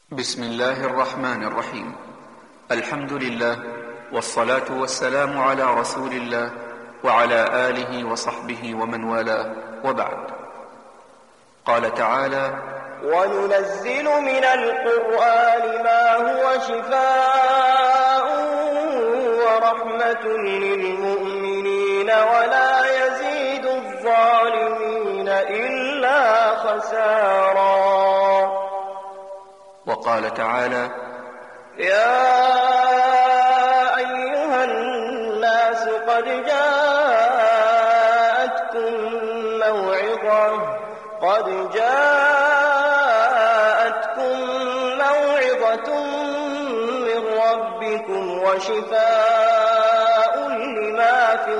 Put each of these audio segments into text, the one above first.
بسم الله الرحمن الرحيم. الحمد لله، والصلاة والسلام على رسول الله وعلى آله وصحبه ومن والاه، وبعد. قال تعالى: وننزل من القرآن ما هو شفاء ورحمة للمؤمنين ولا يزيد الظالمين إلا خسارا. وقال تعالى: يا أيها الناس قد جاءتكم موعظة من ربكم وشفاء لما في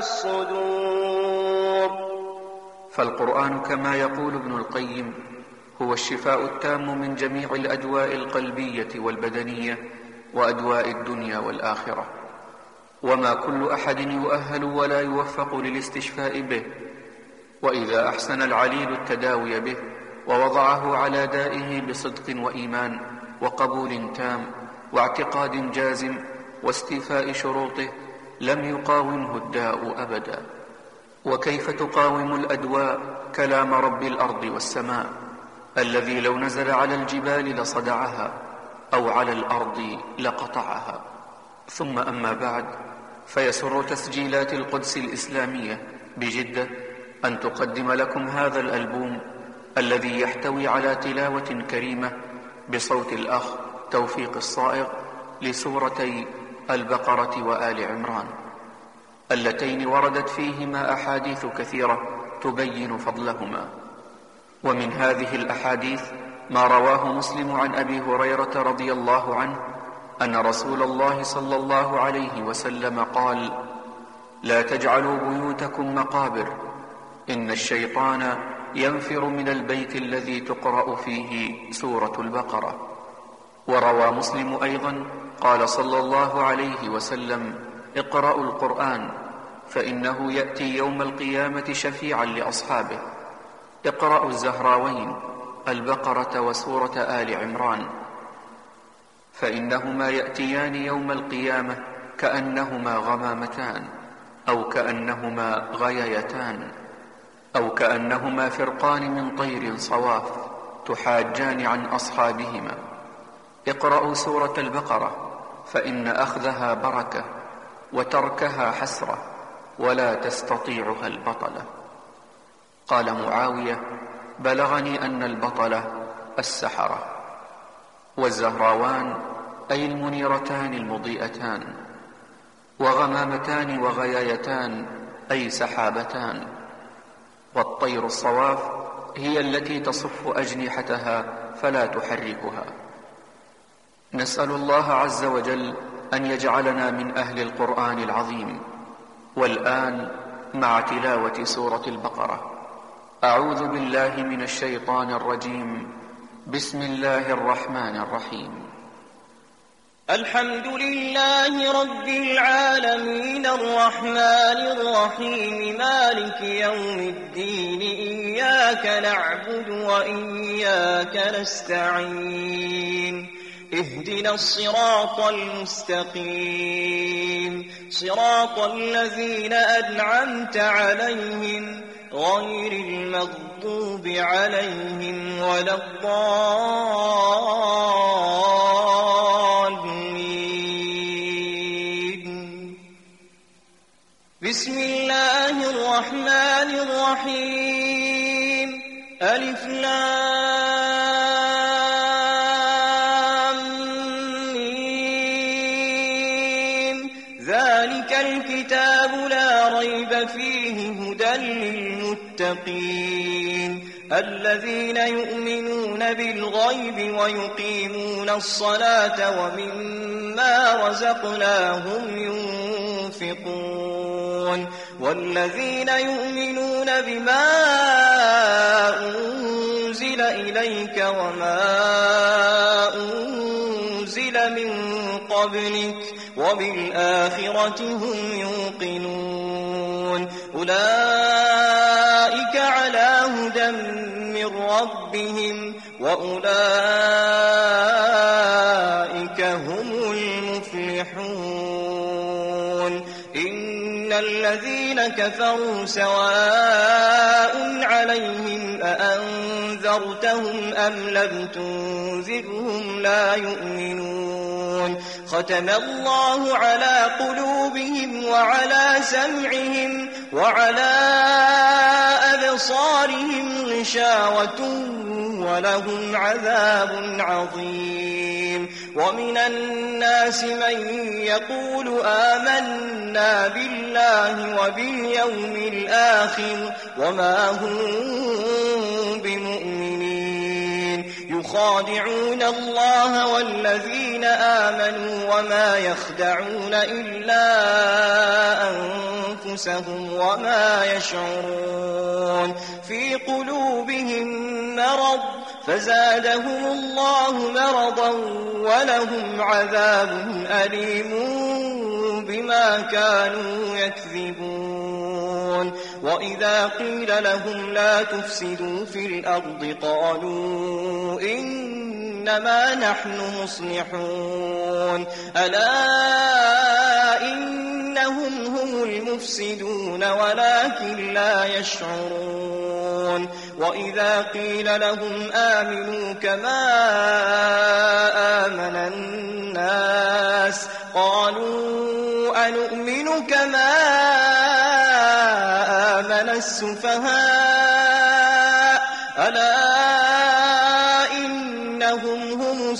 الصدور. فالقرآن كما يقول ابن القيم هو الشفاء التام من جميع الأدواء القلبية والبدنية وأدواء الدنيا والآخرة، وما كل أحد يؤهل ولا يوفق للاستشفاء به. وإذا أحسن العليل التداوي به ووضعه على دائه بصدق وإيمان وقبول تام واعتقاد جازم واستيفاء شروطه، لم يقاومه الداء أبدا. وكيف تقاوم الأدواء كلام رب الأرض والسماء الذي لو نزل على الجبال لصدعها أو على الأرض لقطعها؟ ثم أما بعد، فيسر تسجيلات القدس الإسلامية بجدة أن تقدم لكم هذا الألبوم الذي يحتوي على تلاوة كريمة بصوت الأخ توفيق الصائغ لسورتي البقرة وآل عمران، اللتين وردت فيهما أحاديث كثيرة تبين فضلهما. ومن هذه الأحاديث ما رواه مسلم عن أبي هريرة رضي الله عنه أن رسول الله صلى الله عليه وسلم قال: لا تجعلوا بيوتكم مقابر، إن الشيطان ينفر من البيت الذي تقرأ فيه سورة البقرة. وروى مسلم أيضا قال صلى الله عليه وسلم: اقرأوا القرآن فإنه يأتي يوم القيامة شفيعا لأصحابه. اقرأوا الزهراوين البقرة وسورة آل عمران، فإنهما يأتيان يوم القيامة كأنهما غمامتان أو كأنهما غيايتان أو كأنهما فرقان من طير صواف تحاجان عن أصحابهما. اقرأوا سورة البقرة فإن أخذها بركة وتركها حسرة ولا تستطيعها البطلة. قال معاوية: بلغني أن البطلة السحرة. والزهراوان أي المنيرتان المضيئتان، وغمامتان وغيايتان أي سحابتان. والطير الصواف هي التي تصف أجنحتها فلا تحركها. نسأل الله عز وجل أن يجعلنا من أهل القرآن العظيم. والآن مع تلاوة سورة البقرة. أعوذ بالله من الشيطان الرجيم. بسم الله الرحمن الرحيم. الحمد لله رب العالمين الرحمن الرحيم مالك يوم الدين إياك نعبد وإياك نستعين اهدنا الصراط المستقيم صراط الذين أنعمت عليهم غير المغضوب عليهم ولا الضالين. بسم الله الرحمن الرحيم. ألف لام ميم. ذلك الكتاب لا ريب فيه هدى للمتقين الذين يؤمنون بالغيب ويقيمون الصلاة ومما رزقناهم ينفقون والذين يؤمنون بما أنزل إليك وما أنزل من قبلك وبالآخرة هم يوقنون أولئك على هدى من ربهم وأولئك إن الذين كفروا سواء عليهم أأنذرتهم أم لم تنذرهم لا يؤمنون ختم الله على قلوبهم وعلى سمعهم وعلى أبصارهم غشاوة ولهم عذاب عظيم ومن الناس من يقول آمنا بالله وباليوم الآخر وما هم بمؤمنين يخادعون الله والذين آمنوا وما يخدعون إلا أنفسهم وما يشعرون في قلوبهم مرض فزادهم الله مرضا ولهم عذاب أليم بما كانوا يكذبون وإذا قيل لهم لا تفسدوا في الأرض قالوا إنما نحن مصلحون ألا إنهم هم المفسدون ولكن لا يشعرون وإذا قيل لهم آمنوا كما آمن الناس قالوا أنؤمن كما آمن السفهاء ألا إنهم هم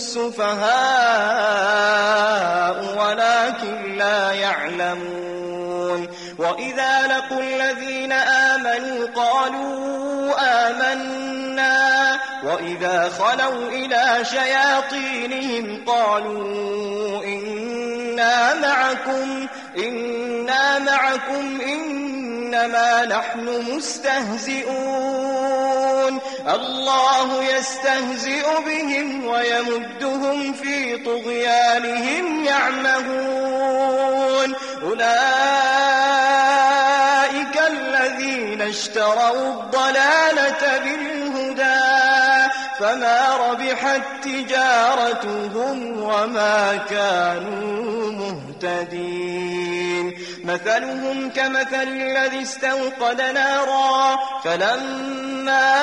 السفهاء ولكن لا يعلمون وإذا لقوا الذين آمنوا قالوا آمنا وإذا خلوا إلى شياطينهم قالوا إنا معكم إنما نحن مستهزئون الله يستهزئ بهم ويمدهم في طغيانهم يعمهون أولئك الذين اشتروا الضلالة بالهدى فما ربحت تجارتهم وما كانوا مهتدين مثلهم كمثل الذي استوقد نارا فلما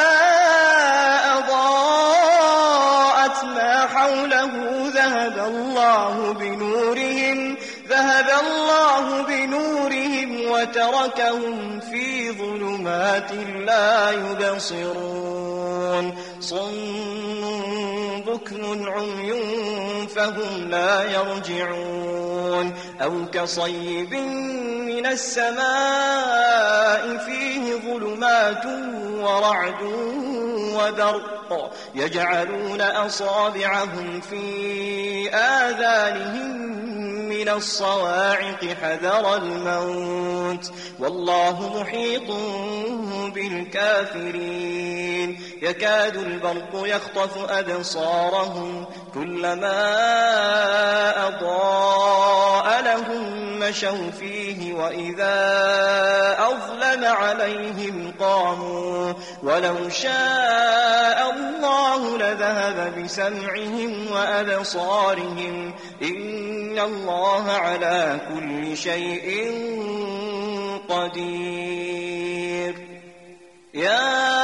أضاءت ما حوله ذهب الله بنورهم وتركهم في ظلمات لا يبصرون صم بكم عمي فهم لا يرجعون أو كصيب من السماء فيه ظلمات ورعد وبرق يجعلون أصابعهم في آذانهم من الصواعق حذر الموت والله محيط بالكافرين يكاد البرق يخطف أبصارهم كلما أضاء لهم مشوا فيه وإذا أظلم عليهم قاموا ولو شاء الله لذهب بسمعهم وأبصارهم إن الله على كل شيء قدير يا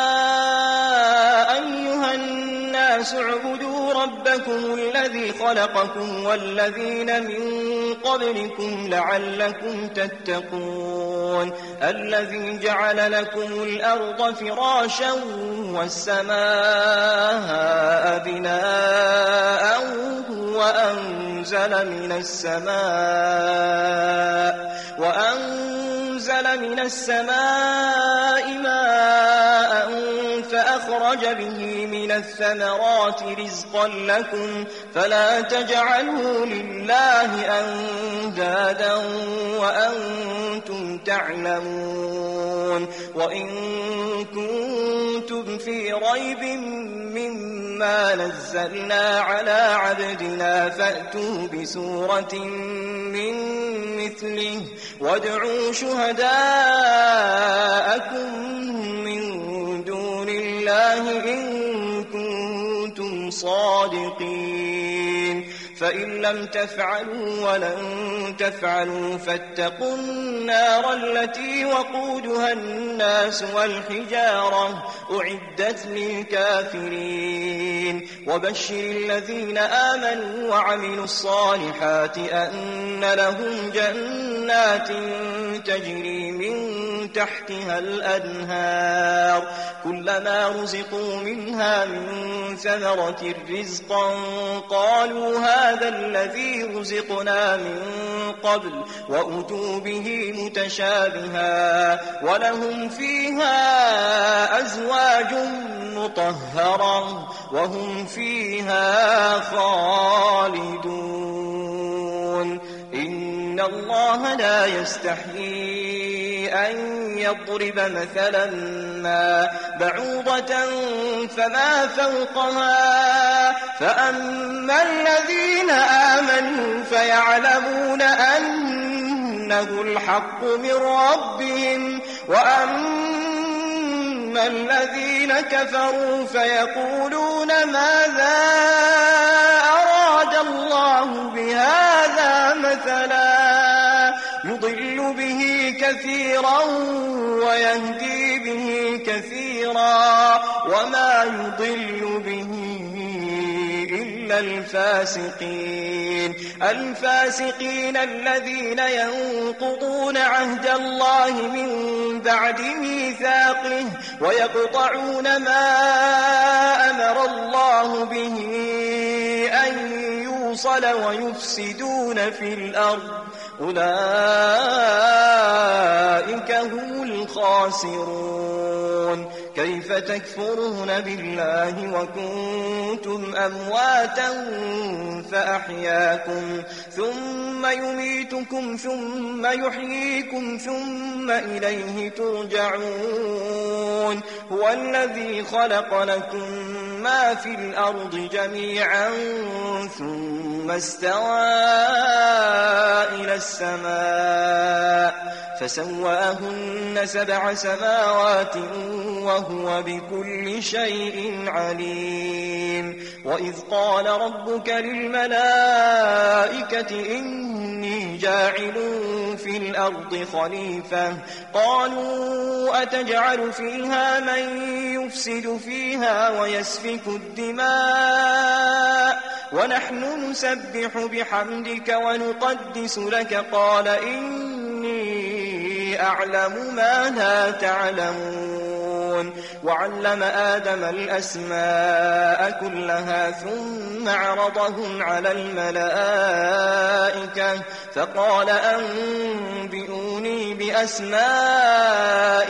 أيها الناس اعبدوا ربكم الذي خلقكم والذين من قبلكم لعلكم تتقون الذي جعل لكم الأرض فراشا والسماء بناء وأنزل من السماء ماء فأخرج به من الثمرات رزقا لكم فلا تجعلوا لله أندادا وأنتم تعلمون وإن كنتم في ريب مما نزلنا على عبدنا فأتوا بسورة من مثله وادعوا شهداءكم من دون الله إن كنتم صادقين فإن لم تفعلوا ولن تفعلوا فاتقوا النار التي وقودها الناس والحجارة أعدت للكافرين وبشر الذين آمنوا وعملوا الصالحات أن لهم جنات تجري من تحتها الأنهار كلما رزقوا منها من ثمرة رزقا قالوا هذا الذي رزقنا من قبل وأتوا به متشابها ولهم فيها أزواج مطهرة وهم فيها خالدون إن الله لا يستحيي أن يضرب مثلا ما بعوضة فما فوقها فأما الذين آمنوا فيعلمون أنه الحق من ربهم وأما الذين كفروا فيقولون ماذا أراد الله بهذا مثلا يضل به كثيرا ويهدي به كثيرا وما يضل به إلا الفاسقين الذين ينقضون عهد الله من بعد ميثاقه ويقطعون ما أمر الله به أن يوصل ويفسدون في الأرض أولئك هم الخاسرون كيف تكفرون بالله وكنتم أمواتا فأحياكم ثم يميتكم ثم يحييكم ثم إليه ترجعون هو الذي خلق لكم ما في الأرض جميعا ثم استوى إلى السماء فسواهن 7 سماوات وهو بكل شيء عليم وإذ قال ربك للملائكة إني جاعل في الأرض خليفة قالوا أتجعل فيها من يفسد فيها ويسفك الدماء ونحن نسبح بحمدك ونقدس لك قال إني أعلم ما لا تعلمون وعلم آدم الأسماء كلها ثم عرضهم على الملائكة فقال أنبئوني بأسماء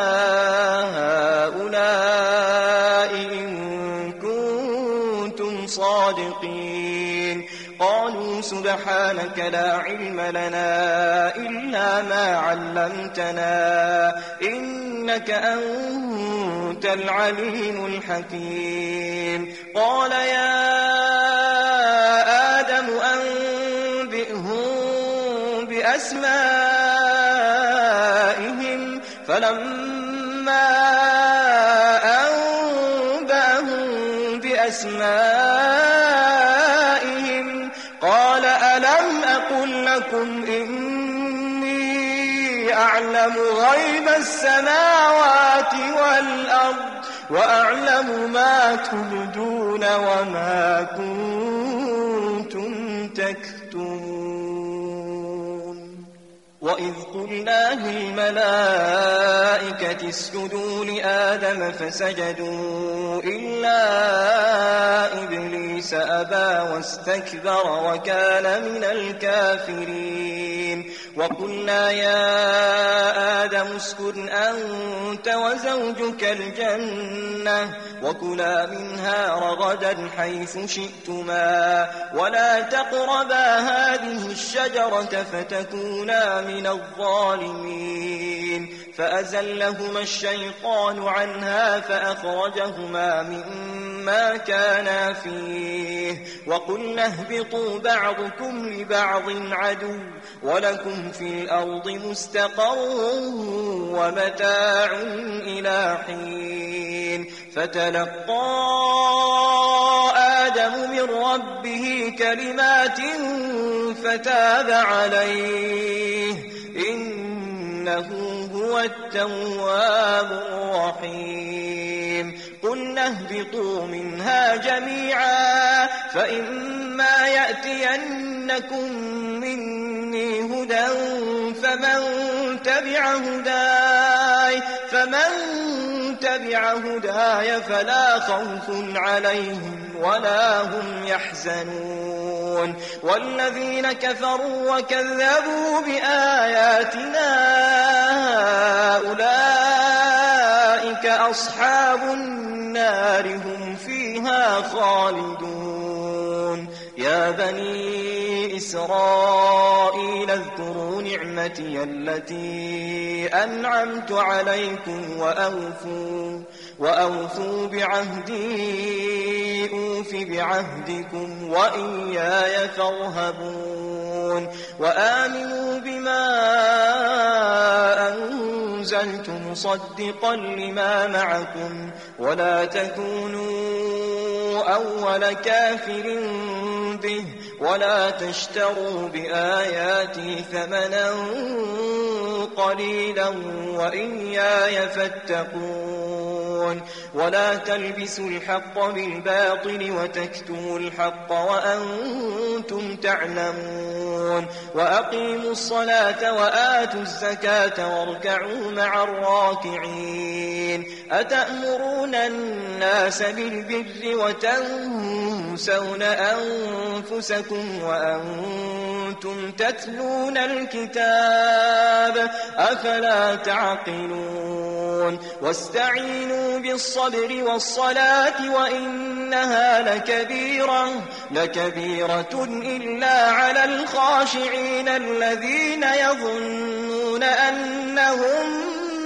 هؤلاء إن كنتم صادقين قالوا سبحانك لا علم لنا إلا ما علمتنا إنك أنت العليم الحكيم قال يا آدم أنبئهم بأسمائهم فلما أنبأهم بأسمائهم قال ألم أقل لكم إني أعلم غيب السماوات والأرض وأعلم ما تبدون وما كنتم تكتمون وإذ قلنا للملائكة اسجدوا لآدم فسجدوا إلا إبليس أبى واستكبر وكان من الكافرين وقلنا يا آدم اسكن أنت وزوجك الجنة وكلا منها رغدا حيث شئتما ولا تقربا هذه الشجرة فتكونا من الظالمين فأزلهما الشيطان عنها فأخرجهما مما كانا فيه وقلنا اهبطوا بعضكم لبعض عدو ولكم في الأرض مستقر ومتاع إلى حين فتلقى آدم غلام من ربه كلمات فتاب عليه إنه هو التواب الرحيم قلنا اهبطوا منها جميعا فإما يأتينكم مني هدى فمن تبع هداي فلا خوف عليهم ولا هم يحزنون والذين كفروا وكذبوا بآياتنا أولئك أصحاب النار هم فيها خالدون يا بني إسرائيل اذكروا نعمتي التي أنعمت عليكم وأوفوا بعهدي أوف بعهدكم وإياي فارهبون وآمنوا بما أنزلت مصدقا لما معكم ولا تكونوا أول كافر به ولا تشتروا بآياتي ثمنا قليلا وإياي فاتقون ولا تلبسوا الحق بالباطل وتكتموا الحق وأنتم تعلمون وأقيموا الصلاة وآتوا الزكاة واركعوا مع الراكعين أتأمرون الناس بالبر وتنسون أنفسكم وأنتم تتلون الكتاب أفلا تعقلون واستعينوا بالصبر والصلاة وإنها لكبيرة إلا على الخاشعين الذين يظنون أنهم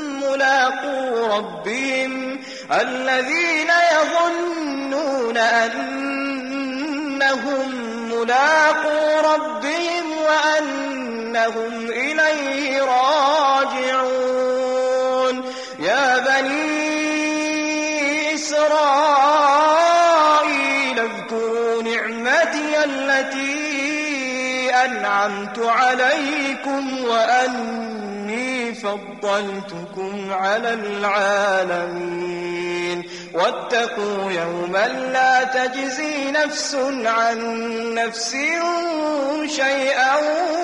ملاقو ربهم وأنهم إليه راجعون يا بني إسرائيل اذكروا نعمتي التي أنعمت عليكم وأني فضلتكم على العالمين واتقوا يوما لا تجزي نفس عن نفس شيئا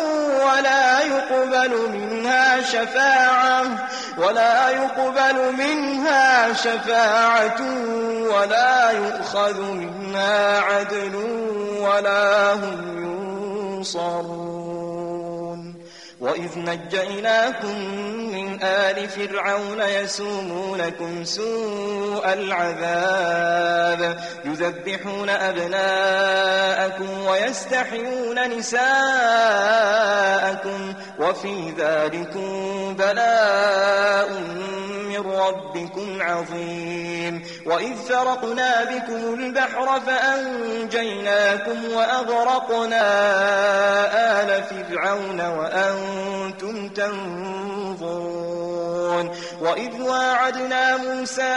ولا يقبل منها شفاعة ولا يؤخذ منها عدل ولا هم ينصرون وإذ نجيناكم من آل فرعون يسومونكم سوء العذاب يذبحون أبناءكم ويستحيون نساءكم وفي ذلكم بلاء من ربكم عظيم وإذ فرقنا بكم البحر فأنجيناكم وأغرقنا آل فرعون وأنتم تنظرون وإذ واعدنا موسى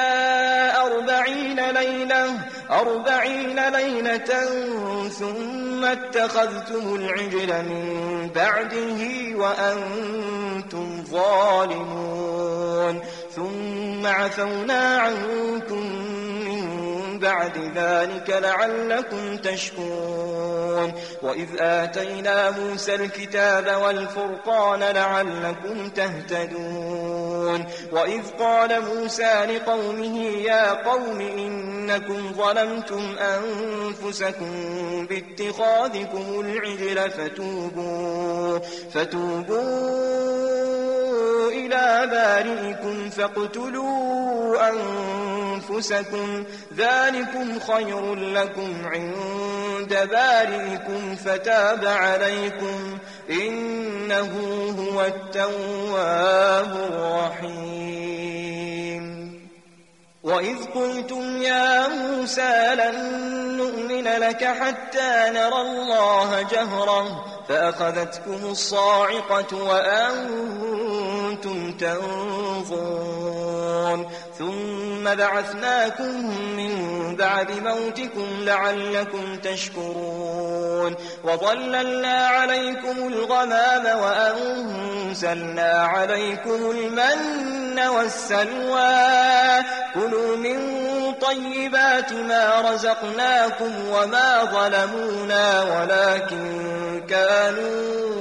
40 ليلة ثم اتخذتم العجل من بعده وأنتم ظالمون ثم عفونا عنكم بعد ذلك لعلكم تشكرون وإذ آتينا موسى الكتاب والفرقان لعلكم تهتدون وإذ قال موسى لقومه يا قوم إنكم ظلمتم أنفسكم باتخاذكم العجل فتوبوا إلى بارئكم فاقتلوا أنفسكم ذلكم خير لكم عند بارئكم فتاب عليكم إنه هو التواب الرحيم وإذ قلتم يا موسى لن نؤمن لك حتى نرى الله جهرة فأخذتكم الصاعقة وأنتم تنظرون ثم بعثناكم من بعد موتكم لعلكم تشكرون وظللنا عليكم الغمام وأنزلنا عليكم المن والسلوى كلوا من طيبات ما رزقناكم وما ظلمونا ولكن كانوا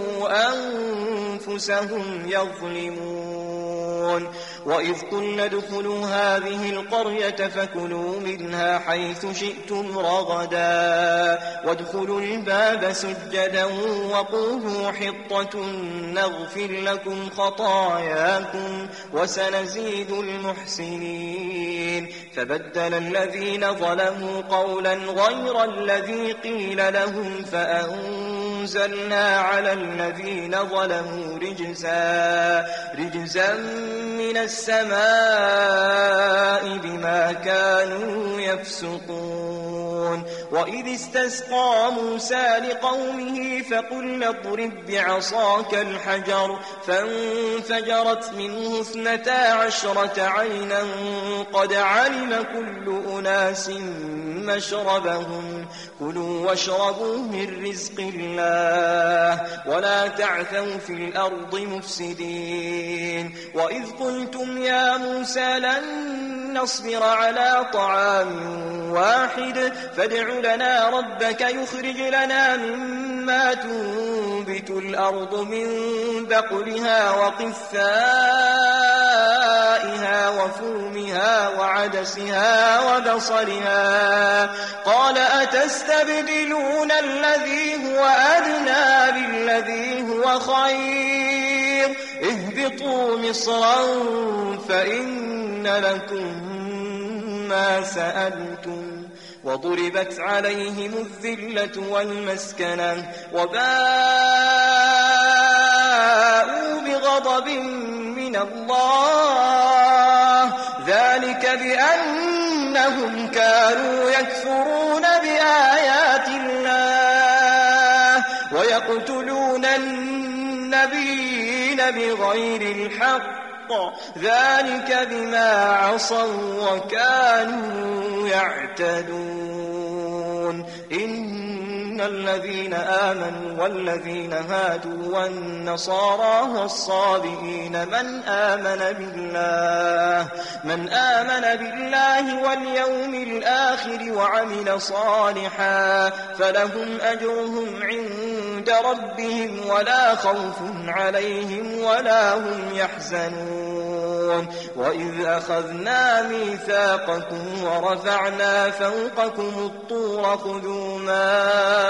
أنفسهم يظلمون وإذ قلنا ادخلوا هذه القرية فكلوا منها حيث شئتم رغدا وادخلوا الباب سجدا وقولوا حطة نغفر لكم خطاياكم وسنزيد المحسنين فبدل الذين ظلموا قولا غير الذي قيل لهم فأنزلنا على الذين ظلموا رجزا من السماء بما كانوا يفسقون وإذ استسقى موسى لقومه فقل اضرب بعصاك الحجر فانفجرت منه 12 عينا قد علم كل أناس مشربهم كلوا واشربوا من رزق الله ولا تعثوا في الأرض مفسدين وإذ قلتم يا موسى لن نصبر على طعام واحد فادع لنا ربك يخرج لنا مما تنبت الأرض من بقلها وقثائها وفومها وعدسها وبصلها قال أتستبدلون الذي هو أدنى بالذي هو خير اهبطوا مصرا فإن لكم ما سألتم وضربت عليهم الذلة والمسكنة وباءوا بغضب من الله ذلك بأنهم كانوا يكفرون بآيات الله ويقتلون النبيين بغير الحق ذلك بما عصوا وكانوا يعتدون إن الذين آمنوا والذين هادوا والنصارى والصابئين من آمن بالله واليوم الآخر وعمل صالحا فلهم أجرهم عند ربهم ولا خوف عليهم ولا هم يحزنون وإذ أخذنا ميثاقكم ورفعنا فوقكم الطور خذوا ما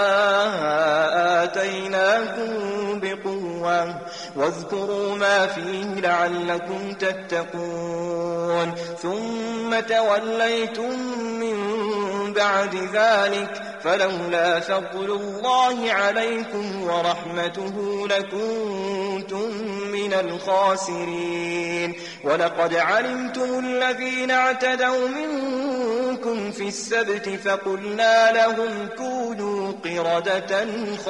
آتيناكم بقوة واذكروا ما فيه لعلكم تتقون ثم توليتم من بعد ذلك فلولا فضل الله عليكم ورحمته لكنتم من الخاسرين ولقد علمتم الذين اعتدوا منكم في السبت فقلنا لهم كونوا قردة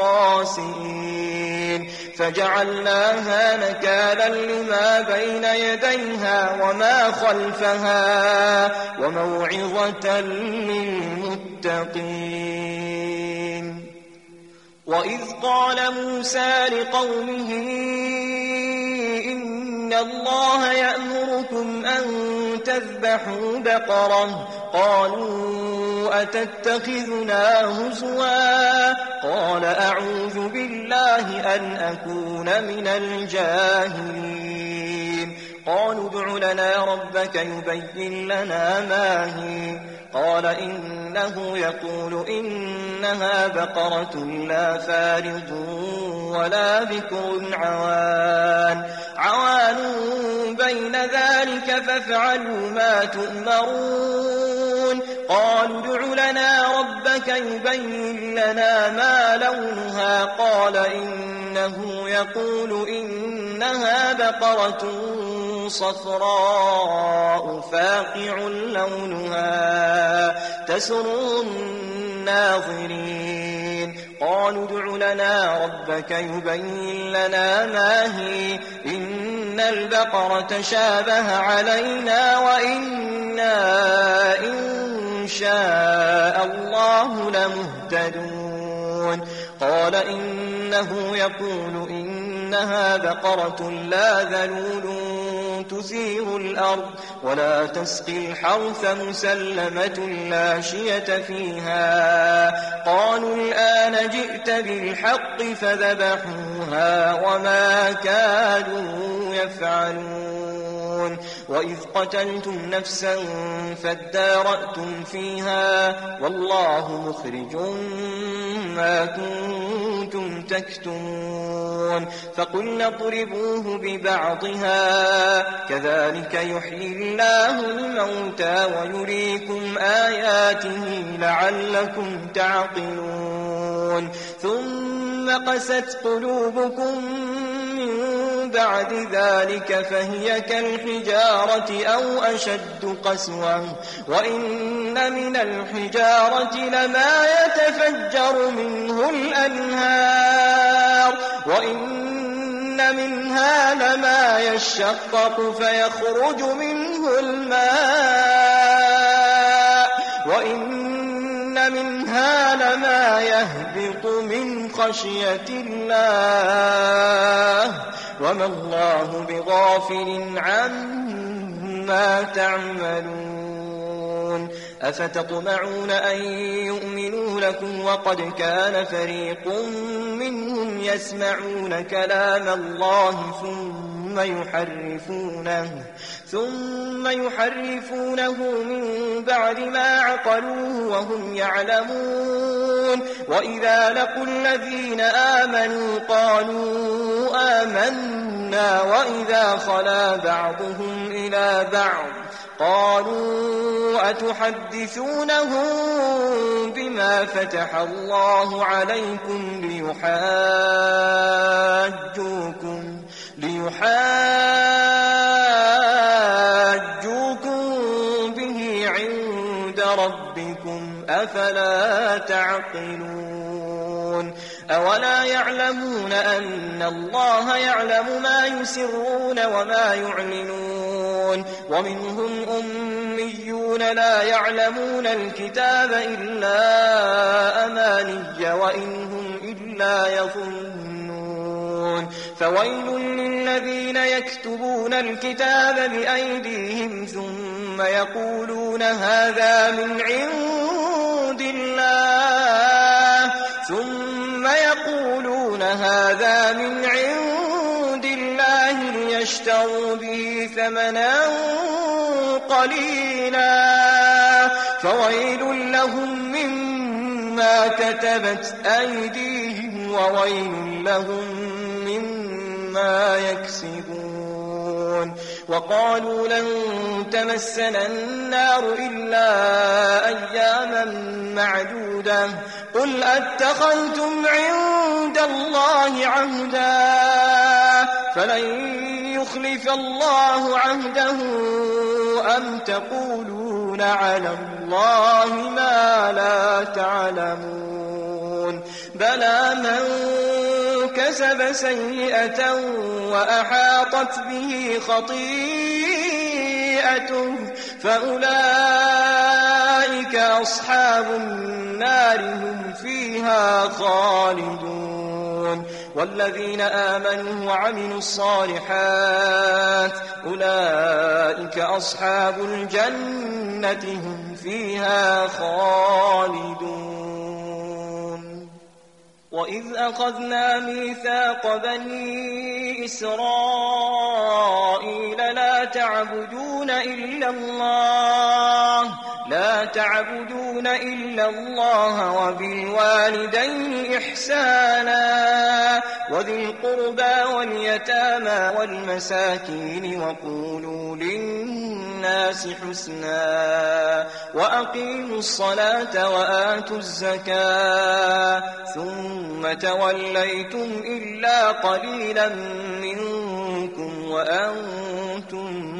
خاسئين فجعلناها نكالا لما بين يديها وما خلفها وموعظة للمتقين وإذ قال موسى لقومه إن الله يأمركم أن تذبحوا بقرة قالوا أتتخذنا هزوا قال أعوذ بالله أن أكون من الجاهلين قالوا ادع لنا ربك يبين لنا ما هي قال إنه يقول إنها بقرة لا فارض ولا بكر عوان بين ذلك فافعلوا ما تؤمرون قالوا ادع لنا ربك يبين لنا ما لونها قال إنه يقول إنها بقرة صفراء فاقع لونها تسر الناظرين قالوا ادع لنا ربك يبين لنا ما هي إن البقرة تشابه علينا وإنا إن شاء الله لمهتدون قال إنه يقول إنها بقرة لا ذلول تثير الأرض ولا تسقي الحرث مسلمة لا شية فيها قالوا الآن جئت بالحق فذبحوها وما كادوا يفعلون وإذ قتلتم نفسا فادارأتم فيها والله مخرج ما كنتم تكتمون فقلنا اضربوه ببعضها كذلك يحيي الله الموتى ويريكم آياته لعلكم تعقلون ثم قست قلوبكم من بعد ذلك فهي كالحجارة أو أشد قسوة وإن من الحجارة لما يتفجر منه الأنهار وإن منها لما يشقق فيخرج منه الماء وإن منها لما يهبط من خشية الله وما الله بغافل عما تعملون أفتطمعون أن يؤمنوا لكم وقد كان فريق منهم يسمعون كلام الله ثم يحرفونه من بعد ما عقلوه وهم يعلمون وإذا لقوا الذين آمنوا قالوا آمنا وإذا خلا بعضهم إلى بعض قالوا أتحدثونهم بما فتح الله عليكم ليحاجوكم به عند ربكم أفلا تعقلون أولا يعلمون أن الله يعلم ما يسرون وما يعلنون ومنهم أميون لا يعلمون الكتاب إلا أماني وإن هم إلا يظنون فويل للذين يكتبون الكتاب بأيديهم ثم يقولون هذا من عند الله ليشتروا به ثمنا قليلا فويل لهم مما كتبت أيديهم وويل لهم مما يكسبون وقالوا لن تمسنا النار إلا أياما معدودة قل أتخذتم عند الله عهدا فلن يخلف الله عهده أم تقولون على الله ما لا تعلمون بلى من كسب سيئة وأحاطت به خطيئته فأولئك أصحاب النار هم فيها خالدون والذين آمنوا وعملوا الصالحات أولئك أصحاب الجنة هم فيها خالدون وإذ أخذنا ميثاق بني إسرائيل لا تعبدون إلا الله وبالوالدين إحسانا وذي القربى واليتامى والمساكين وقولوا للناس حسنا وأقيموا الصلاة وآتوا الزكاة ثم توليتم إلا قليلا منكم وأنتم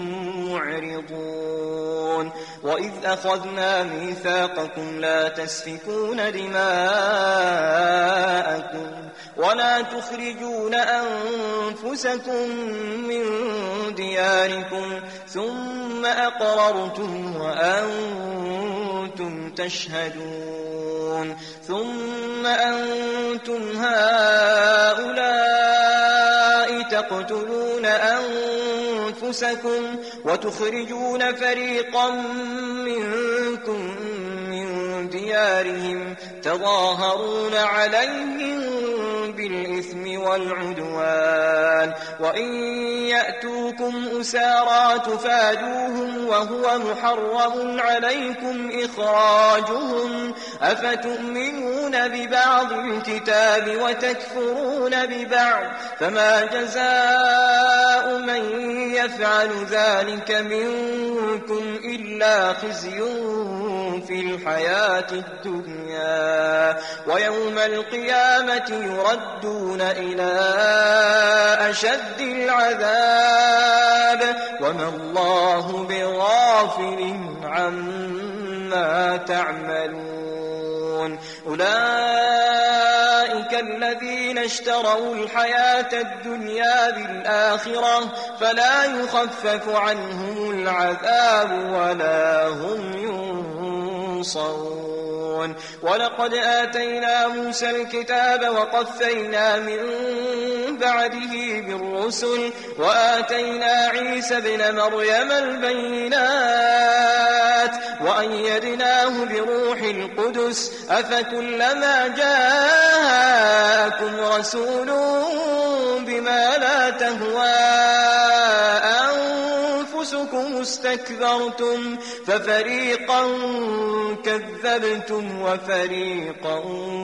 معرضون وإذ أخذنا ميثاقكم لا تسفكون دماءكم ولا تخرجون أنفسكم من دياركم ثم أقررتم وأنتم تشهدون ثم أنتم هؤلاء تقتلون أنفسكم وتخرجون فريقا منكم من ديارهم تظاهرون عليهم بالإثم والعدوان وإن يأتوكم أسارى تفادوهم وهو محرم عليكم إخراجهم أفتؤمنون ببعض الكتاب وتكفرون ببعض فما جزاء من يفعل ذلك منكم إلا خزي في الحياة الدنيا ويوم القيامة يردون إلى أشد العذاب وما الله بغافل عما تعملون أولئك الذين اشتروا الحياة الدنيا بالآخرة فلا يخفف عنهم العذاب ولا هم ينصرون ولقد آتينا موسى الكتاب وقفينا من بعده بالرسل وآتينا عيسى ابن مريم البينات وأيدناه بروح القدس أفكلما جاءكم رسول بما لا تهوى أنفسكم استكبرتم ففريقا كذبتم وفريقا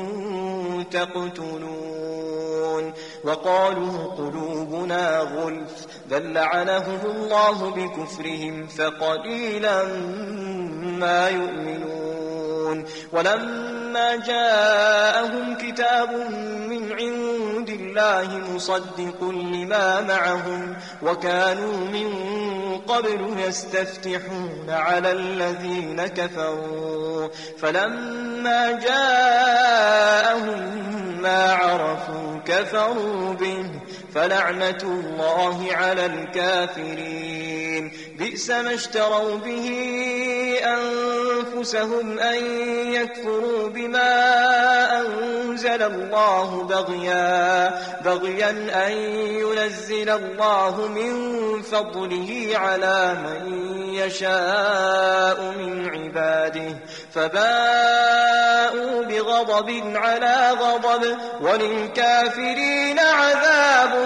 تقتلون وقالوا قلوبنا غلف بل لعنهم الله بكفرهم فقليلا ما يؤمنون ولما جاءهم كتاب من عند الله مصدق لما معهم وكانوا من قبل يستفتحون على الذين كفروا فلما جاءهم ما عرفوا كفروا به فلعنة الله على الكافرين بئس ما اشتروا به أنفسهم أن يكفروا بما أنزل الله بغيا أن ينزل الله من فضله على من يشاء من عباده فباءوا بغضب على غضب وللكافرين عذاب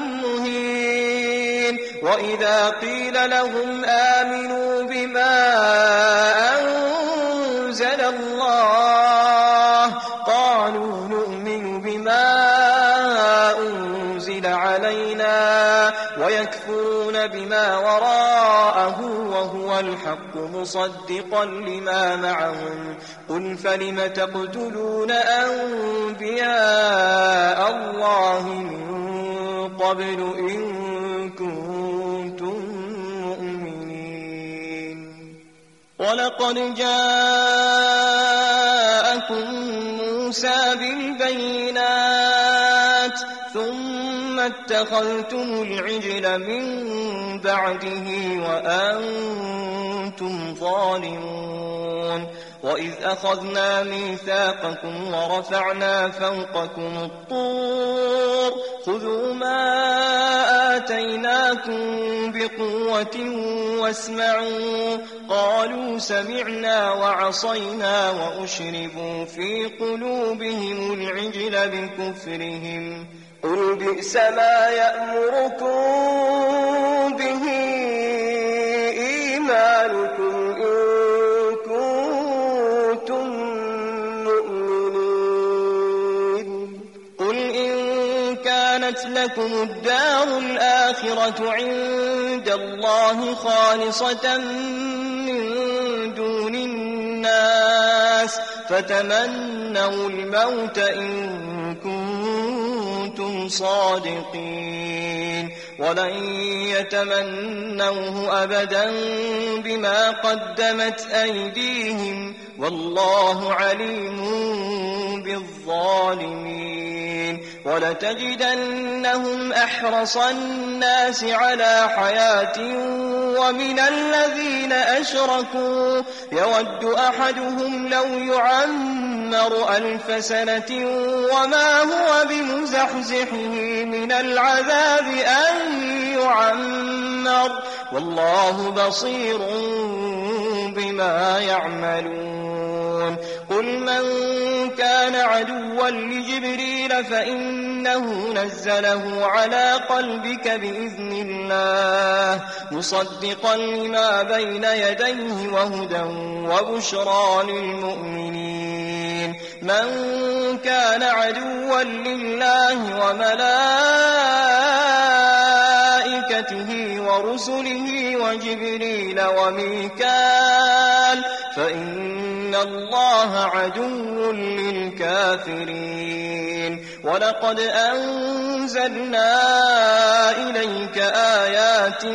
مهين وإذا قيل لهم آمنوا بما أنزل الله قالوا نؤمن بما أنزل علينا ويكفرون بما وراءه وهو الحق مصدقا لما معهم قل فلم تقتلون أنبياء الله من قبل إن كنتم مؤمنين ولقد جاءكم موسى بالبينات ثم اتخذتم العجل من بعده وأنتم ظالمون وإذ أخذنا ميثاقكم ورفعنا فوقكم الطور خذوا ما آتيناكم بقوة واسمعوا قالوا سمعنا وعصينا وأشربوا في قلوبهم العجل بكفرهم قل بئس ما يأمركم به إيمانكم إن كنتم مؤمنين قل إن كانت لكم الدار الآخرة عند الله خالصة من دون الناس فتمنوا الموت إن كنتم صادقين ولن يتمنوه أبدا بما قدمت أيديهم والله عليم بالظالمين. ولتجدنهم أحرص الناس على حياة ومن الذين أشركوا يود أحدهم لو يعمر 1000 سنة وما هو بمزحزحه من العذاب أن يعمر والله بصير بما يعملون. قل من كان عدوا لجبريل فإنه نزله على قلبك بإذن الله مصدقا لما بين يديه وهدى وبشرى للمؤمنين. من كان عدوا لله وملائكته ورسله وجبريل وميكال فإن الله عدو للكافرين. ولقد أنزلنا إليك آيات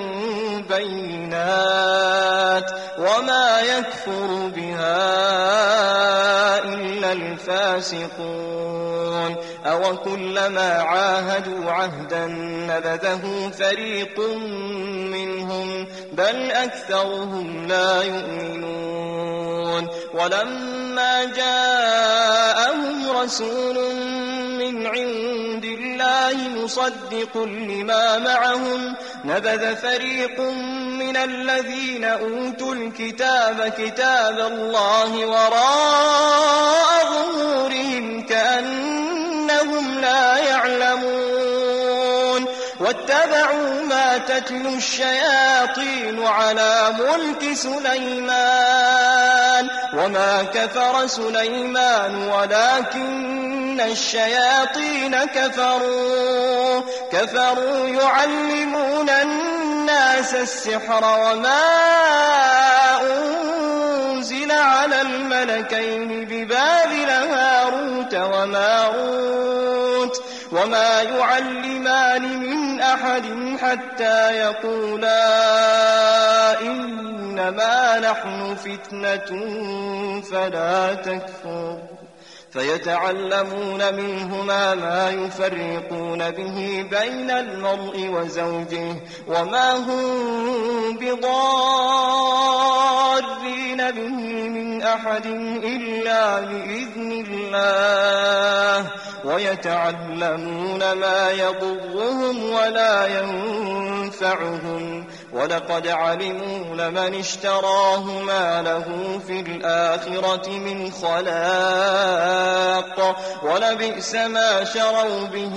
بينات وما يكفر بها إلا الفاسقون. أوكلما عاهدوا عهدا نبذه فريق منهم بل أكثرهم لا يؤمنون. ولما جاءهم رسول من عند الله مصدق لما معهم نبذ فريق من الذين أوتوا الكتاب كتاب الله وراء ظهورهم كأنهم لا يعلمون. واتبعوا ما تتلو الشياطين على ملك سليمان وما كفر سليمان ولكن الشياطين كفروا يعلمون الناس السحر وما أنزل على الملكين ببابل هاروت وماروت وما يعلمان من أحد حتى يقولا إنما نحن فتنة فلا تكفر فيتعلمون منهما ما يفرقون به بين المرء وزوجه وما هم بضارين به من أحد إلا بإذن الله ويتعلمون ما يضرهم ولا ينفعهم ولقد علموا لمن اشتراه ما له في الآخرة من خلاق ولبئس ما شروا به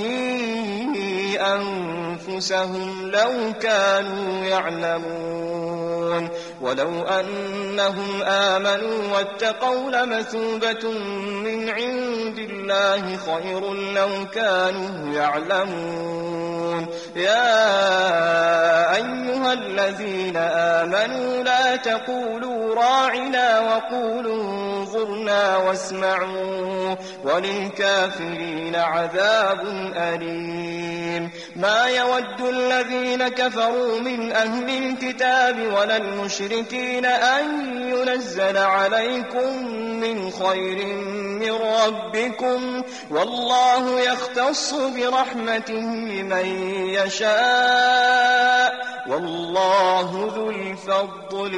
أنفسهم لو كانوا يعلمون. ولو أنهم آمنوا واتقوا لمثوبة من عند الله خير لو كانوا يعلمون. يا أيها الذين آمنوا لا تقولوا راعنا وقولوا انظرنا واسمعوا وللكافرين عذاب أليم. ما يود الذين كفروا من أهل الكتاب ولا المشركين أن ينزل عليكم من خير من ربكم والله يختص برحمته من يشاء والله ذو الفضل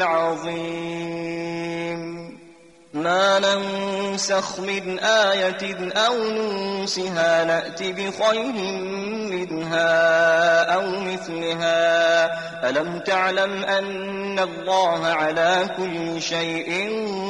العظيم. ما ننسخ من آية أو ننسها نأت بخير منها أو مثلها. ألم تعلم أن الله على كل شيء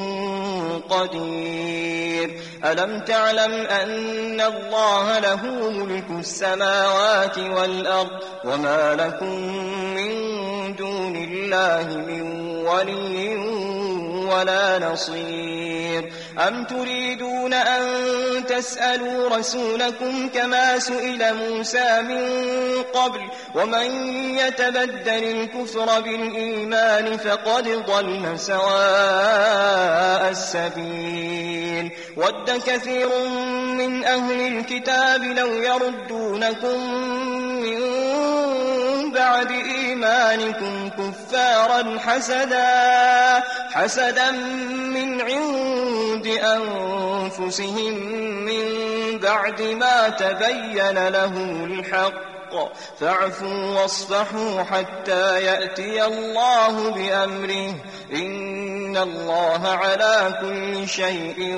قدير. ألم تعلم أن الله له ملك السماوات والأرض وما لكم من دون الله من ولي ولا نصير. أم تريدون أن تسألوا رسولكم كما سئل موسى من قبل ومن يتبدل الكفر بالإيمان فقد ضل سواء السبيل. ود كثير من أهل الكتاب لو يردونكم من بعد إيمانكم كفارا حسدا من عند أنفسهم من بعد ما تبين لهم الحق فاعفوا واصفحوا حتى يأتي الله بأمره إن الله على كل شيء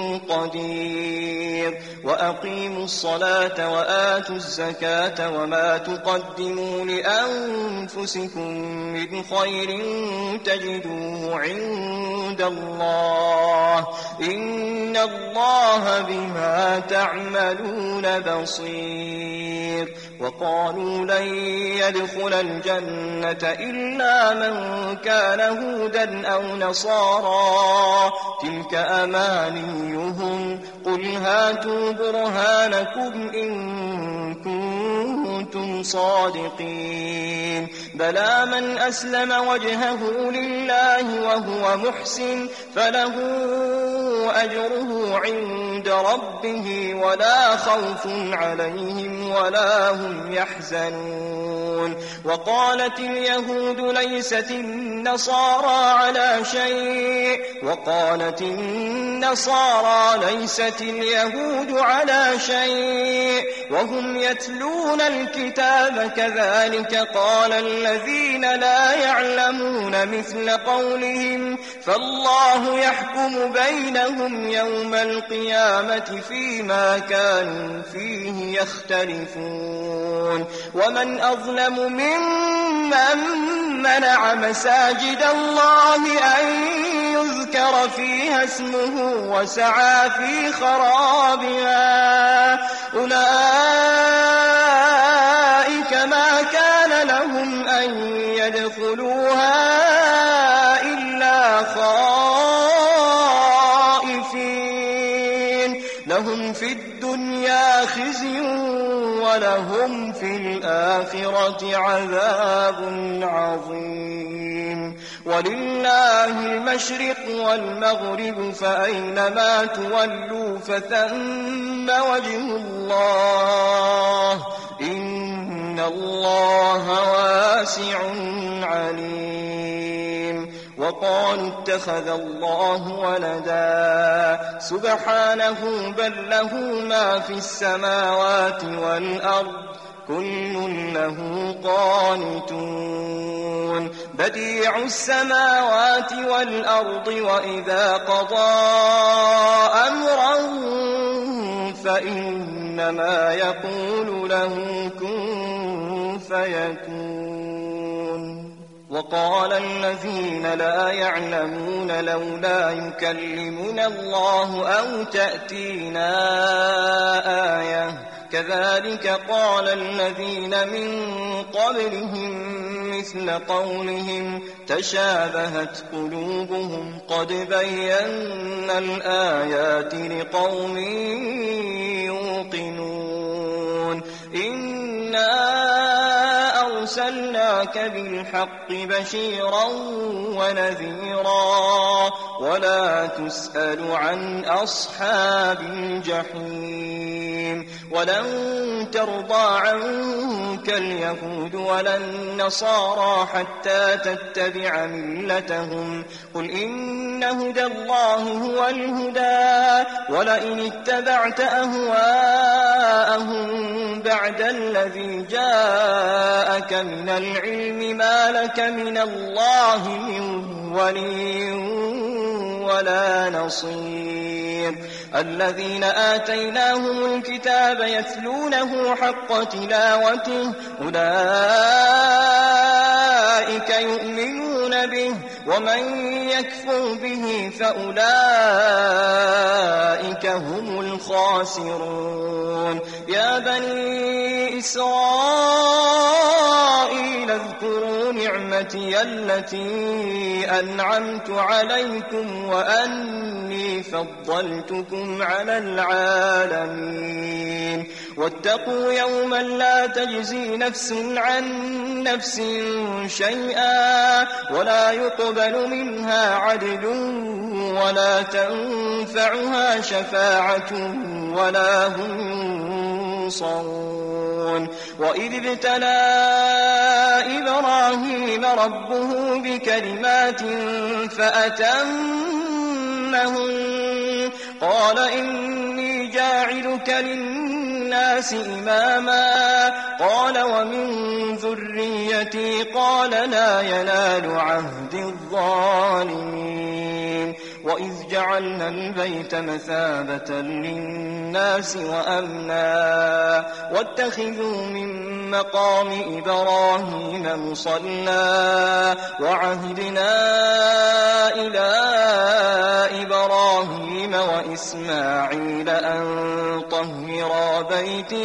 قدير وأقيموا الصلاة وآتوا الزكاة وما تقدموا لأنفسكم من خير تجدوه عند الله إن الله بما تعملون بصير وقالوا لن يدخل الجنة إلا من كان هودا أو نصارى تلك أمانيهم قل هاتوا برهانكم إن كنتم صادقين بلى من أسلم وجهه لله وهو محسن فله أجره عند ربه ولا خوف عليهم ولا هم يحزنون وقالت اليهود ليست النصارى على شيء وقالت النصارى ليست اليهود على شيء وهم يتلون الكتاب كذلك قال الذين لا يعلمون مثل قولهم فالله يحكم بينهم يوم القيامة فيما كانوا فيه يختلفون ومن أظلم ممن منع مساجد الله أن يذكر فيها اسمه وسعى في خرابها أولئك ما كان لهم أن يدخلوها إلا خائفين لهم في الدنيا خزي ولهم في الآخرة عذاب عظيم ولله المشرق والمغرب فأينما تولوا فثم وجه الله إن الله واسع عليم وقالوا اتخذ الله ولدا سبحانه بل له ما في السماوات والأرض كل له قانتون بديع السماوات والأرض وإذا قضى أمرا فإنما يقول له كن فيكون وقال الذين لا يعلمون لولا يكلمنا الله أو تأتينا آية كذلك قال الذين من قبلهم مثل قولهم تشابهت قلوبهم قد بينا الآيات لقوم يوقنون إنا أرسلناك بالحق بشيرا ونذيرا ولا تسأل عن أصحاب الجحيم ولن ترضى عنك اليهود ولا النصارى حتى تتبع ملتهم قل إن هدى الله هو الهدى ولئن اتبعت أهواءهم بعد الذي جاءك من العلم ما لك من الله من ولي ولا نصير الذين آتيناهم الكتاب يتلونه حق تلاوته أولئك يؤمنون به ومن يكفر به فأولئك هم الخاسرون يا بني إسرائيل اذكروا نعمتي التي أنعمت عليكم وأني فضلتكم على العالمين واتقوا يوما لا تجزي نفس عن نفس شيئا ولا يقبل منها عدل ولا تنفعها شفاعة ولا هم ينصرون. وإذ ابتلى إبراهيم ربه بكلمات فأتمهن قال إني جاعلك للناس إماما قال ومن ذريتي قال لا ينال عهد الظالمين. وإذ جعلنا البيت مثابة للناس وأمنا واتخذوا من مقام إبراهيم مصلى وعهدنا إلى إبراهيم وإسماعيل أن طهرا بيتي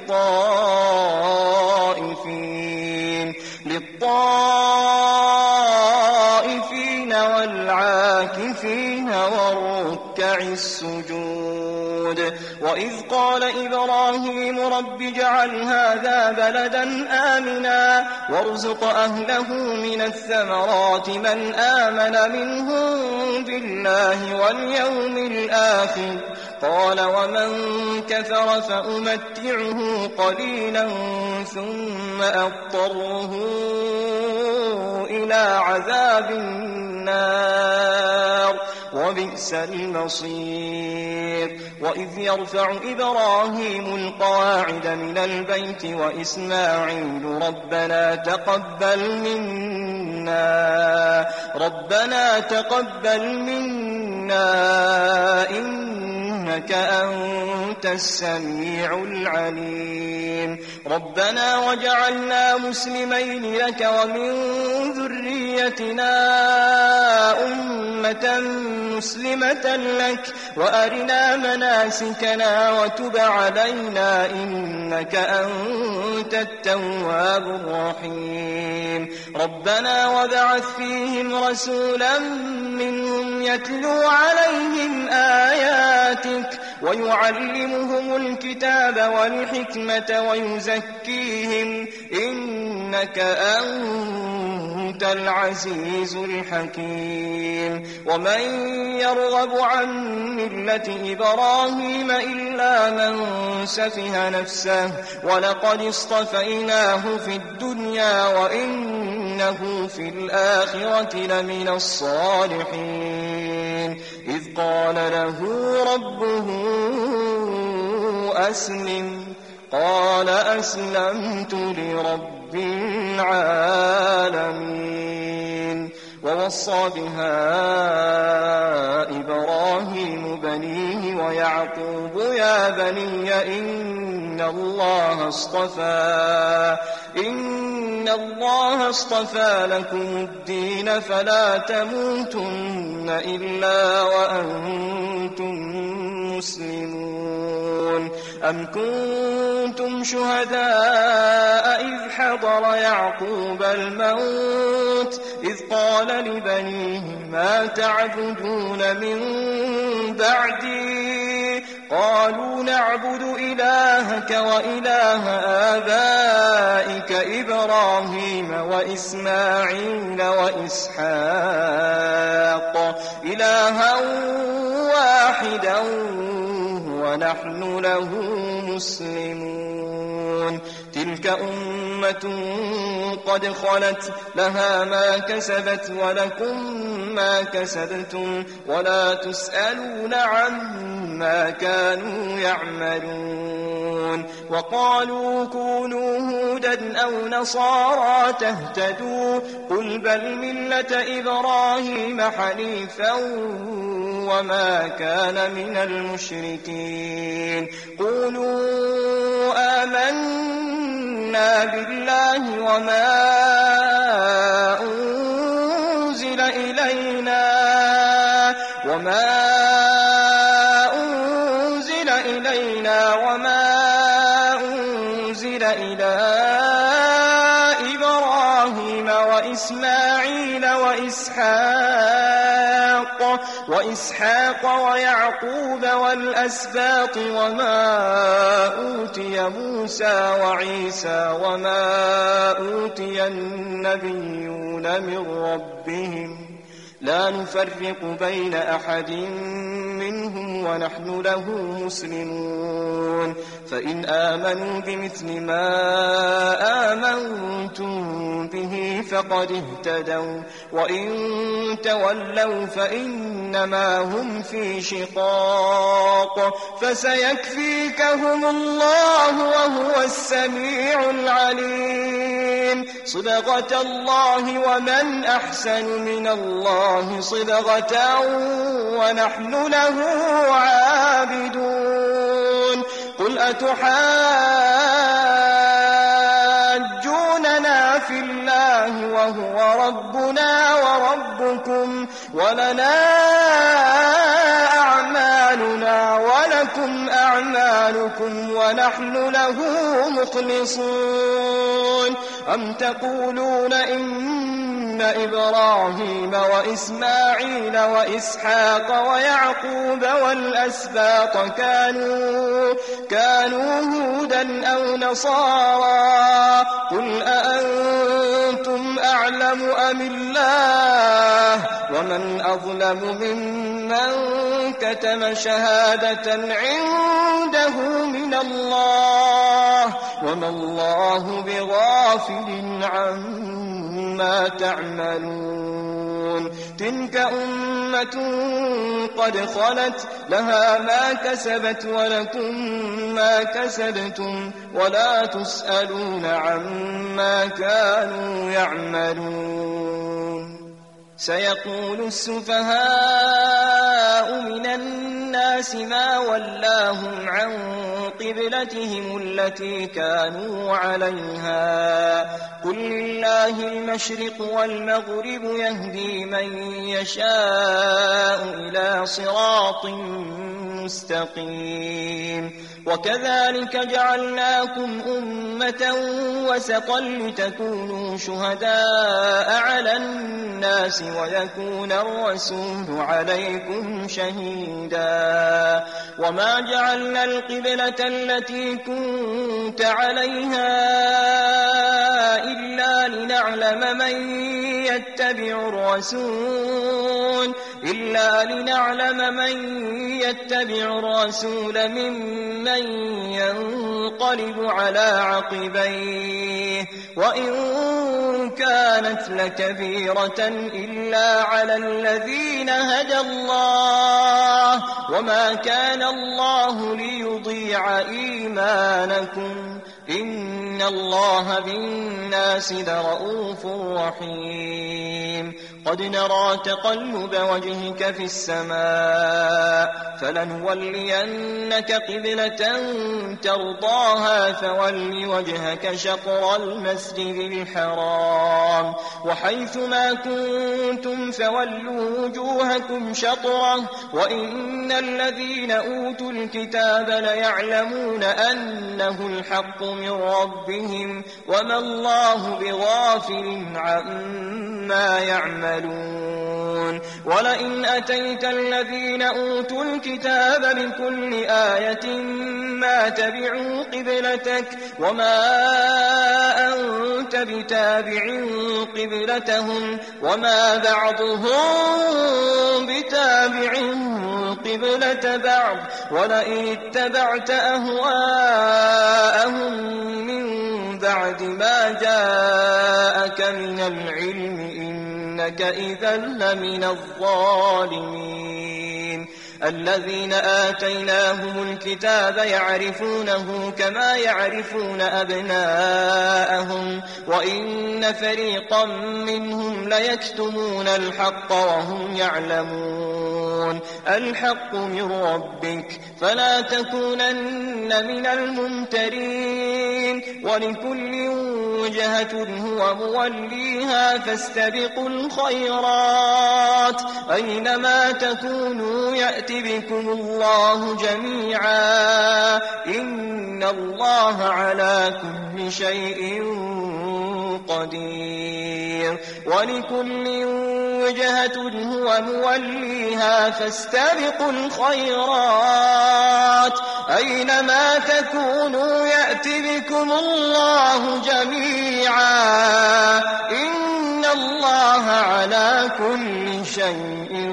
للطائفين والعاكفين والركع السجود. وإذ قال إبراهيم رب اجعل هذا بلدا آمنا وارزق أهله من الثمرات من آمن منهم بالله واليوم الآخر قال ومن كفر فأمتعه قليلا ثم أضطره إلى عذاب النار وبئس المصير. وإذ يرفع إبراهيم القواعد من البيت وإسماعيل ربنا تقبل منا إنك أنت السميع العليم. ربنا وجعلنا مسلمين لك ومن ذريتنا أمة مسلمة لك وأرنا مناسكنا وتب علينا إنك أنت التواب الرحيم. ربنا وابعث فيهم رسولا منهم يتلو عليهم آياتك ويعلمهم الكتاب والحكمة ويزكيهم إنك أنت العزيز الحكيم. ومن يرغب عن ملة إبراهيم إلا من سفه نفسه ولقد اصطفيناه في الدنيا وإنه في الآخرة لمن الصالحين. إذ قال له ربه أسلم قال أسلمت لرب العالمين. ووصى بها إبراهيم بنيه ويعقوب يا بني إن الله اصطفى لكم الدين فلا تموتن إلا وأنتم مسلمون. أم كنتم شهداء إذ حضر يعقوب الموت إذ قال لبنيه ما تعبدون من بعدي قالوا نعبد إلهك وإله آبائك إبراهيم وإسماعيل وإسحاق إلها واحدا ونحن له مسلمون. تلك أمة قد خلت لها ما كسبت ولكم ما كسبتم ولا تسألون عما كانوا يعملون. وقالوا كونوا هودا أو نصارى تهتدوا قل بل ملة إبراهيم حنيفا وما كان من المشركين. قولوا آمنا بالله وما أنزل إلينا وما أنزل إلى إبراهيم وإسماعيل وإسحاق وإسحاق ويعقوب والأسباط وما أوتي موسى وعيسى وما أوتي النبيون من ربهم لا نفرق بين أحد منهم ونحن له مسلمون فإن آمنوا بمثل ما آمنتم به فقد اهتدوا وإن تولوا فإنما هم في شقاق فسيكفيكهم الله وهو السميع العليم صبغة الله ومن أحسن من الله صبغة ونحن له عابدون قل أتحاجوننا في الله وهو ربنا وربكم ولنا أعمالنا ولكم أعمالكم ونحن له مخلصون أم تقولون إن إبراهيم وإسماعيل وإسحاق ويعقوب والأسباط كانوا هودا أو نصارى قل أأنتم أعلم أم الله ومن أظلم ممن كتم شهادة عنده من الله وما الله بغافل عما تعملون تلك أمة قد خلت لها ما كسبت ولكم ما كسبتم ولا تسألون عما كانوا يعملون سيقول السفهاء من الناس ما ولاهم عن قبلتهم التي كانوا عليها قل لله المشرق والمغرب يهدي من يشاء إلى صراط مستقيم وكذلك جعلناكم أمة وسطا لتكونوا شهداء على الناس ويكون الرسول عليكم شهيدا وما جعلنا القبلة التي كنت عليها إلا لنعلم من يتبع الرسول ممن ينقلب على عقبيه وإن كانت لكبيرة إلا على الذين هدى الله وما كان الله ليضيع إيمانكم إن الله بالناس لرؤوف رحيم قد نرى تقلب وجهك في السماء فلنولينك قبلة ترضاها فول وجهك شطر المسجد الحرام وحيث ما كنتم فولوا وجوهكم شطره وإن الذين أوتوا الكتاب ليعلمون أنه الحق من ربهم وما الله بغافل عما يعملون ولئن أتيت الذين أوتوا الكتاب بكل آية ما تبعوا قبلتك وما أنت بتابع قبلتهم وما بعضهم بتابع قبلة بعض ولئن اتبعت أهواءهم من بعد ما جاءك من العلم إنك إذا لمن الظالمين الذين آتيناهم الكتاب يعرفونه كما يعرفون أبناءهم وإن فريقا منهم ليكتمون الحق وهم يعلمون الحق من ربك فلا تكونن من الممترين ولكل وجهة هو موليها فاستبقوا الخيرات أينما تكونوا يأت بكم الله جميعا إن الله على كل شيء قدير ولكل وجهة هو موليها فاستبقوا الخيرات أينما تكونوا يأت بكم الله جميعا إن الله على كل شيء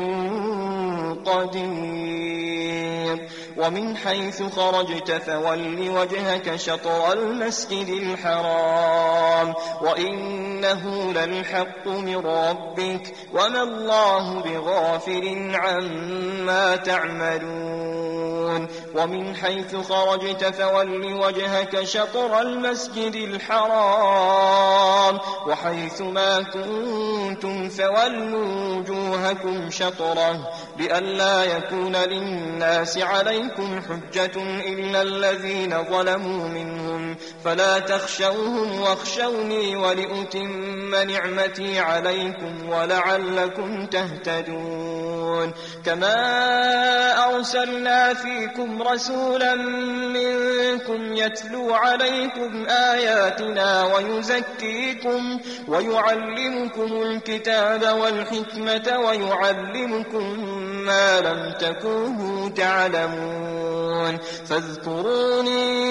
قدير ومن حيث خرجت فول وجهك شطر المسجد الحرام وإنه للحق من ربك وما الله بغافل عما تعملون ومن حيث خرجت فول وجهك شطر المسجد الحرام وحيث ما كنتم فولوا وجوهكم شطره لئلا يكون للناس عليكم حجة إلا الذين ظلموا منهم فلا تخشوهم واخشوني ولأتم نعمتي عليكم ولعلكم تهتدون كما أرسلنا فيكم رسولا منكم يتلو عليكم آياتنا ويزكيكم ويعلمكم الكتاب والحكمة ويعلمكم ما لم تكونوا تعلمون فاذكروني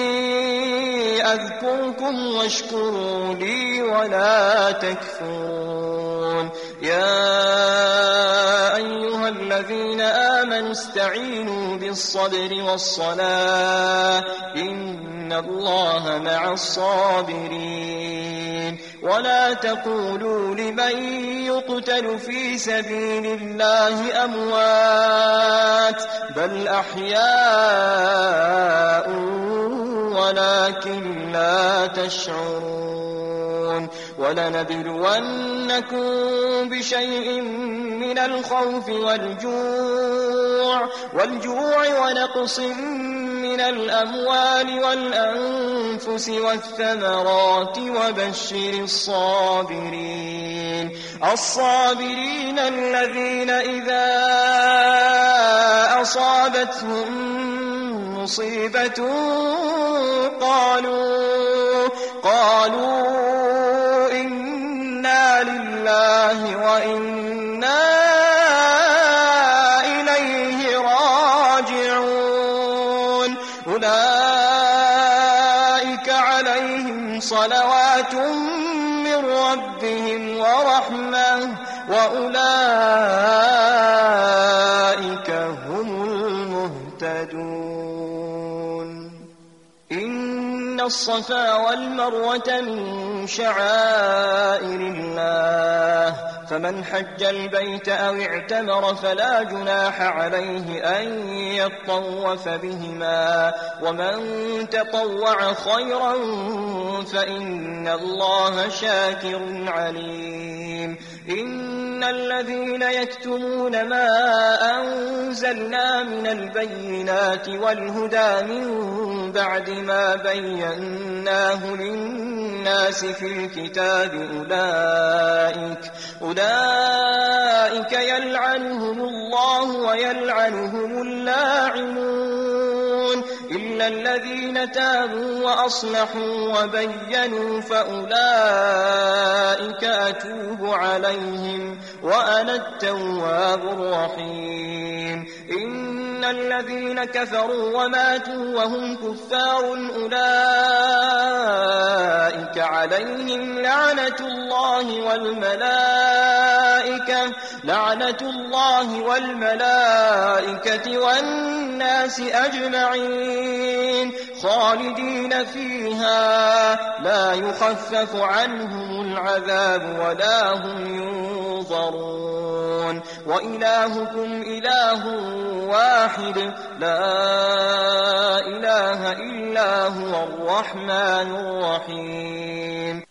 أذكركم واشكروا لي ولا تكفرون يا أيها الذين آمنوا استعينوا بالصبر والصلاة إن الله مع الصابرين ولا تقولوا لمن يقتل في سبيل الله أموات بل أحياء ولكن لا تشعرون ولنبلونكم بشيء من الخوف والجوع ونقص من الأموال والأنفس والثمرات وبشر الصابرين الذين إذا أصابتهم مصيبة قالوا إنا لله وإنا إليه راجعون أولئك عليهم صلوات من ربهم ورحمة وأولئك هم المهتدون إن الصفا والمروة من شعائر الله فمن حج البيت أو اعتمر فلا جناح عليه أن يطوف بهما ومن تطوع خيرا فإن الله شاكر عليم إن الذين يكتمون ما أنزلنا من البينات والهدى من بعد ما بيناه للناس في الكتاب أولئك يلعنهم الله ويلعنهم اللاعنون إلا الذين تابوا وأصلحوا وبينوا فأولئك أتوب عليهم وأنا التواب الرحيم إن الذين كفروا وماتوا وهم كفار أولئك عليهم لعنة الله والملائكة والناس أجمعين خالدين فيها لا يخفف عنهم العذاب ولا هم ينظرون وإلهكم إله واحد لا إله إلا هو الرحمن الرحيم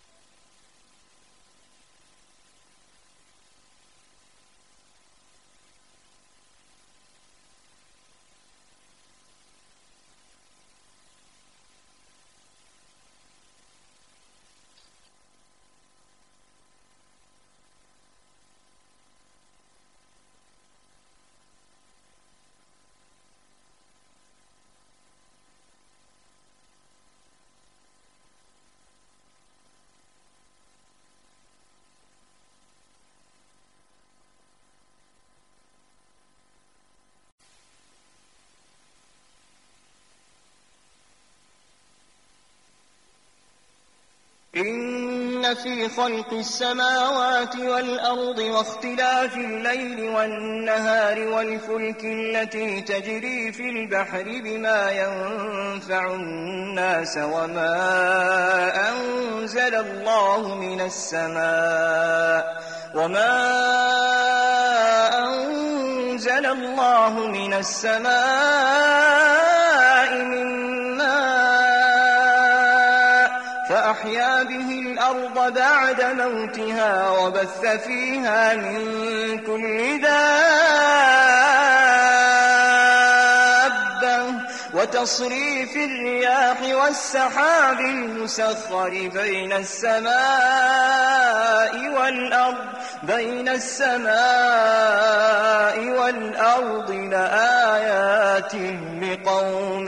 إن في خلق السماوات والأرض واختلاف الليل والنهار والفلك التي تجري في البحر بما ينفع الناس وما أنزل الله من السماء من فأحيا به الأرض بعد موتها وبث فيها من كل دابة وتصريف الرياح والسحاب المسخر بين السماء والأرض لآيات لقوم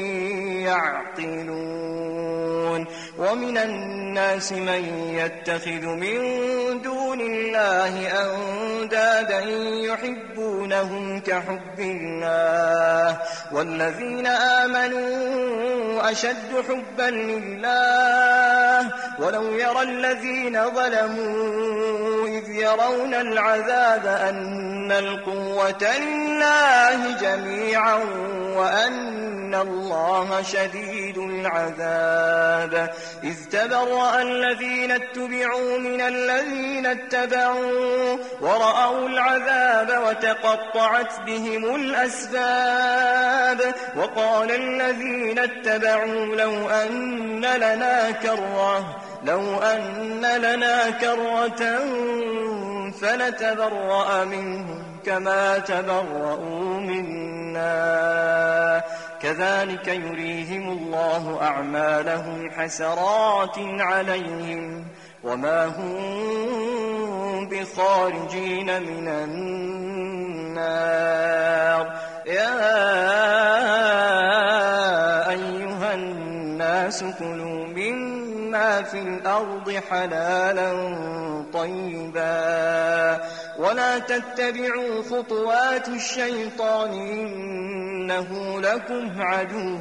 يعقلون ومن الناس من يتخذ من دون الله أندادا يحبونهم كحب الله والذين آمنوا أشد حبا لله ولو يرى الذين ظلموا إذ يرون العذاب أن القوة لله جميعا وأن الله شديد العذاب إذ تبرأ الذين اتبعوا من الذين اتبعوا ورأوا العذاب وتقطعت بهم الأسباب وقال الذين اتبعوا لو أن لنا كرة فنتبرأ منهم كما تبرؤوا منا كذلك يريهم الله أعمالهم حسرات عليهم وما هم بخارجين من النار يا أيها الناس كلوا مما في الأرض حلالا طيبا ولا تتبعوا خطوات الشيطان إنه لكم عدو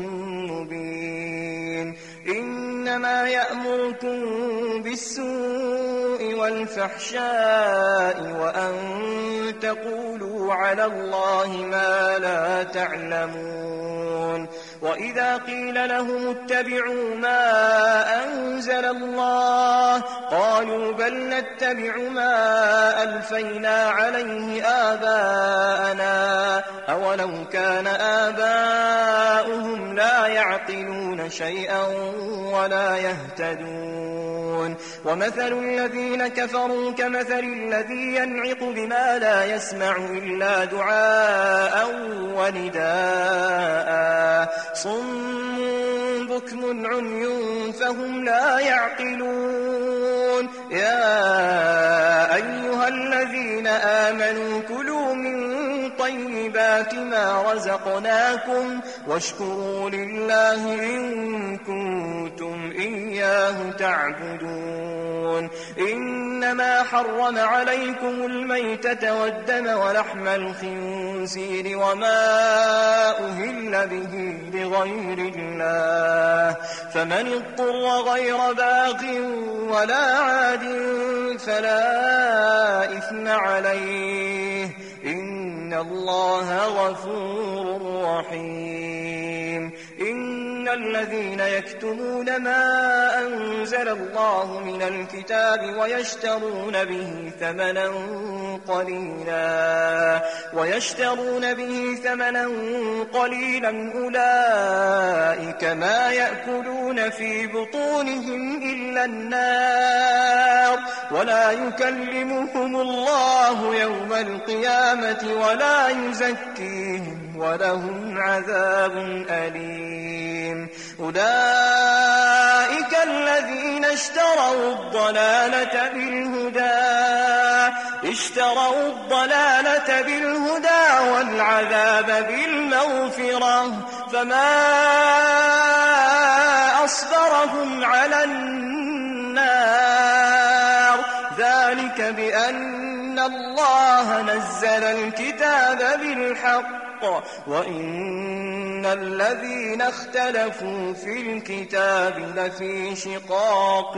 مبين إنما يأمركم بالسوء والفحشاء وأن تقولوا على الله ما لا تعلمون وإذا قيل لهم اتبعوا ما أنزل الله قالوا بل نتبع ما ألفينا عليه آباءنا أولو كان آباؤهم لا يعقلون شيئا ولا يهتدون ومثل الذين كفروا كمثل الذي ينعق بما لا يسمع إلا دعاء ونداء صم بكم عمي فهم لا يعقلون يا أيها الذين آمنوا كلوا من طيبات ما رزقناكم واشكروا لله إن كنتم إياه تعبدون إنما حرم عليكم الميتة والدم ولحم الخنزير وما أهل به لغير الله فمن اضطر غير باغ ولا عاد فلا إثم عليه إن الله غفور رحيم إن الذين يكتمون ما أنزل الله من الكتاب ويشترون به ثمنا قليلا أولئك ما يأكلون في بطونهم إلا النار ولا يكلمهم الله يوم القيامة ولا يزكيهم ولهم عذاب أليم أولئك الذين اشتروا الضلالة بالهدى والعذاب بالمغفرة فما أصبرهم على النار ذلك بأن الله نزل الكتاب بالحق بالحق وإن الذين اختلفوا في الكتاب لفي شقاق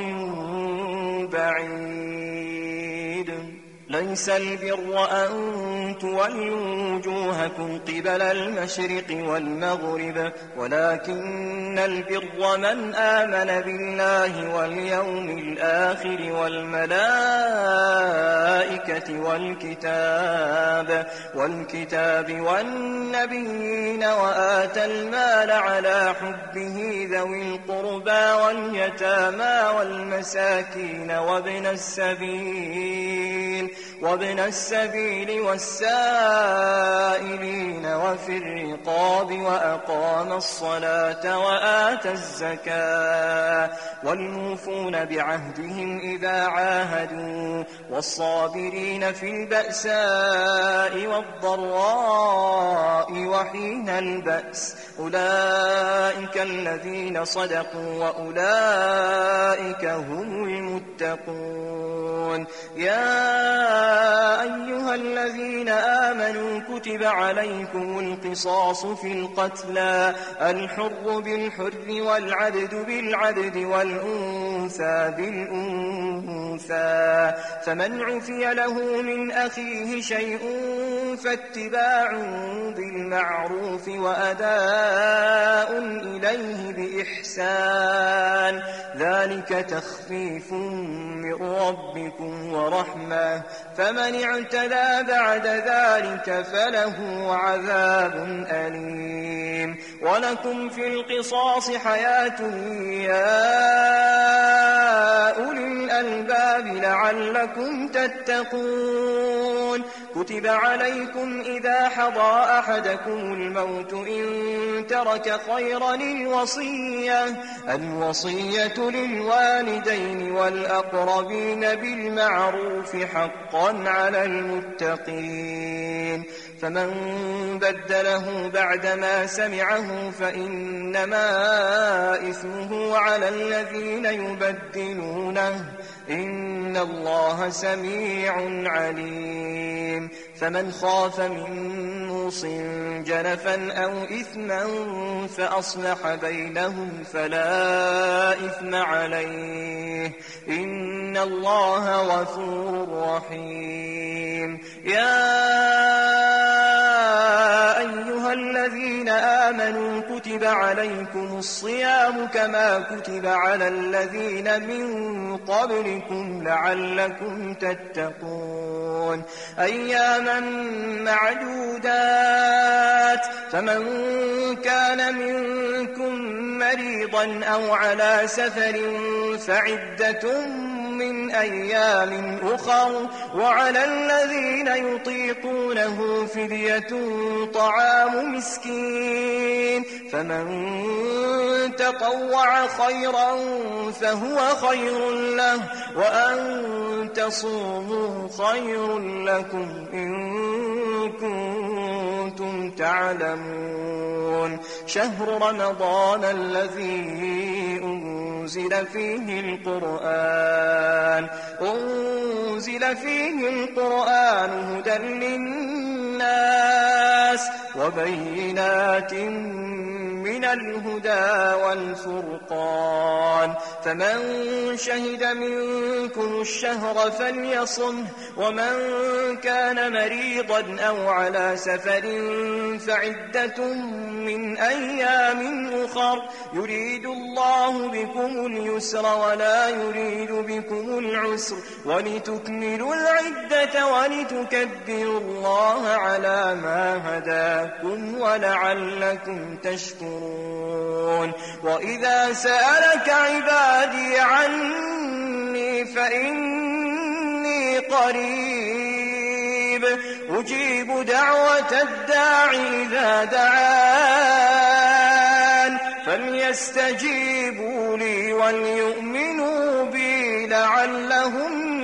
بعيد ليس البر أن تولوا وجوهكم قبل المشرق والمغرب ولكن البر من آمن بالله واليوم الآخر والملائكة والكتاب والنبيين وآتى المال على حبه ذوي القربى واليتامى والمساكين وابن السبيل والسائلين وفي الرقاب وأقام الصلاة وآتى الزكاة والموفون بعهدهم إذا عاهدوا والصابرين في البأساء والضراء وحين البأس أولئك الذين صدقوا وأولئك هم المتقون يا أيها الذين آمنوا كتب عليكم القصاص في القتلى الحر بالحر والعبد بالعبد والأنثى بالأنثى فمن عفي له من أخيه شيء فاتباع بالمعروف وأداء إليه بإحسان ذلك تخفيف من ربكم ورحمة فمن اعتدى بعد ذلك فله عذاب أليم ولكم في القصاص حياة يا أولي الألباب لعلكم تتقون كتب عليكم إذا حضر أحدكم الموت إن ترك خيرا الوصية للوالدين والأقربين بالمعروف حقا على المتقين فمن بدله بعدما سمعه فإنما إثمه على الذين يبدلونه إن الله سميع عليم فمن خاف من موص جنفا أو إثما فأصلح بينهم فلا إثم عليه إن الله غفور رحيم يا أيها الذين آمنوا كتب عليكم الصيام كما كتب على الذين من قبلكم لعلكم تتقون أياما معدودات فمن كان منكم مريضا أو على سفر فعدة من أيام أخر وعلى الذين يطيقونه فدية طعام مسكين فمن تطوع خيرا فهو خير له وأن تصوموا خير لكم إن كنتم تعلمون شهر رمضان الذي أنزل فيه القرآن هدى للناس وبينات من الهدى والفرقان فمن شهد منكم الشهر فليصمه ومن كان مريضا أو على سفر فعدة من أيام أخر يريد الله بكم اليسر ولا يريد بكم العسر ولتكملوا العدة ولتكبروا الله على ما هداكم ولعلكم تشكرون وإذا سألك عبادي عني فإني قريب أجيب دعوة الداع إذا دعان فليستجيبوا لي وليؤمنوا بي لعلهم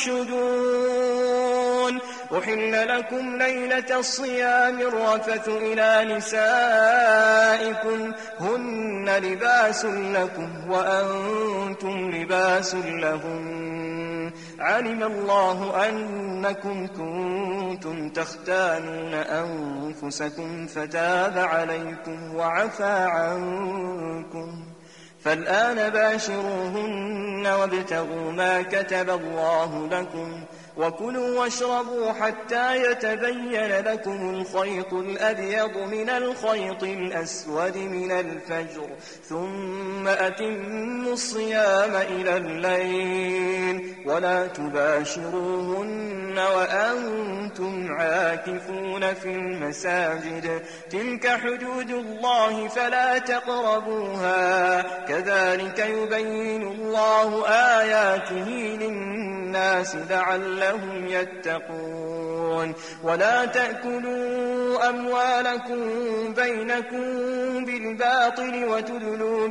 يرشدون أحل لكم ليلة الصيام الرفث إلى نسائكم هن لباس لكم وأنتم لباس لهم علم الله أنكم كنتم تختانون أنفسكم فتاب عليكم وعفى عنكم، فالآن باشروهن وابتغوا ما كتب الله لكم، وكلوا واشربوا حتى يتبين لكم الخيط الأبيض من الخيط الأسود من الفجر، ثم أتموا الصيام إلى الليل، ولا تباشروهن وأنتم عاكفون في المساجد، تلك حدود الله فلا تقربوها، كذلك يبين الله آياته للناس لعلهم يتقون. ولا تأكلوا أموالكم بينكم بالباطل وتدلوا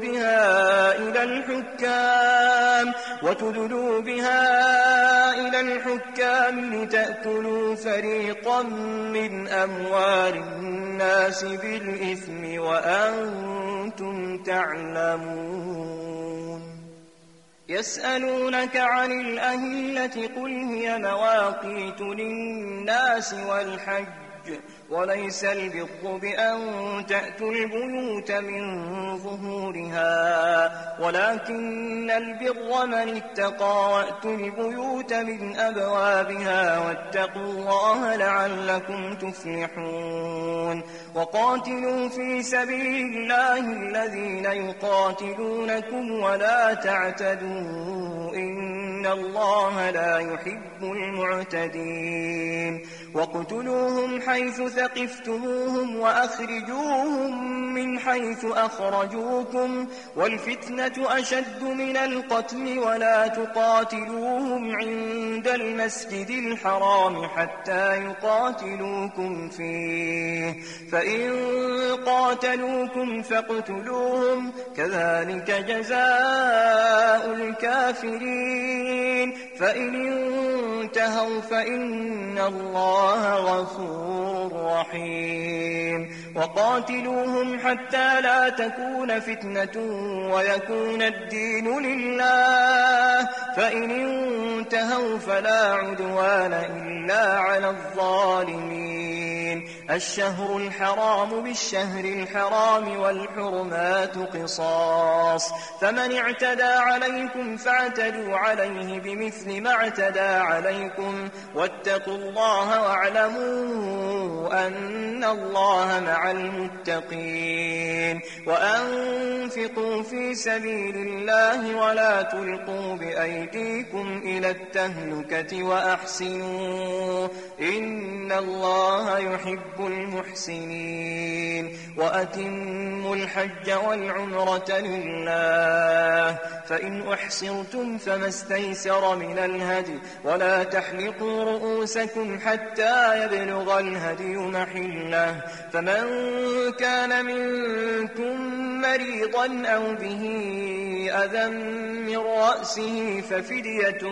بها إلى الحكام لتأكلوا فريقا من أموال الناس بالإثم وأنتم تعلمون. يسألونك عن الأهلة قل هي مواقيت للناس والحج، وليس البر بأن تأتوا البيوت من ظهورها، ولكن البر من اتقى وأتوا البيوت من أبوابها، واتقوا الله لعلكم تفلحون. وقاتلوا في سبيل الله الذين يقاتلونكم ولا تعتدوا إن الله لا يحب المعتدين. واقتلوهم حيث ثقفتموهم وأخرجوهم من حيث أخرجوكم، والفتنة أشد من القتل، ولا تقاتلوهم عند المسجد الحرام حتى يقاتلوكم فيه، فإن قاتلوكم فاقتلوهم، كذلك جزاء الكافرين، فإن انتهوا فإن الله غفور رحيم. وقاتلوهم حتى لا تكون فتنة ويكون الدين لله، فإن انتهوا فلا عدوان إلا على الظالمين. الشهر الحرام بالشهر الحرام والحرمات قصاص، فمن اعتدى عليكم فاعتدوا عليه بمثل ما اعتدى عليكم، واتقوا الله واعلموا أن الله مع المتقين. وأنفقوا في سبيل الله ولا تلقوا بأيديكم إلى التهلكة وأحسنوا إن الله يحب المحسنين. وأتموا الحج والعمرة لله، فإن أحصرتم فما استيسر من الهدي، ولا تحلقوا رؤوسكم حتى يبلغ الهدي محله، فمن كان منكم مريضا أو به أذى من رأسه ففدية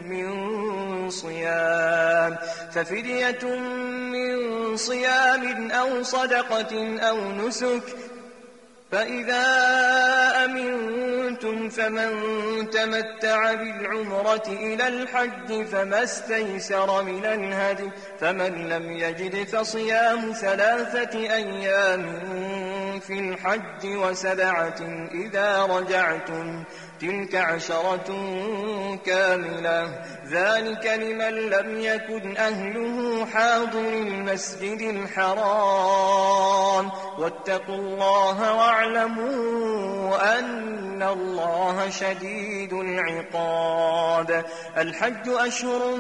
من صيام أو صدقة أو نسك، فإذا أمنتم فمن تمتع بالعمرة إلى الحج فما استيسر من الهدي، فمن لم يجد فصيام 3 أيام في الحج و7 إذا رجعتم، تلك 10 كاملة، ذلك لمن لم يكن أهله حاضر المسجد الحرام. واتقوا الله واعلموا أن الله شديد العقاب. الحج أشهر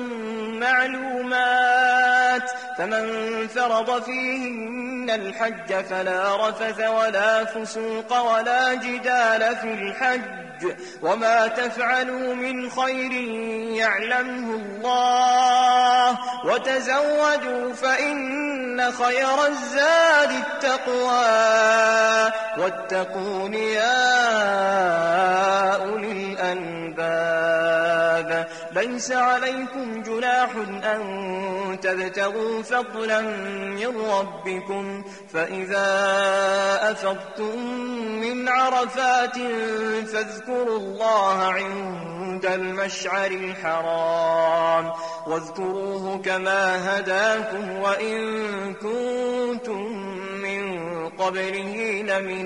معلومات، فمن فرض فيهن الحج فلا رفث ولا فسوق ولا جدال في الحج، وما تفعلوا من خير يعلمه الله، وتزودوا فإن خير الزاد التقوى، واتقون يا أولي الألباب. ليس عليكم جناح أن تبتغوا فضلا من ربكم فإذا أفضتم من عرفات فاذكروا الله عند المشعر الحرام واذكروه كما هداكم وإن كنتم من قبله لمن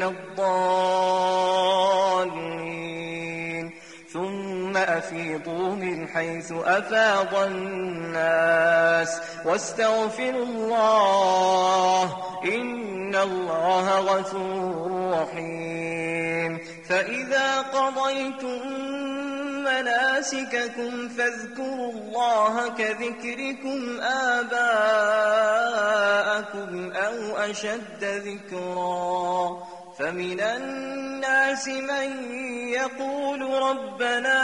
الضالين ثم أفيضوا من حيث أفاض الناس واستغفروا الله إن الله غفور رحيم فإذا قضيتم مناسككم فاذكروا الله كذكركم آباءكم أو أشد ذكرا فمن الناس من يقول ربنا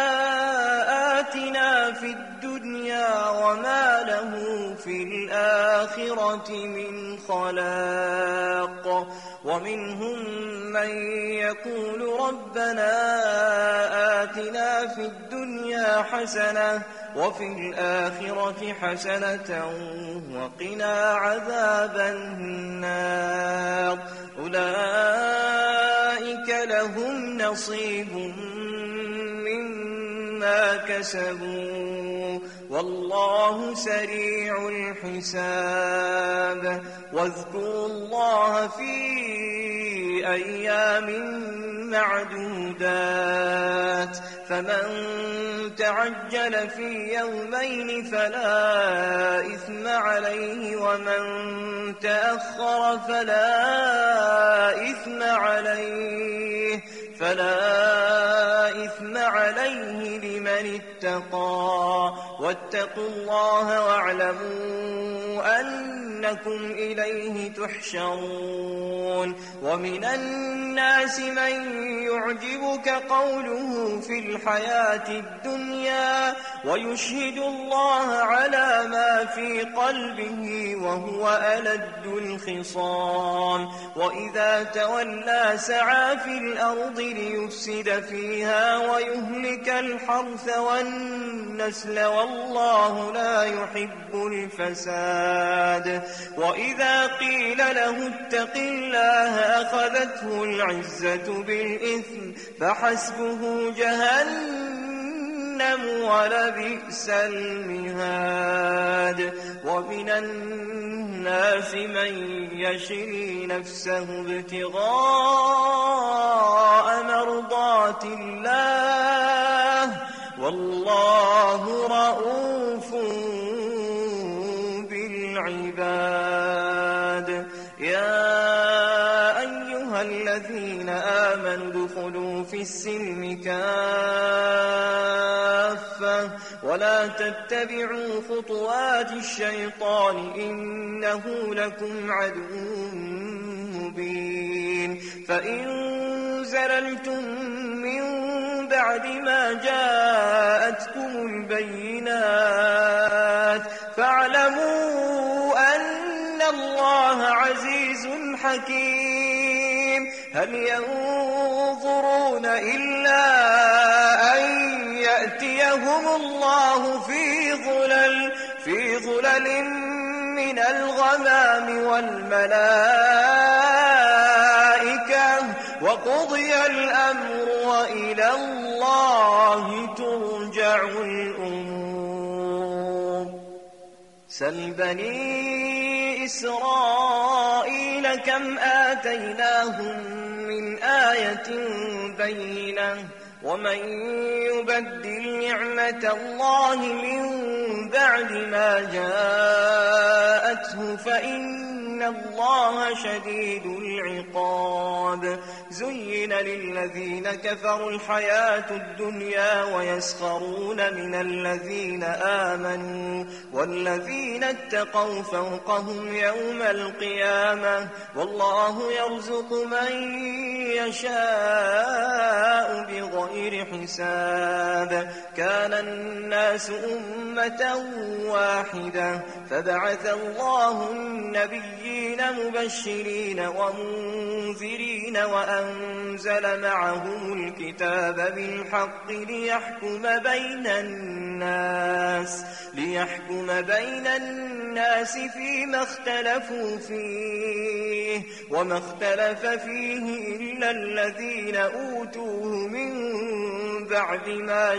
آتنا في الدنيا وما له في الآخرة من خلاق ومنهم من يقول ربنا آتنا في الدنيا حسنة وفي الآخرة حسنة وقنا عذاب النار أولئك لهم نصيب مما كسبوا والله سريع الحساب واذكروا الله في أيام معدودات فمن تعجل في يومين فلا إثم عليه ومن تأخر فلا إثم عليه لمن اتقى واتقوا الله واعلموا أنكم إليه تحشرون ومن الناس من يعجبك قوله في الحياة الدنيا ويشهد الله على ما في قلبه وهو ألد الخصام وإذا تولى سعى في الأرض ليفسد فيها ويهلك الحرث والنسل والله لا يحب الفساد وإذا قيل له اتق الله أخذته العزة بالإثم فحسبه جهنم ولبئس المهاد ومن الناس من يشري نفسه ابتغاء مرضات الله والله رؤوف بالعباد يا أيها الذين آمنوا ادخلوا في السلم كافة ولا تتبعوا خطوات الشيطان إنه لكم عدو مبين فإن زللتم من بعد ما جاءتكم البينات فاعلموا أن الله عزيز حكيم هل ينظرون إلا أن يأتيهم الله في ظلل من الغمام والملائكة وقضي الأمر وإلى الله ترجع الأمور سل بني إسرائيل كم آتيناهم من آية بينة ومن يبدل نعمة الله من بعد ما جاءته فإن الله شديد العقاب زين للذين كفروا الحياة الدنيا ويسخرون من الذين آمنوا والذين اتقوا فوقهم يوم القيامة والله يرزق من يشاء بغير بغير حساب. كان الناس أمة واحدة فبعث الله النبيين مبشرين ومنذرين وأنزل معهم الكتاب بالحق ليحكم بين الناس فيما اختلفوا فيه، وما اختلف فيه إلا الذين أوتوه من بعد ما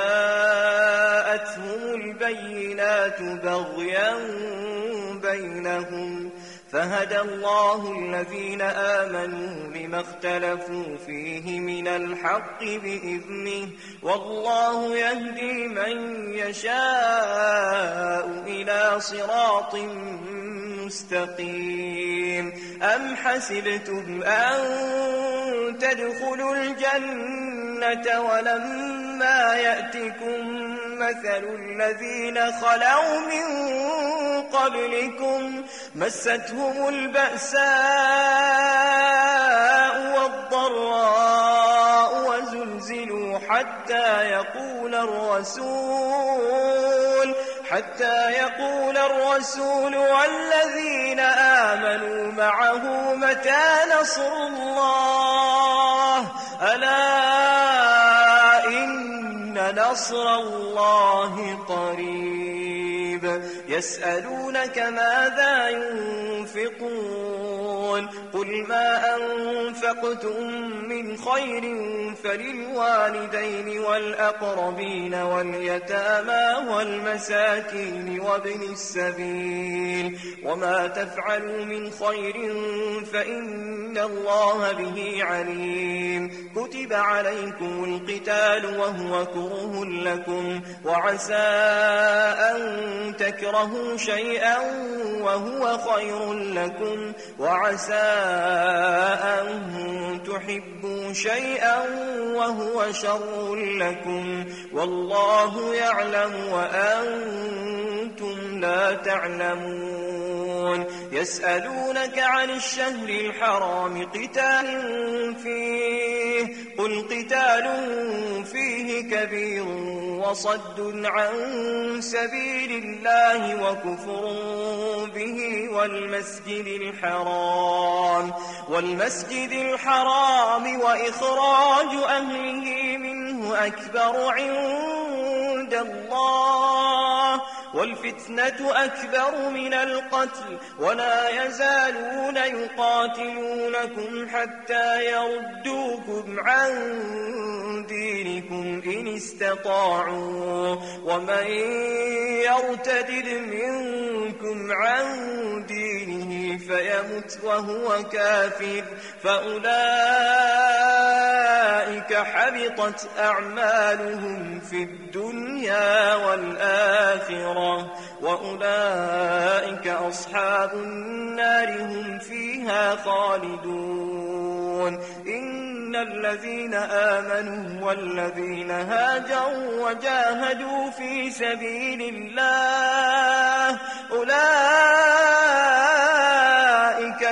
جاءتهم البينات بغيا بينهم، فهدى الله الذين آمنوا لما اختلفوا فيه من الحق بإذنه، والله يهدي من يشاء إلى صراط مستقيم. أم حسبتم أن تدخلوا الجنة ولما يأتكم مثل الذين خلوا من قبلكم مستهم البأساء والضراء وزلزلوا حتى يقول الرسول والذين آمنوا معه متى نصر الله، ألا إن نصر الله قريب. يسألونك ماذا ينفقون، قل ما أنفقتم من خير فللوالدين والأقربين واليتامى والمساكين وابن السبيل، وما تفعلوا من خير فإن الله به عليم. كتب عليكم القتال وهو كره لكم، وعسى أن تكرهوا شيئا وهو خير لكم، وعسى أن تحبوا شيئا وهو شر لكم، والله يعلم وأنتم لا تعلمون. يسألونك عن الشهر الحرام قتال فيه، قل قتال فيه كبير وصد عن سبيل الله وكفر به والمسجد الحرام وإخراج أهله منه أكبر عند الله، والفتنة أكبر من القتل، ولا يزالون يقاتلونكم حتى يردوكم عن دينكم إن استطاعوا، ومن يرتد منكم عن دينه فيمت وهو كافر فأولئك حبطت أعمالهم في الدنيا والآخرة، وأولئك أصحاب النار هم فيها خالدون. إن الذين آمنوا والذين هاجروا وجاهدوا في سبيل الله أولئك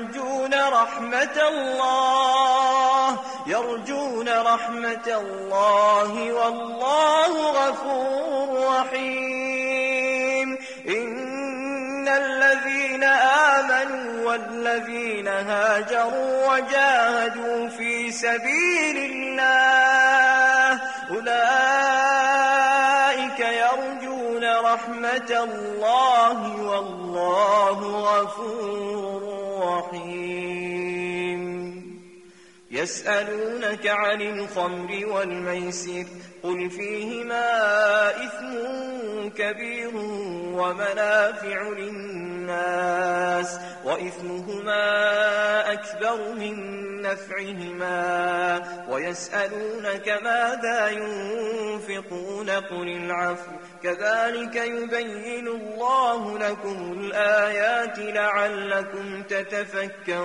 يرجون رحمة الله والله غفور رحيم. إن الذين آمنوا والذين هاجروا وجاهدوا في سبيل الله أولئك يرجون رحمة الله والله غفور رحيم. يسألونك عن الخمر والميسر قل فيهما إثم كبير ومنافع للناس وإثمهما أكبر من نفعهما، ويسألونك ماذا ينفقون قل العفو كذلك يبين الله لكم الآيات لعلكم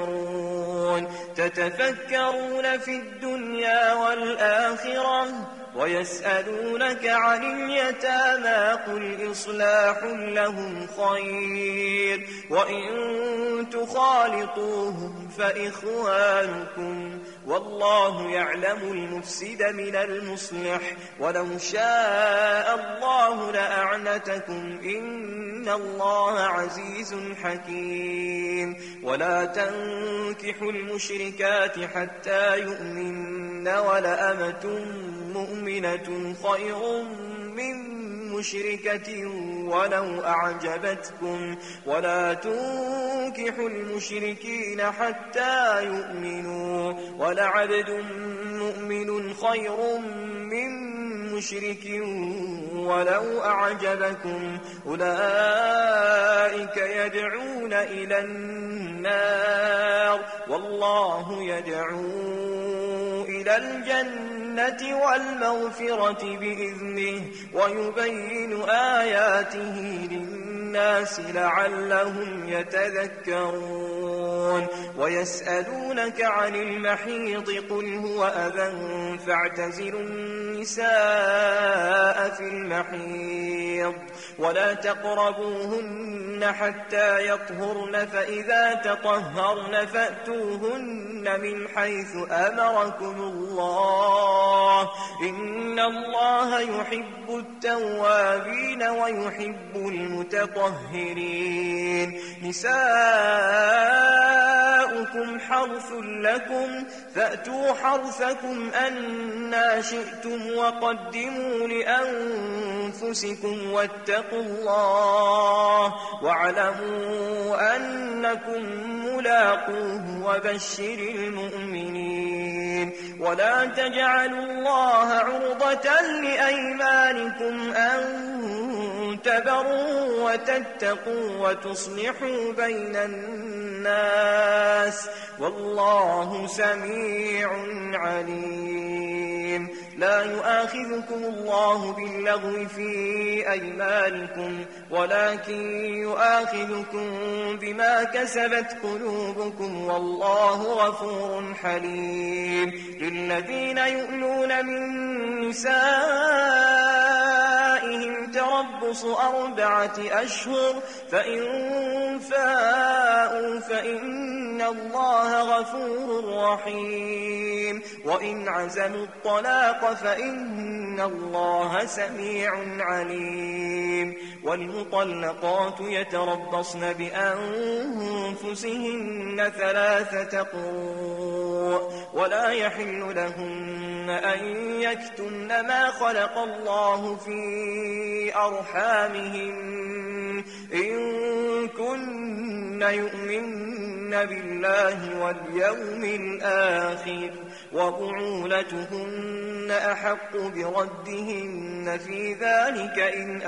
تتفكرون في الدنيا والآخرة ويسألونك عن اليتامى قل إصلاح لهم خير وإن تخالطوهم فإخوانكم والله يعلم المفسد من المصلح ولو شاء الله لأعنتكم إن الله عزيز حكيم ولا تنكحوا المشركات حتى يؤمن ولأمة مؤمنة خير من مشركة ولو أعجبتكم ولا تنكحوا المشركين حتى يؤمنوا ولعبد مؤمن خير من مشرك ولو أعجبكم أولئك يدعون إلى النار والله يدعو إلى الجنة والمغفرة بإذنه ويبين آياته للناس لعلهم يتذكرون ويسألونك عن المحيض قل هو أذى فاعتزلوا النساء في المحيض ولا تقربوهن حتى يطهرن فإذا تطهرن فأتوهن من حيث أمركم الله إن الله يحب التوابين ويحب المتطهرين نساؤكم حرث لكم فأتوا حرثكم أنى شئتم وقدموا لأنفسكم واتقوا الله واعلموا أنكم ملاقوه وبشر المؤمنين ولا تجعلوا الله عرضة لأيمانكم أن تبروا وتتقوا وتصلحوا بين الناس والله سميع عليم لا يؤاخذكم الله باللغو في أيمانكم ولكن يؤاخذكم بما كسبت قلوبكم والله غفور حليم للذين يؤلون من نسائهم تربص 4 أشهر فإن فاءوا فإن الله غفور رحيم وإن عزموا الطلاق فإن الله سميع عليم والمطلقات يتربصن بأنفسهن 3 قروء ولا يحل لهن أن يكتمن ما خلق الله في أرحامهن إن كن يؤمن بالله واليوم الآخر وبعولتهن أحق بردهن في ذلك إن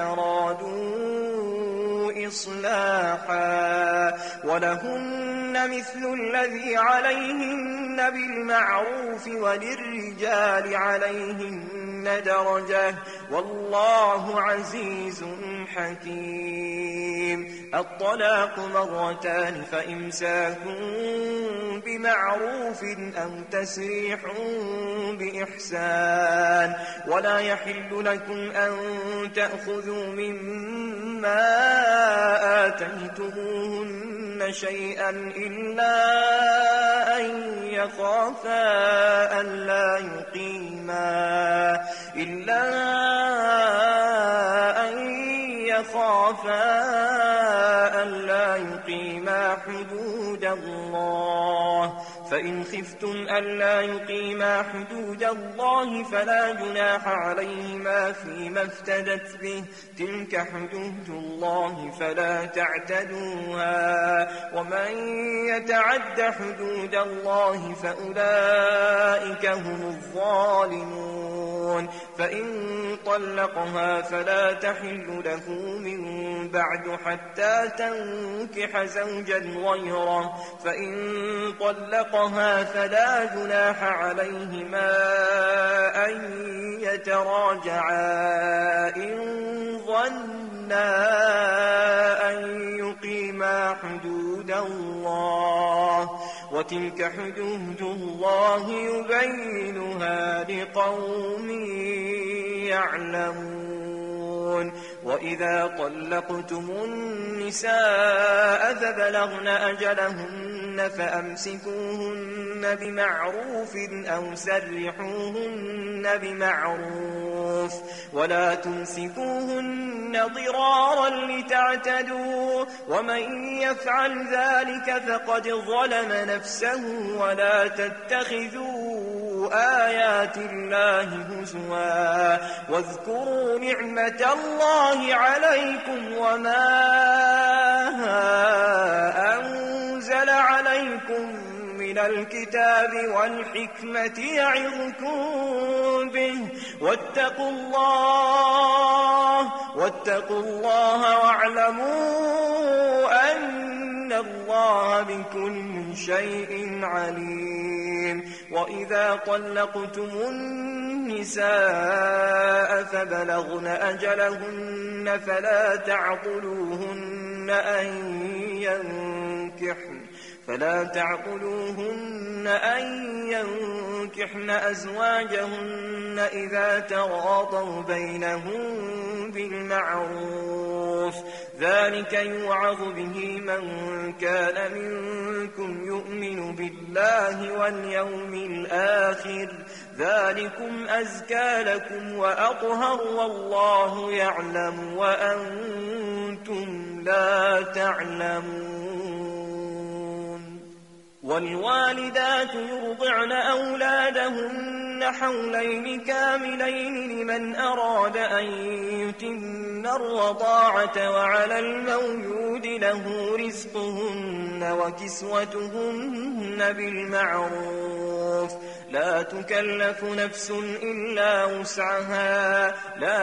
أرادوا إصلاحا ولهن مثل الذي عليهن بالمعروف وللرجال عليهن درجة والله عزيز حكيم الطلاق 2 فإمساك بمعروف أو تسريح بإحسان ولا يحل لكم أن تأخذوا مما آتيتموهن شيئا إلا أن يخافا ألا يقيما حدود الله فإن خفتم ألا يقيما حدود الله فلا جناح عليهما فيما افتدت به تلك حدود الله فلا تعتدوها ومن يتعد حدود الله فأولئك هم الظالمون فإن طلقها فلا تحل له من بعد حتى تنكح زوجا غيره فإن طلقها فلا جناح عليهما أن يتراجعا إن ظنا أن يقيما حدود الله وتلك حدود الله يبينها لقوم يعلمون. وإذا طلقتم النساء فبلغن أجلهن فأمسكوهن بمعروف أو سرحوهن بمعروف ولا تمسكوهن ضرارا لتعتدوا ومن يفعل ذلك فقد ظلم نفسه. ولا تتخذوا آيات الله هزوا واذكروا نعمة الله عليكم وما أنزل عليكم من الكتاب والحكمة يعظكم به واتقوا الله واعلموا أن الله بكل شيء عليم. وإذا طلقتم النساء فبلغن أجلهن فلا تعضلوهن أن ينكحن أزواجهن إذا تراضوا بينهم بالمعروف. ذلك يوعظ به من كان منكم يؤمن بالله واليوم الآخر. ذلكم أزكى لكم وأطهر والله يعلم وأنتم لا تعلمون. والوالدات يرضعن أولادهن حولين كاملين لمن أراد أن يتم الرضاعة وعلى المولود له رزقهن وكسوتهن بالمعروف. لا تكلف نفس إلا وسعها. لا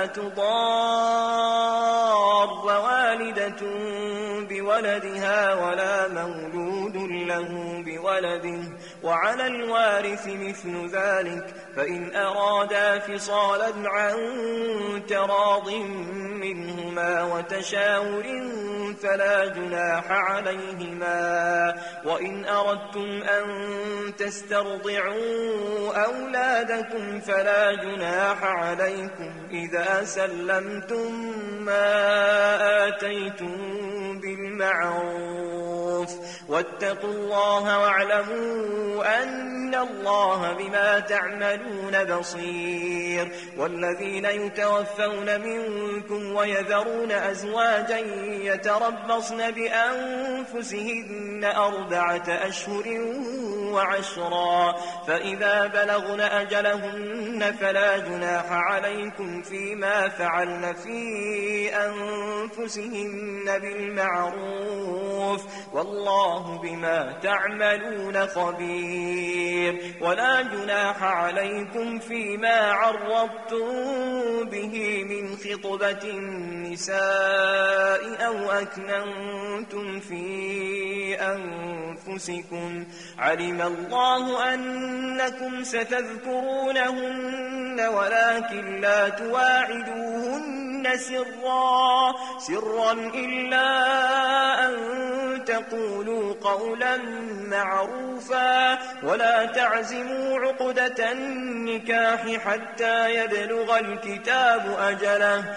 تضار والدة بولدها ولا مولود له بولده وعلى الوارث مثل ذلك. فإن أرادا فصالا عن تراض منهما وتشاور فلا جناح عليهما. وإن أردتم أن تسترضعوا أولادكم فلا جناح عليكم إذا سلمتم ما آتيتم بالمعروف. واتقوا الله واعلموا أن الله بما تعملون بصير. والذين يتوفون منكم ويذرون أزواجا يتربصن بأنفسهن 4 أشهر وعشرا. فإذا بلغن أجلهن فلا جناح عليكم فيما فعلن في أنفسهن بالمعروف والله بما تعملون خبير. ولا جناح عليكم فيما عرضتم به من خطبة النساء أو أكننتم في أنفسكم. علم الله أنكم ستذكرونهن ولكن لا تواعدوهن سرا إلا أن تقولوا قولا معروفا. ولا تعزموا عقدة النكاح حتى يبلغ الكتاب أجله.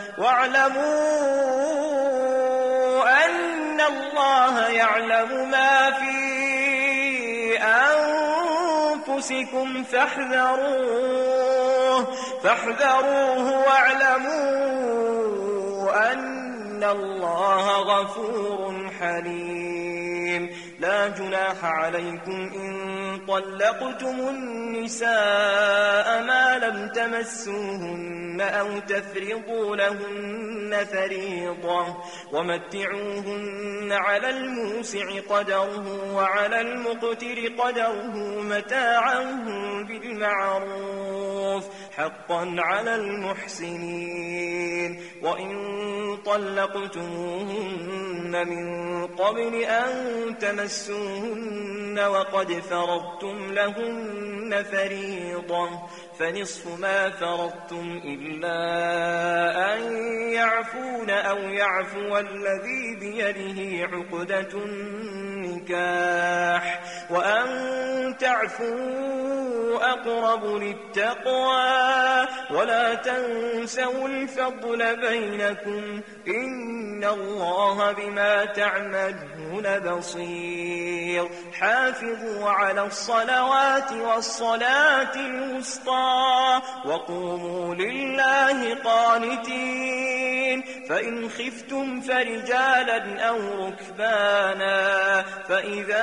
واعلموا أن الله يعلم ما في أنفسكم فاحذروه واعلموا أن الله غفور حليم. لا جناح عليكم إن طلقتم النساء ما لم تمسوهن أو تفرضوا لهن فريضة. ومتعوهن على الموسع قدره وعلى المقتر قدره متاعا بالمعروف حقا على المحسنين. وإن طلقتموهن من قبل أن تمسوهن وقد فرضتم لهن فريضة فنصف ما فرضتم إلا أن يعفون أو يعفو الذي بيده عقدة النكاح النكاح وأن تعفوا أقرب للتقوى ولا تنسوا الفضل بينكم إن الله بما تعملون بصير حافظوا على الصلوات والصلاة الوسطى وقوموا لله قانتين فإن خفتم فرجالا أو ركبانا فإذا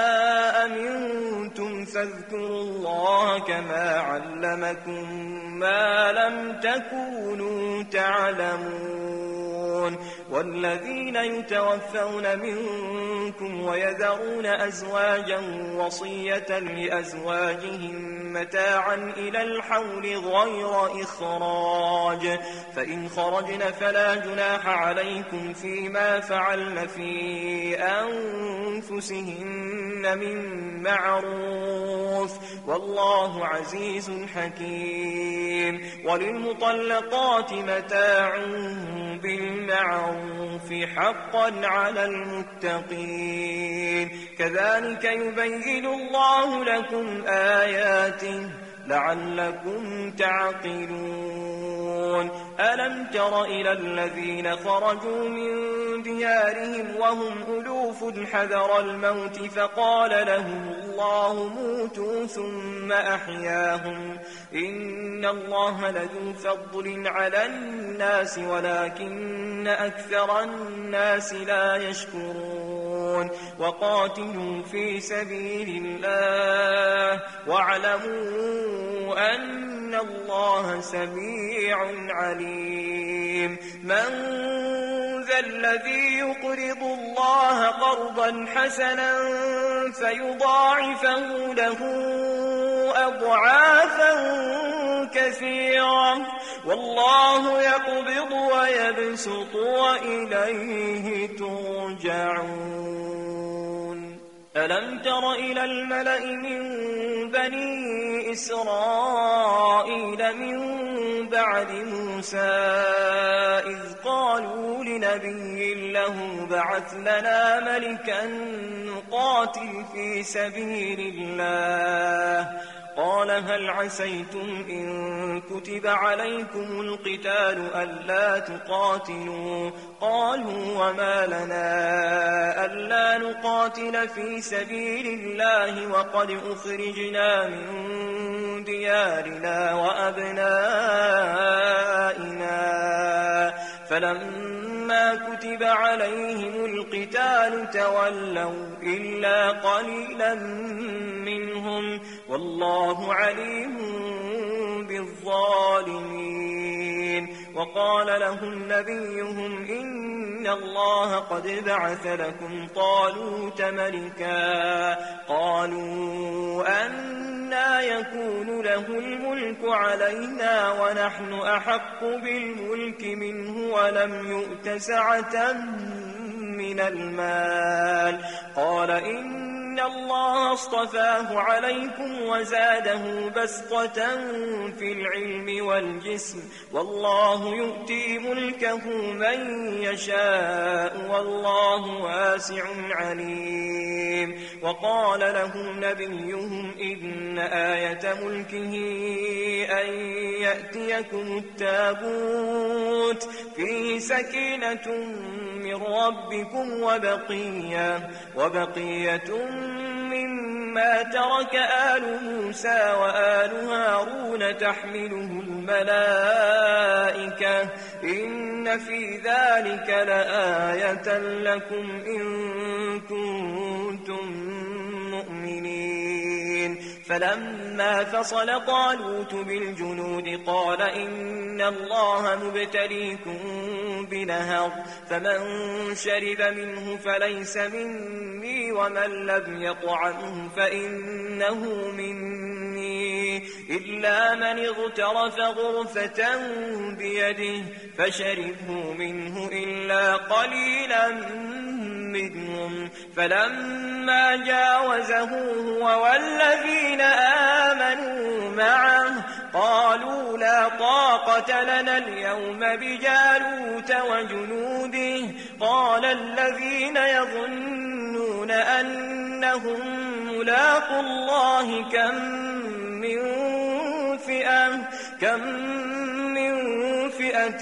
أمنتم فاذكروا الله كما علمكم ما لم تكونوا تعلمون والذين يتوفون منكم ويذرون أزواجا وصية لأزواجهم متاعا إلى الحول غير إخراج فإن خرجن فلا جناح عليكم فيما فعلن في أنفسهن من معروف والله عزيز حكيم وللمطلقات متاع بالمعروف حقا على المتقين كذلك يبين الله لكم آياته لعلكم تعقلون ألم تر إلى الذين خرجوا من ديارهم وهم ألوف حذر الموت فقال لهم الله موتوا ثم أحياهم إن الله لذو فضل على الناس ولكن أكثر الناس لا يشكرون وقاتلوا في سبيل الله واعلموا أن الله سميع عليم من ذا الذي يقرض الله قرضا حسنا فيضاعفه له أضعافا كثيرة والله يقبض ويبسط وإليه ترجعون ألم تر إلى الملأ من بني إسرائيل من بعد موسى إذ قالوا لنبي له بعث لنا ملكا نقاتل في سبيل الله قال هل عسيتم إن كتب عليكم القتال ألا تقاتلوا قالوا وما لنا ألا نقاتل في سبيل الله وقد أخرجنا من ديارنا وأبنائنا فلما كتب عليهم القتال تولوا إلا قليلا منهم والله عليم بالظالمين وقال لهم نبيهم إن الله قد بعث لكم طالوت ملكا قالوا أنى يكون له الملك علينا ونحن أحق بالملك منه ولم يؤت سعة من المال قال إن الله اصطفاه عليكم وزاده بسطة في العلم والجسم والله يؤتي ملكه من يشاء والله واسع عليم وقال لهم نبيهم إن آية ملكه أن يأتيكم التابوت فيه سكينة من ربكم وبقية مما ترك آل موسى وآل هارون تحمله الملائكة إن في ذلك لآية لكم إن كنتم مؤمنين فلما فصل طالوت بالجنود قال إن الله مبتليكم بنهر فمن شرب منه فليس مني ومن لم يطعمه فإنه مني إلا من اغترف غرفة بيده فشربه منه إلا قليلا منهم فلما جاوزه هو والذين آمنوا معه قالوا لا طاقة لنا اليوم بجالوت وجنوده قال الذين يظنون أنهم ملاقو الله كم من فئة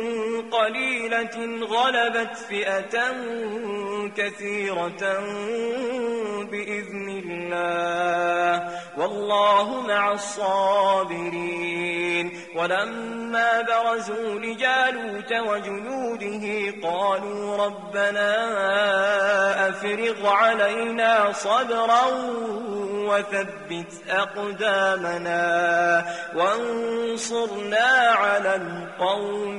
قليلة غلبت فئة كثيرة بإذن الله والله مع الصابرين ولما برزوا لجالوت وجنوده قالوا ربنا أفرغ علينا صبرا وثبت أقدامنا وانصرنا على القوم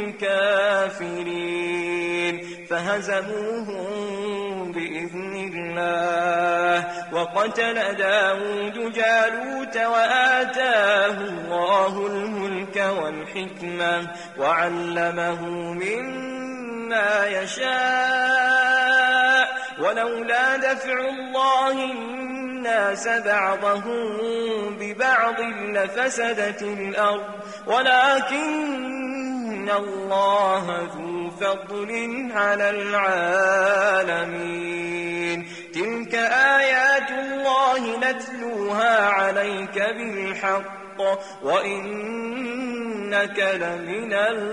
الكافرين فهزموهم بإذن الله وقتل داود جالوت وآتاه الله الملك والحكمة وعلمه مما يشاء ولولا دفع الله الناس بعضهم ببعض لفسدت الأرض ولكن الله ذو فضل على العالمين تلك آيات الله نتلوها عليك بالحق وإنك لمن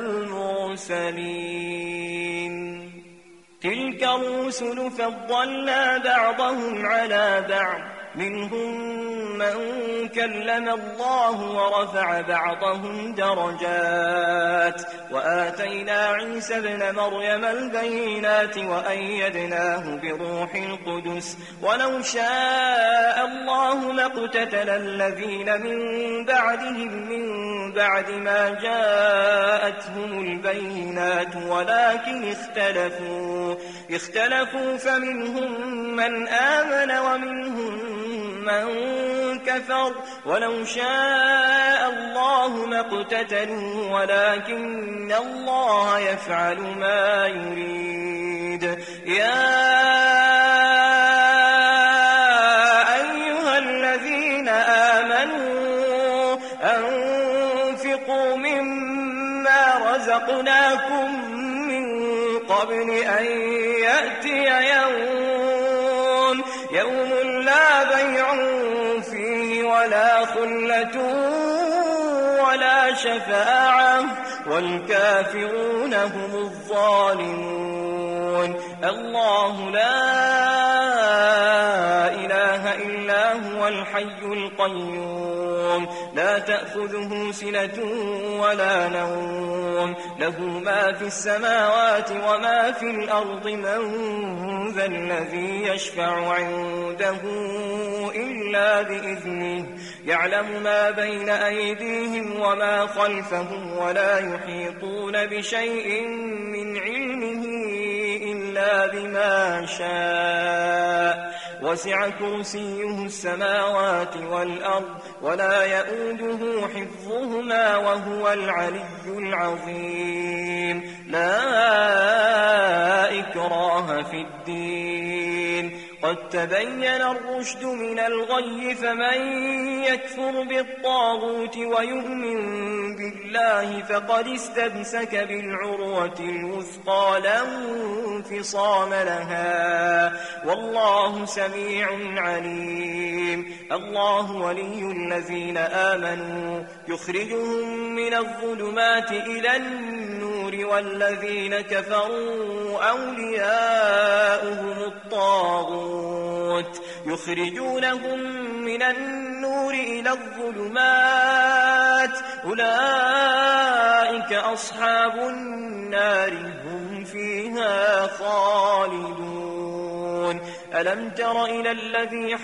المرسلين تلك الرسل فضلنا بعضهم على بعض منهم من كلم الله ورفع بعضهم درجات وآتينا عيسى ابن مريم البينات وأيدناه بروح القدس ولو شاء الله لاقتتل الذين من بعدهم من بعد ما جاءتهم البينات ولكن اختلفوا فمنهم من آمن ومنهم من كفر ولو شاء الله ما اقتتلوا ولكن الله يفعل ما يريد يا أيها الذين آمنوا أنفقوا مما رزقناكم من قبل أن يأتي يوم لا بيع فيه ولا خلة ولا شفاعة والكافرون هم الظالمون الله لا إله إلا هو الحي القيوم لا تأخذه سنة ولا نوم له ما في السماوات وما في الأرض من ذا الذي يشفع عنده إلا بإذنه يعلم ما بين أيديهم وما خلفهم ولا يحيطون بشيء من علمه إلا بما شاء وسع كرسيه السماوات والأرض ولا يؤوده حفظهما وهو العلي العظيم لا إكراه في الدين قد تبين الرشد من الغي فمن يكفر بالطاغوت ويؤمن بالله فقد استمسك بالعروة الوثقى لا انفصام لها والله سميع عليم الله ولي الذين آمنوا يخرجهم من الظلمات إلى النور والذين كفروا أولياؤهم الطاغوت يخرجونهم من النور إلى الظلمات أولئك أصحاب النار هم فيها خالدون ألم تر إلى الذي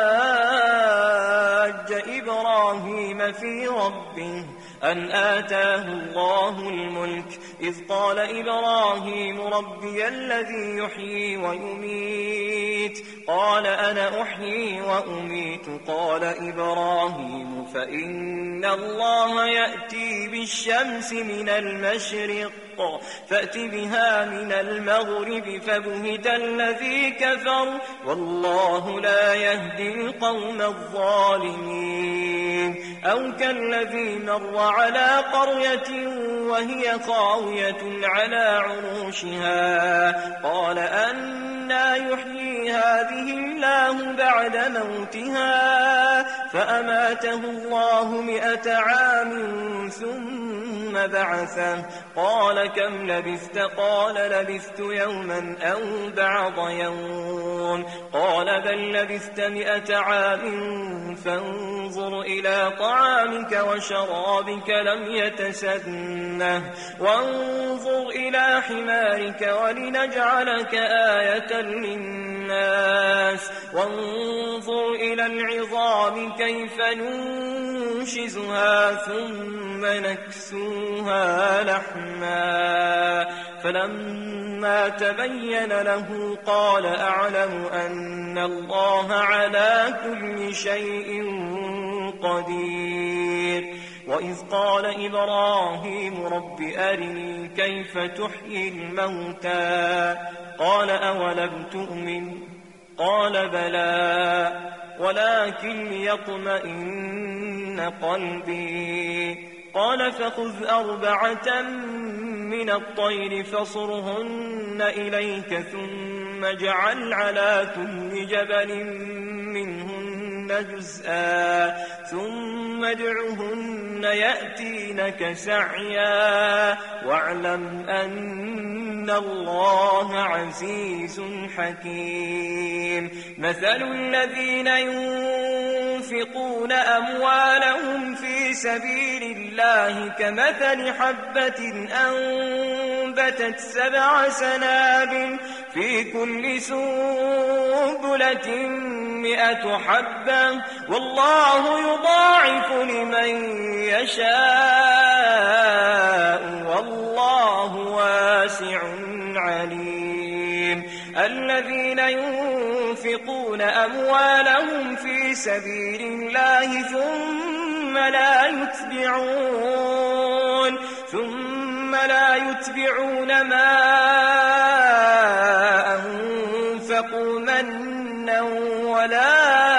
حاج إبراهيم في ربه أن آتاه الله الملك إذ قال إبراهيم ربي الذي يحيي ويميت قال أنا أحيي وأميت قال إبراهيم فإن الله يأتي بالشمس من المشرق فأت بها من المغرب فبهت الذي كفر والله لا يهدي القوم الظالمين أو كالذي مر على قرية وهي خاوية على عروشها قال أنى يحيي هذه الله بعد موتها فأماته الله 100 عام ثم بعثه قال كم لبثت قال لبثت يوما أو بعض يوم قال بل لبثت 100 عام فانظر إلى طعامك وشرابك لم يتسنه وانظر إلى حمارك ولنجعلك آية للناس وانظر إلى العظام كيف ننشزها ثم نكسوها لحما فلما تبين له قال أعلم أن الله على كل شيء قدير وإذ قال إبراهيم رب أرني كيف تحيي الموتى قال أولم تؤمن قال بلى ولكن ليطمئن قلبي قال فخذ 4 من الطير فصرهن إليك ثم اجعل على كل جبل منهن جزءا ثم ادعهن يأتينك سعيا واعلم أن الله عزيز حكيم مثل الذين ينفقون أموالهم في سبيل الله كمثل حبة أنبتت 7 سنابل في كل سنبلة 100 حبة والله يضاعف لمن يشاء والله واسع عليم الذين ينفقون أموالهم في سبيل الله ثم لا يتبعون ما أنفقوا منا ولا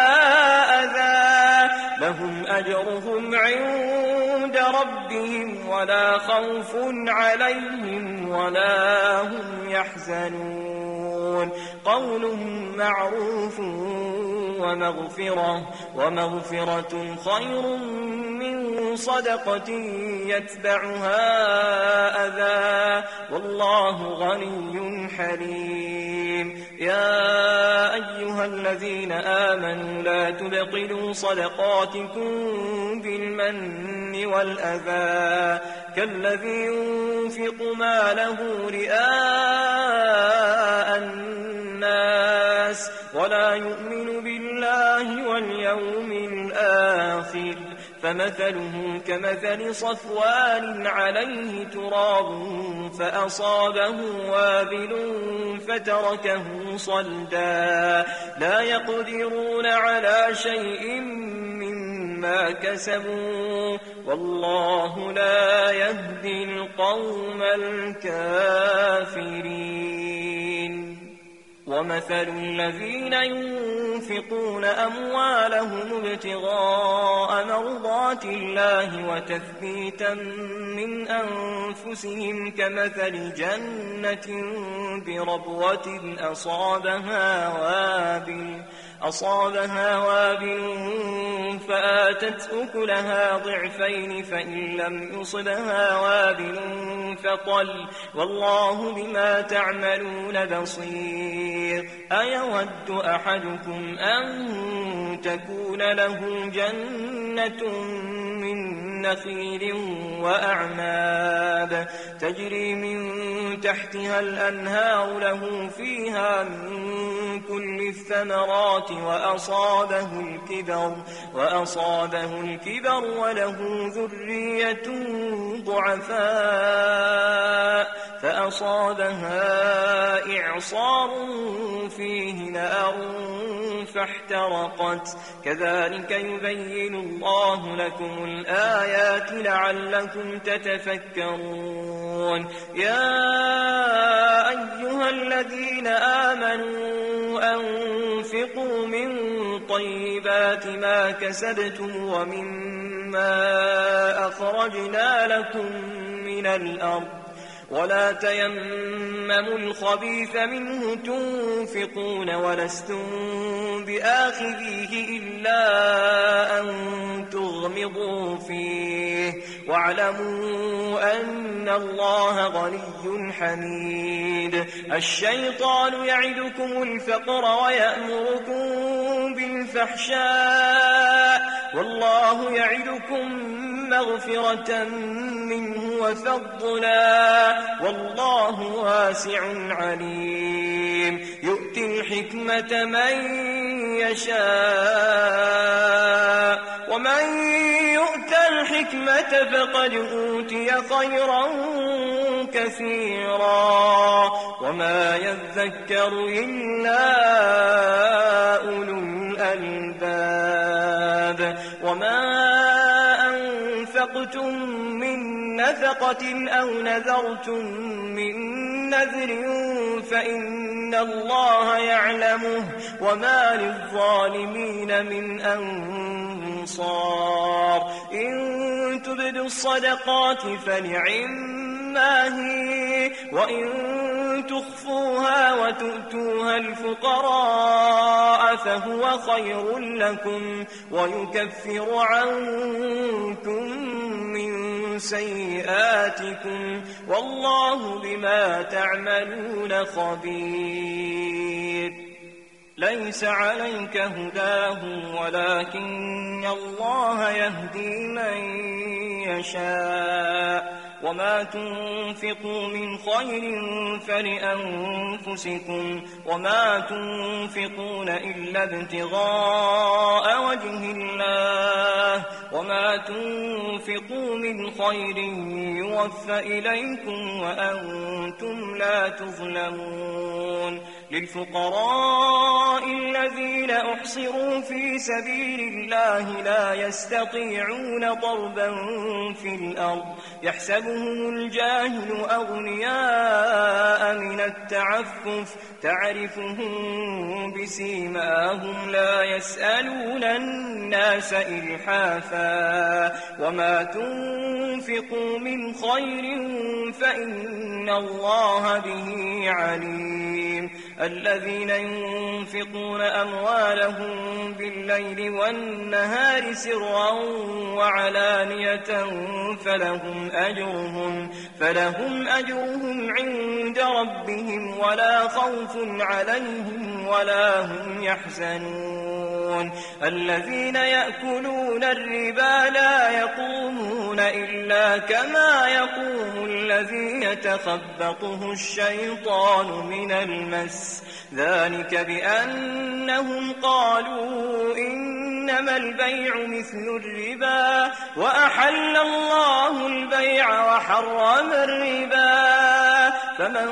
أذى لهم أجرهم عند ربهم ولا خوف عليهم ولا هم يحزنون قول معروف ومغفرة خير من صدقة يتبعها أذى والله غني حليم يا أيها الذين آمنوا لا تبطلوا صدقاتكم بالمن والأذى كالذي ينفق ماله رئاء الناس ولا يؤمن بالله واليوم الآخر فمثله كمثل صفوان عليه تراب فأصابه وابل فتركه صلدا لا يقدرون على شيء مما كسبوا والله لا يهدي القوم الكافرين ومثل الذين ينفقون أموالهم ابتغاء مرضات الله وتثبيتا من أنفسهم كمثل جنة بربوة أصابها وابل فآتت أكلها ضعفين فإن لم يصبها وابل فطل والله بما تعملون بصير أيود أحدكم أن تكون له جنة من نخيل وأعناب تجري من تحتها الأنهار له فيها من كل الثمرات وأصابه الكبر وله ذرية ضعفاء فأصابها إعصار فيه نار فاحترقت كذلك يبين الله لكم الآيات لعلكم تتفكرون يا أيها الذين آمنوا أنفقوا من طيبات ما كسبتم ومما أخرجنا لكم من الأرض ولا تيمموا الخبيث منه تنفقون ولستم بآخذيه إلا أن تغمضوا فيه واعلموا أن الله غني حميد. الشيطان يعدكم الفقر ويأمركم بالفحشاء والله يعدكم مغفرة منه وفضلا والله واسع عليم. يؤتي الحكمة من يشاء ومن يؤت الحكمة فقد أوتي خيرا كثيرا وما يذكر إلا أولو الألباب. وما أنفقتم من نفقة أو نذرتم من نذر فإن الله يعلمه وما للظالمين من أنصار. إن تبدوا الصدقات فنعما هي وإن تخفوها وتؤتوها الفقراء فهو خير لكم ويكفر عنكم من سيئاتكم والله بما تعملون خبير. ليس عليك هداهم ولكن الله يهدي من يشاء وما تنفقوا من خير فلأنفسكم وما تنفقون إلا ابتغاء وجه الله وما تنفقوا من خير يوفى إليكم وأنتم لا تظلمون. للفقراء الذين أحصروا في سبيل الله لا يستطيعون ضربا في الأرض يحسبهم الجاهل أغنياء من التعفف تعرفهم بسيماهم لا يسألون الناس إلحافا وما تنفقوا من خير فإن الله به عليم. الذين ينفقون أموالهم بالليل والنهار سرا وعلانية فلهم أجرهم عند ربهم ولا خوف عليهم ولا هم يحزنون. الذين يأكلون الربا لا يقومون إلا كما يقوم الذي يتخبطه الشيطان من المس ذلك بأنهم قالوا إنما البيع مثل الربا وأحل الله البيع وحرم الربا فمن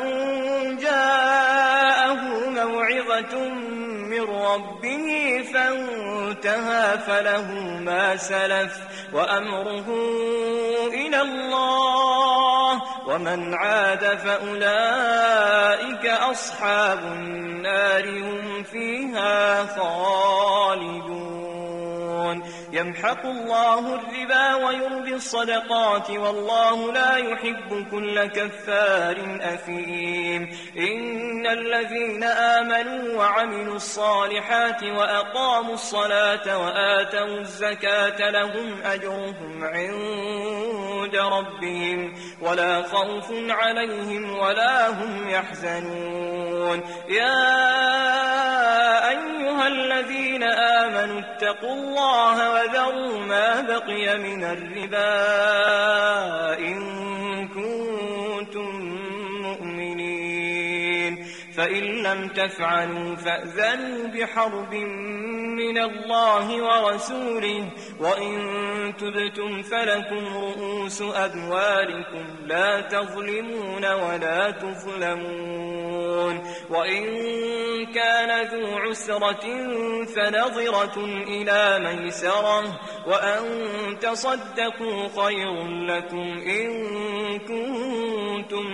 جاءه موعظة من ربه فانتهى فله ما سلف وأمره إلى الله ومن عاد فأولئك أصحاب النار هم فيها خالدون. يمحق الله الربا ويربي الصدقات والله لا يحب كل كفار أثيم. إن الذين آمنوا وعملوا الصالحات وأقاموا الصلاة وآتوا الزكاة لهم أجرهم عند ربهم ولا خوف عليهم ولا هم يحزنون. يا أيها الذين آمنوا اتقوا الله وذروا ما بقي من الربا إن كنتم مؤمنين فإن لم تفعلوا فأذنوا بحرب من الله ورسوله وإن تبتم فلكم رؤوس أموالكم لا تظلمون ولا تظلمون. وإن كان ذو عسرة فنظرة إلى ميسرة وأن تصدقوا خير لكم إن كنتم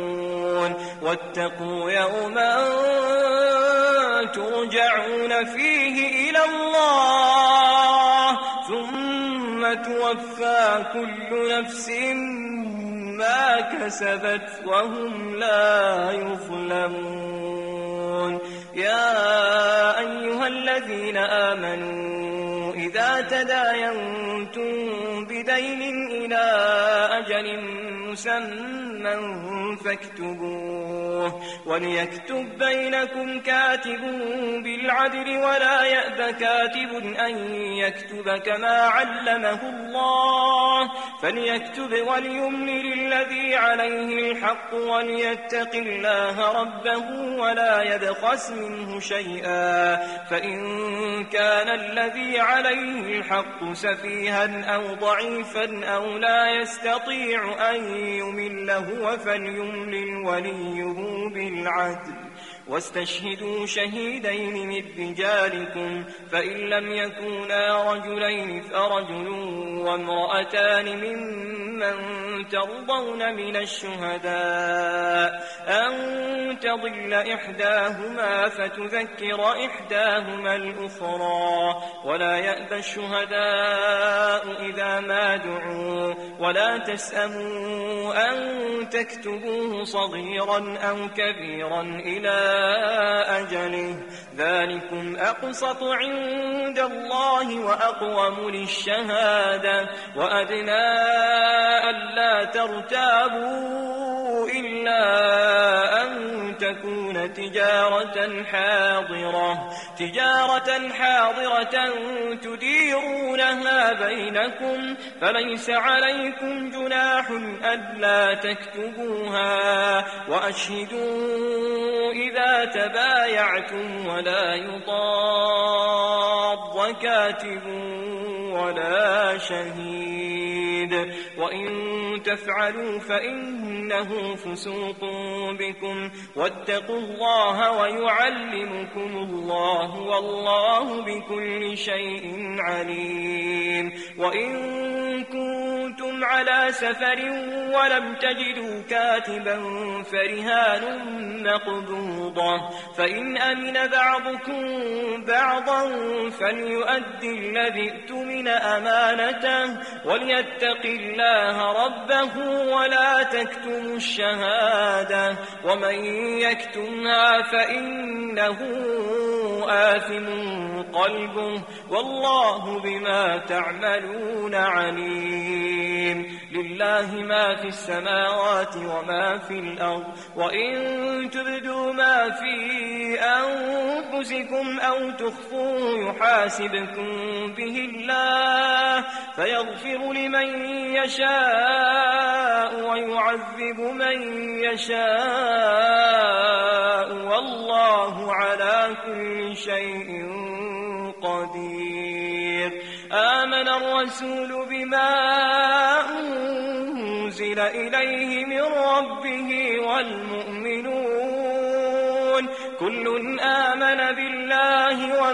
تعلمون. واتقوا يوما ترجعون فيه فيه إلى الله ثم توفى كل نفس ما كسبت وهم لا يظلمون. يا أيها الذين آمنوا إذا تداينتم بدين إلى أجل مسمى فاكتبوه وليكتب بينكم كاتب بالعدل ولا يأب كاتب أن يكتب كما علمه الله فليكتب وليملل الذي عليه الحق وليتق الله ربه ولا يبخس منه شيئا فإن كان الذي عليه الحق سفيها أو ضعيفا أو لا يستطيع أن يمل هو فليملل وليه بالعدل واستشهدوا شهيدين من رجالكم فإن لم يكونا رجلين فرجل وامرأتان ممن ترضون من الشهداء أن تضل إحداهما فتذكر إحداهما الأخرى ولا يأبى الشهداء إذا ما دعوا ولا تسأموا أن تكتبوه صغيرا أو كبيرا إلى أجله ذلكم أقسط عند الله وأقوم للشهادة وأدنى ألا ترتابوا إلا أن تكون تجارة حاضرة تديرونها بينكم فليس عليكم جناح ألا تكتبوها وأشهدوا إذا تبايعتم ولا يضار كاتب ولا شهيد وإن تفعلوا فإنه فسوق بكم واتقوا الله ويعلمكم الله والله بكل شيء عليم. وإن كنتم على سفر ولم تجدوا كاتبا فرهان مقبوضة فإن أمن بعضكم بعضا فليؤدي الذي ائتمن أمانته وليتق الله ربه ولا تكتموا الشهادة ومن يكتمها فإنه آثم قلبه والله بما تعملون عليم. لله ما في السماوات وما في الأرض وإن تبدوا ما في أنفسكم أو تخفوه يحاسبكم به الله فيغفر لمن يشاء ويعذب من يشاء والله على كل شيء قدير. آمن الرسول بما أنزل إليه من ربه والمؤمنون كل آمن بالله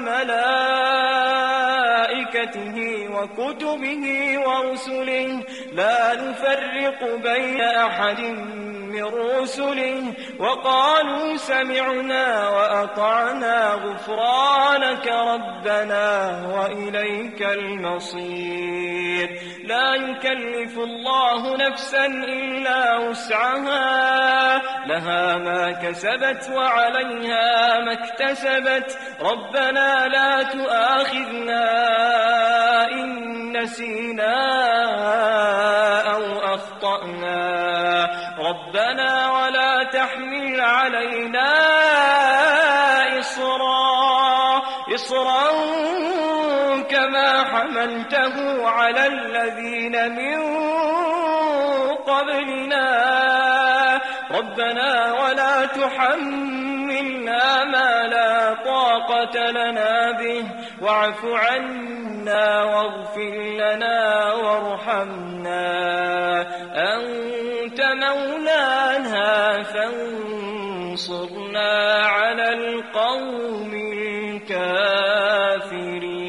وملائكته وكتبه ورسله لا نفرق بين أحد من رسله وقالوا سمعنا وأطعنا غفرانك ربنا وإليك المصير. لا يكلف الله نفسا إلا وسعها لها ما كسبت وعليها ما اكتسبت ربنا لا تؤاخذنا إن نسينا أو أخطأنا ربنا ولا تحمل علينا إصرا كما حملته على الذين من قبلنا ربنا ولا تحملنا ما لا طاقة لنا به واعف عنا واغفر لنا وارحمنا أنت مولانا فانصرنا على القوم الكافرين.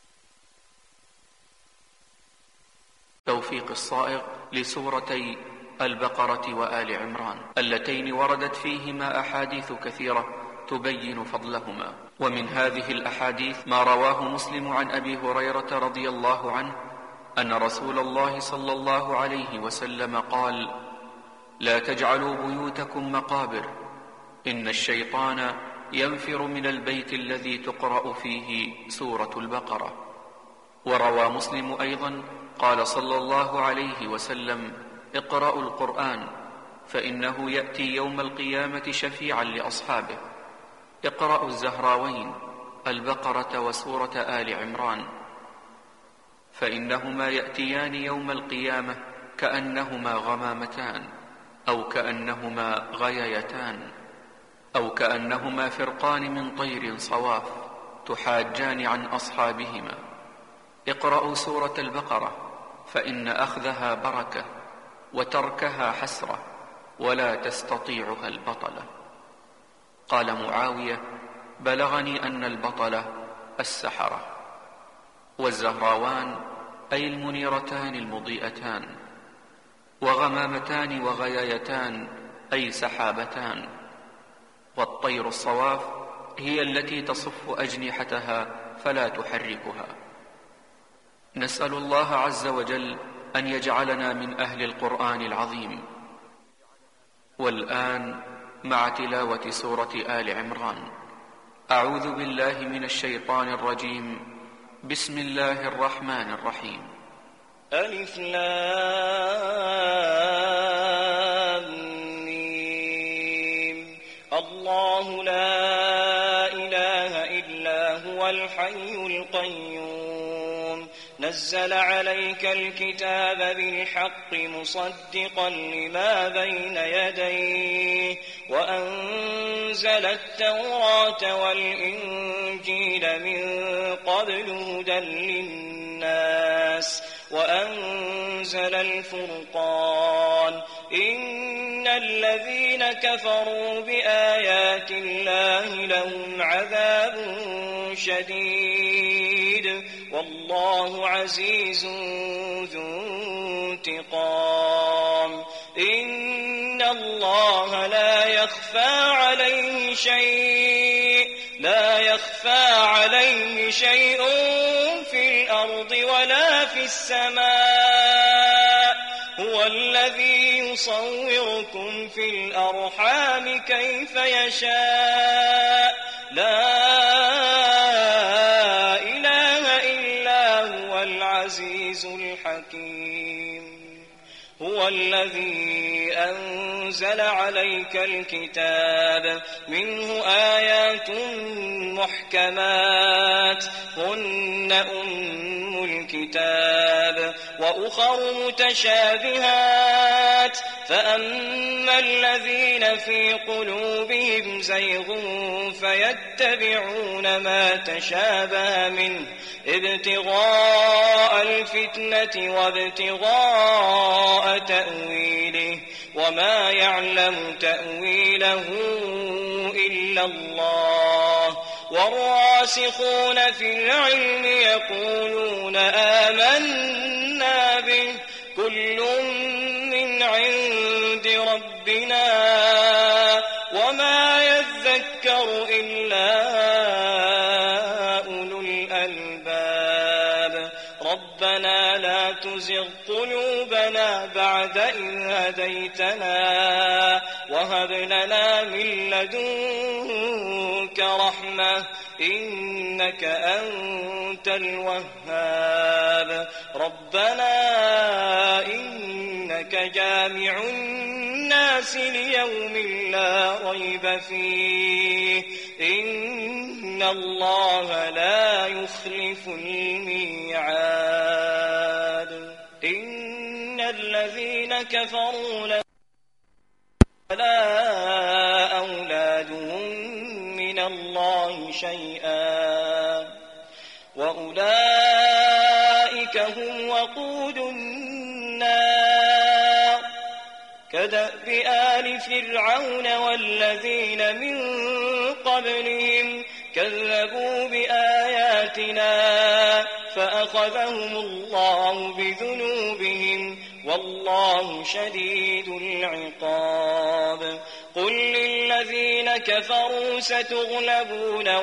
توفيق الصائغ لسورتي البقرة وآل عمران، اللتين وردت فيهما أحاديث كثيرة تبين فضلهما. ومن هذه الأحاديث ما رواه مسلم عن أبي هريرة رضي الله عنه أن رسول الله صلى الله عليه وسلم قال: لا تجعلوا بيوتكم مقابر، إن الشيطان ينفر من البيت الذي تقرأ فيه سورة البقرة. وروى مسلم أيضا قال صلى الله عليه وسلم: اقرأوا القرآن فإنه يأتي يوم القيامة شفيعا لأصحابه. اقرأوا الزهراوين البقرة وسورة آل عمران، فإنهما يأتيان يوم القيامة كأنهما غمامتان، أو كأنهما غيايتان، أو كأنهما فرقان من طير صواف تحاجان عن أصحابهما. اقرأوا سورة البقرة فإن أخذها بركة وتركها حسرة ولا تستطيعها البطلة. قال معاوية: بلغني أن البطلة السحرة. والزهراوان أي المنيرتان المضيئتان، وغمامتان وغيايتان أي سحابتان. والطير الصواف هي التي تصف أجنحتها فلا تحركها. نسأل الله عز وجل أن يجعلنا من أهل القرآن العظيم. والآن مع تلاوة سورة آل عمران. أعوذ بالله من الشيطان الرجيم. بسم الله الرحمن الرحيم. ألف لام ميم. الله لا إله إلا هو الحي القيوم، نزل عليك الكتاب بالحق مصدقا لما بين يديه، وأنزل التوراة والإنجيل من قبل هدى للناس، وأنزل الفرقان. إن الذين كفروا بآيات الله لهم عذاب شديد، والله عزيز ذو انتقام. إن الله لا يخفى عليه شيء في الأرض ولا في السماء. هو الذي يصوركم في الأرحام كيف يشاء، لا إله إلا هو العزيز الحكيم. هو الذي أنزل عليك الكتاب منه آيات محكمات هن أم الكتاب، وأخر متشابهات، فأما الذين في قلوبهم زيغ فيتبعون ما تشابه منه ابتغاء الفتنة وابتغاء تأويله، وما يعلم تأويله إلا الله. والراسخون في العلم يقولون آمنا به كل من عند ربنا وما يذكر إلا أولو الألباب. ربنا لا تزغ قلوبنا بعد إذ هديتنا وهب لنا من لدنك رحمة إنك أنت الوهاب. ربنا إنك جامع الناس ليوم لا ريب فيه إن الله لا يخلف الميعاد. إن الذين كفروا لا أولادهم من الله شيئا وأولئك هم وقود النار. كدأب آل فرعون والذين من قبلهم كذبوا بآياتنا فأخذهم الله بذنوبهم والله شديد العقاب قل للذين كفروا ستغلبون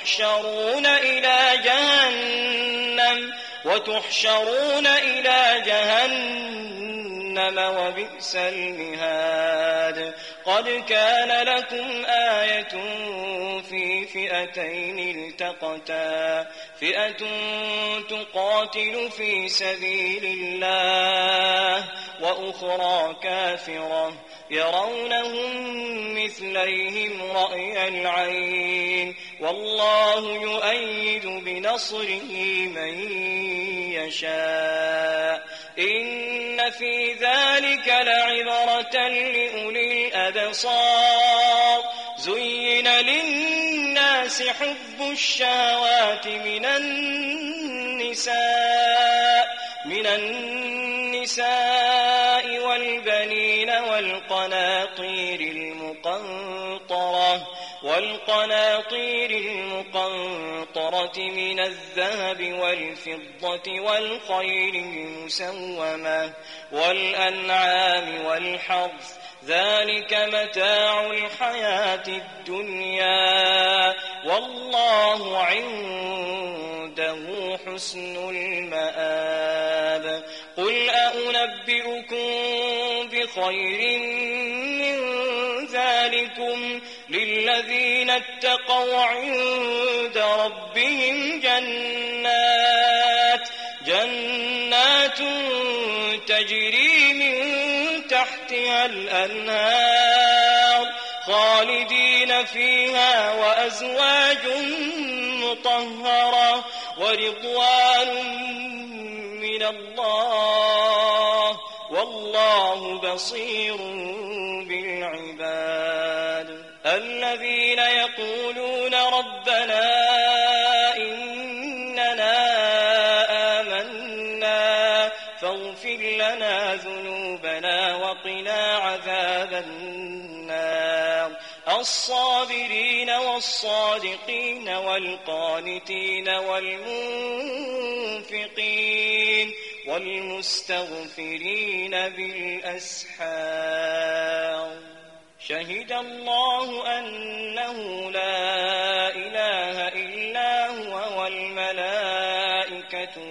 وتحشرون إلى جهنم وبئس المهاد قد كان لكم آية في فئتين التقتا فئة تقاتل في سبيل الله وأخرى كافرة يرونهم مثليهم رأي العين والله يؤيد بنصره من يشاء إن في ذلك لعبرة لأولي الأبصار زين للناس حب الشهوات من النساء والبنين والقناطير المقنطرة من الذهب والفضة والخيل المسومة والأنعام والحرث ذلك متاع الحياة الدنيا والله عنده حسن المآب قل أنبئكم بخير من ذلكم للذين اتقوا عند ربهم جنات تجري من تحتها الأنهار خالدين فيها وأزواج مطهرة ورضوان من الله والله بصير بالعباد الذين يقولون ربنا إننا آمنا فاغفر لنا ذنوبنا وقنا عذاب النار الصابرين والصادقين والقانتين والمنفقين والمستغفرين بالأسحار شهد الله أنه لا إله إلا هو والملائكة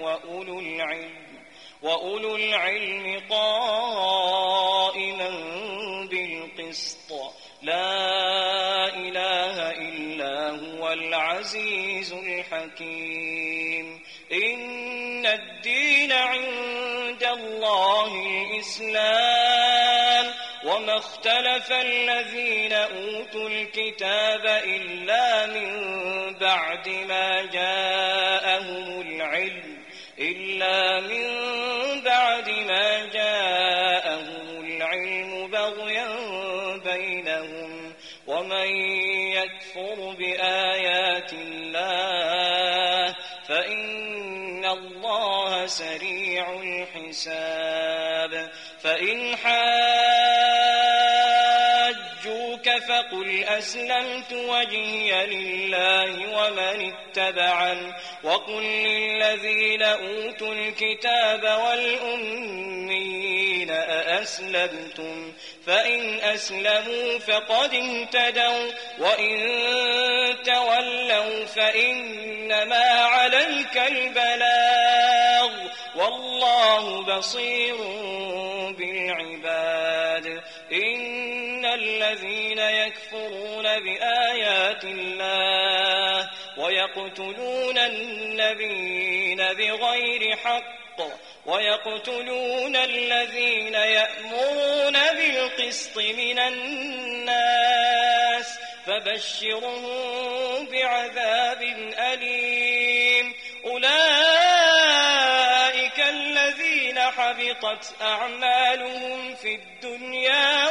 وأولو العلم قائما بالقسط لا إله إلا هو العزيز الحكيم إن الدين عند الله الإسلام وما اختلف الذين أوتوا الكتاب إلا من بعد ما جاءهم العلم بغيا بينهم ومن يكفر بآيات الله فإن الله سريع الحساب فإن حاجوك فقل أسلمت وجهي لله ومن اتبعن وقل للذين أوتوا الكتاب والأميين أأسلمتم فإن أسلموا فقد اهتدوا وإن تولوا فإنما عليك البلاغ والله بصير بالعباد إن الذين يكفرون بآيات الله ويقتلون النبيين بغير حق ويقتلون الذين يأمرون بالقسط من الناس فبشرهم بعذاب أليم أولئك الذين حبطت أعمالهم في الدنيا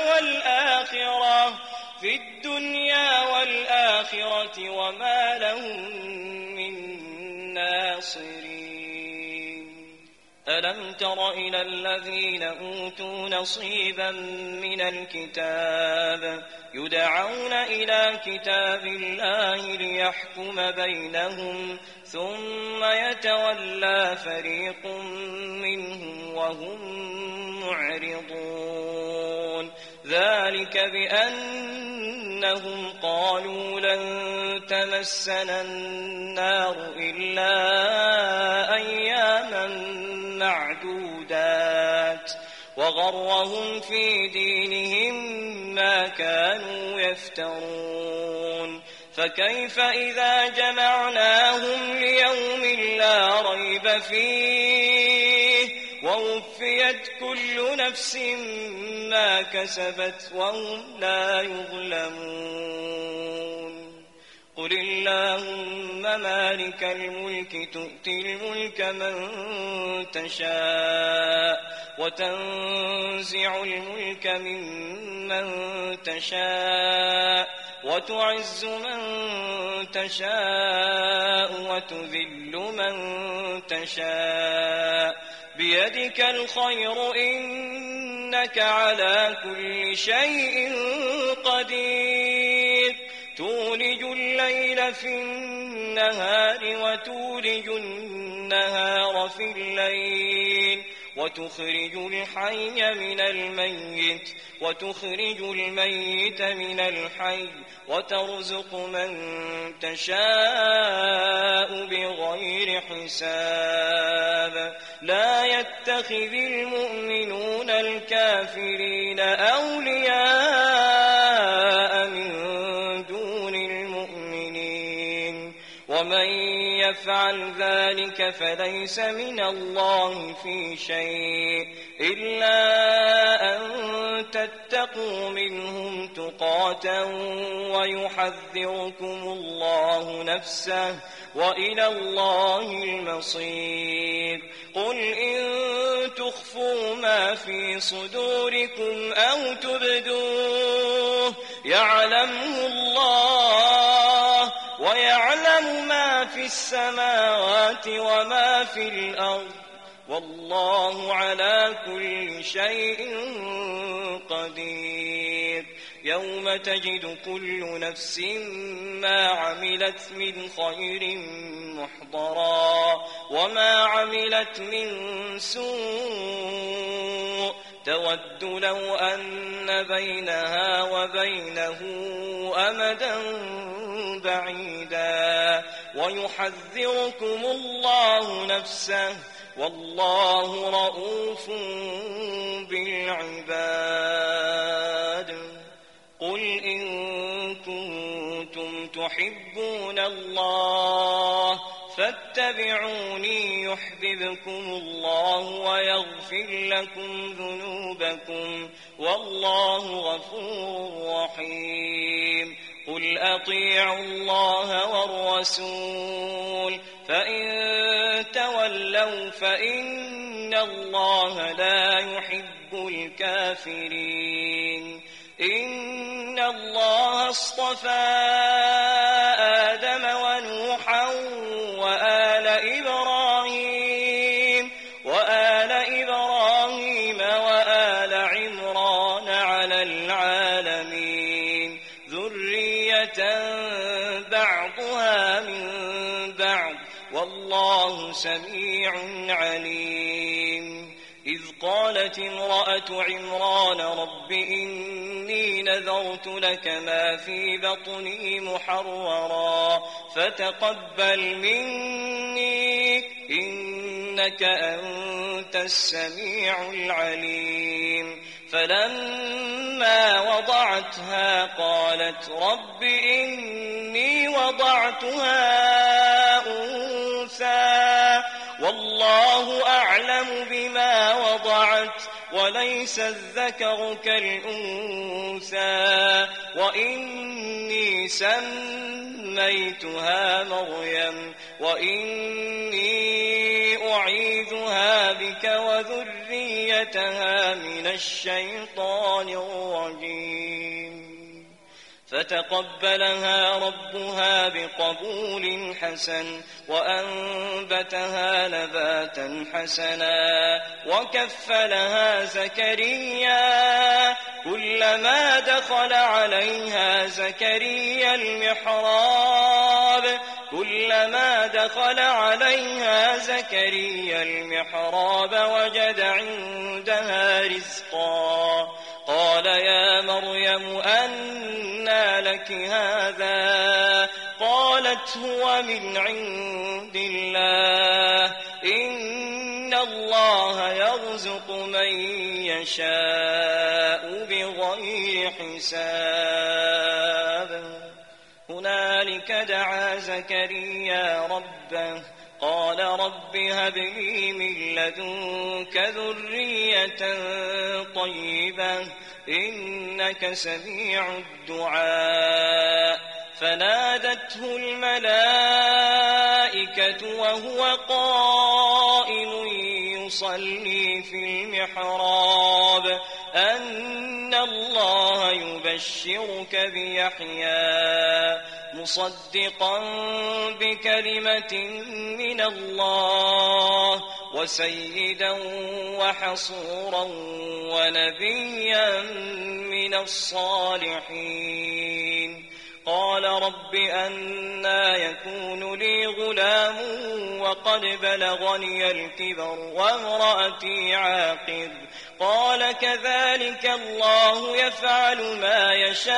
والآخرة وما لهم من ناصرين ألم تر إلى الذين أوتوا نصيبا من الكتاب يدعون إلى كتاب الله ليحكم بينهم ثم يتولى فريق منهم وهم معرضون ذلك بأنهم قالوا لن تمسنا النار إلا أياما معدودات وغرهم في دينهم ما كانوا يفترون فكيف إذا جمعناهم ليوم لا ريب فيه ووفيت كل نفس ما كسبت وهم لا يظلمون قل اللهم مالك الملك تؤتي الملك من تشاء وتنزع الملك ممن تشاء وتعز من تشاء وتذل من تشاء بيدك الخير إنك على كل شيء قدير تولج الليل في النهار وتولج النهار في الليل وتخرج الحي من الميت وتخرج الميت من الحي وترزق من تشاء بغير حساب لا يتخذ المؤمنون الكافرين أولياء من دون المؤمنين ومن يفعل ذلك فليس من الله في شيء إلا أن تتقوا منهم تقاة ويحذركم الله نفسه وإلى الله المصير قل إن تخفوا ما في صدوركم أو تبدوه يعلمه الله ويعلم ما في السماوات وما في الأرض والله على كل شيء قدير يوم تجد كل نفس ما عملت من خير محضرا وما عملت من سوء تود لو أن بينها وبينه أمدا بعيدا ويحذركم الله نفسه والله رؤوف بالعباد قل إن كنتم تحبون الله فاتبعوني يحببكم الله ويغفر لكم ذنوبكم والله غفور رحيم قل أطيعوا الله والرسول فإن تولوا فإن الله لا يحب الكافرين إن الله اصطفى آدم ونوحا وآل إبراهيم وآل عمران على العالمين ذرية بعضها من بعض والله سميع عليم إذ قالت امرأة عمران رب إني نذرت لك ما في بطني محررا فتقبل مني إنك أنت السميع العليم فلما وضعتها قالت رب إني وضعتها أنثى والله أعلم بما وضعت وليس الذكر كالأنثى وإني سميتها مريم وإني أعيذها بك وذريتها من الشيطان الرجيم فتقبلها ربها بقبول حسن وأنبتها نباتا حسنا وكفلها زكريا كلما دخل عليها زكريا المحراب وجد عندها رزقا قال يا مريم أنى لك هذا قالت هو من عند الله إن الله يرزق من يشاء بغير حساب هنالك دعا زكريا ربه قال رب هب لي من لدنك ذرية طيبة إنك سميع الدعاء فنادته الملائكة وهو قائم يصلي في المحراب أن الله يبشرك بيحيى مصدقا بكلمة من الله وسيدا وحصورا ونبيا من الصالحين قال رب أنى يكون لي غلام وقد بلغني الكبر وامرأتي عاقر قال كذلك الله يفعل ما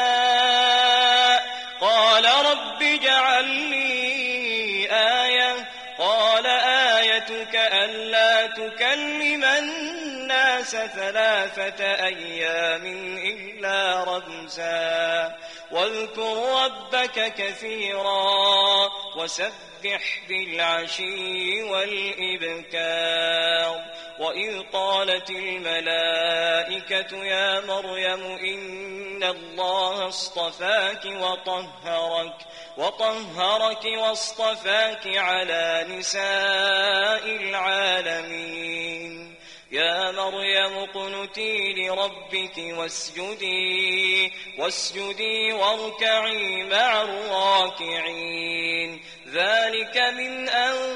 يشاء قال رب اجعل لي آية قال آيتك ألا تكلم الناس 3 أيام إلا رمزا واذكر ربك كثيرا وسبح بالعشي والإبكار وإذ قالت الملائكة يا مريم إن الله اصطفاك وطهرك واصطفاك على نساء العالمين يا مريم اقنتي لربك واسجدي واركعي مع الراكعين ذلك من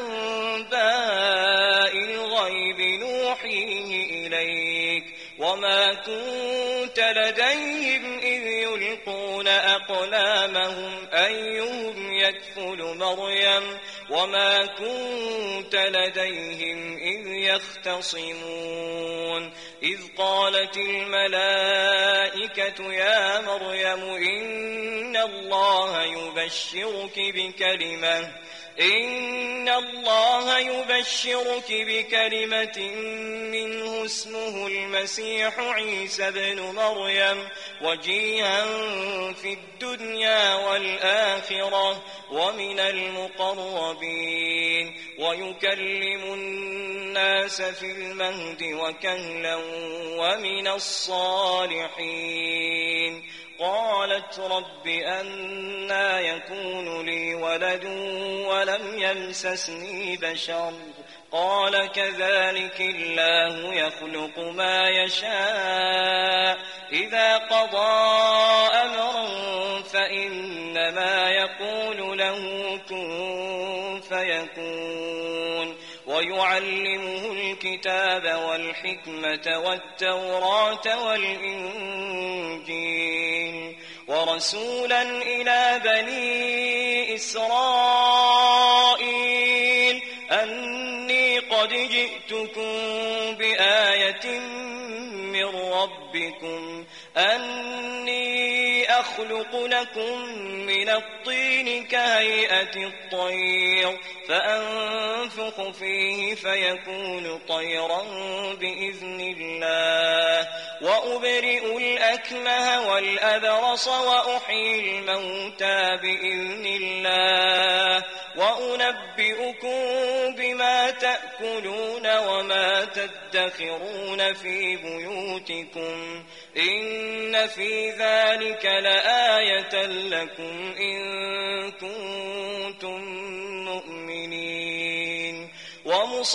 أنباء الغيب نوحيه إليك وما كنت لديهم إذ يلقون أقلامهم أيهم يكفل مريم وما كنت لديهم إذ يختصمون إذ قالت الملائكة يا مريم إن الله يبشرك بكلمة منه اسمه المسيح عيسى ابن مريم وجيها في الدنيا والآخرة ومن المقربين ويكلم الناس في المهد وكهلا ومن الصالحين قالت رب أنى يكون لي ولد ولم يمسسني بشر قال كذلك الله يخلق ما يشاء إذا قضى أمرا فإنما يقول له كن فيكون ويعلمه الكتاب والحكمة والتوراة والإنجيل ورسولا إلى بني إسرائيل أني قد جئتكم بآية من ربكم أني أخلق لكم من الطين كهيئة الطير فأنفخ فيه فيكون طيرا بإذن الله وأبرئ الأكمه والأبرص وأحيي الموتى بإذن الله وأنبئكم بما تأكلون وما تدخرون في بيوتكم إن في ذلك لآية لكم إن كنتم مؤمنين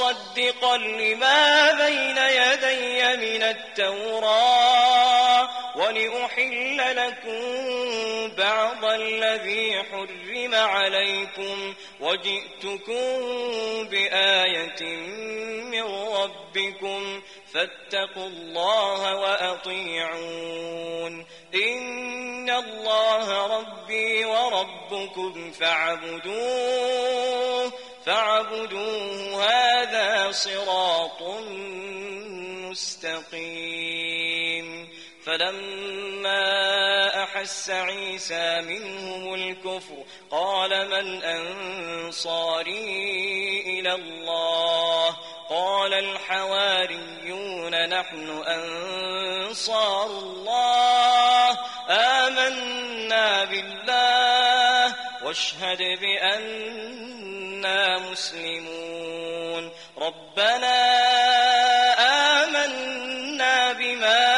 ومصدقا لما بين يدي من التوراة ولأحل لكم بعض الذي حرم عليكم وجئتكم بآية من ربكم فاتقوا الله وأطيعون إن الله ربي وربكم فاعبدوه هذا صراط مستقيم. فلما أحس عيسى منهم الكفر قال من أنصاري إلى الله قال الحواريون نحن أنصار الله آمنا بالله واشهد بأننا مسلمون. ربنا آمنا بما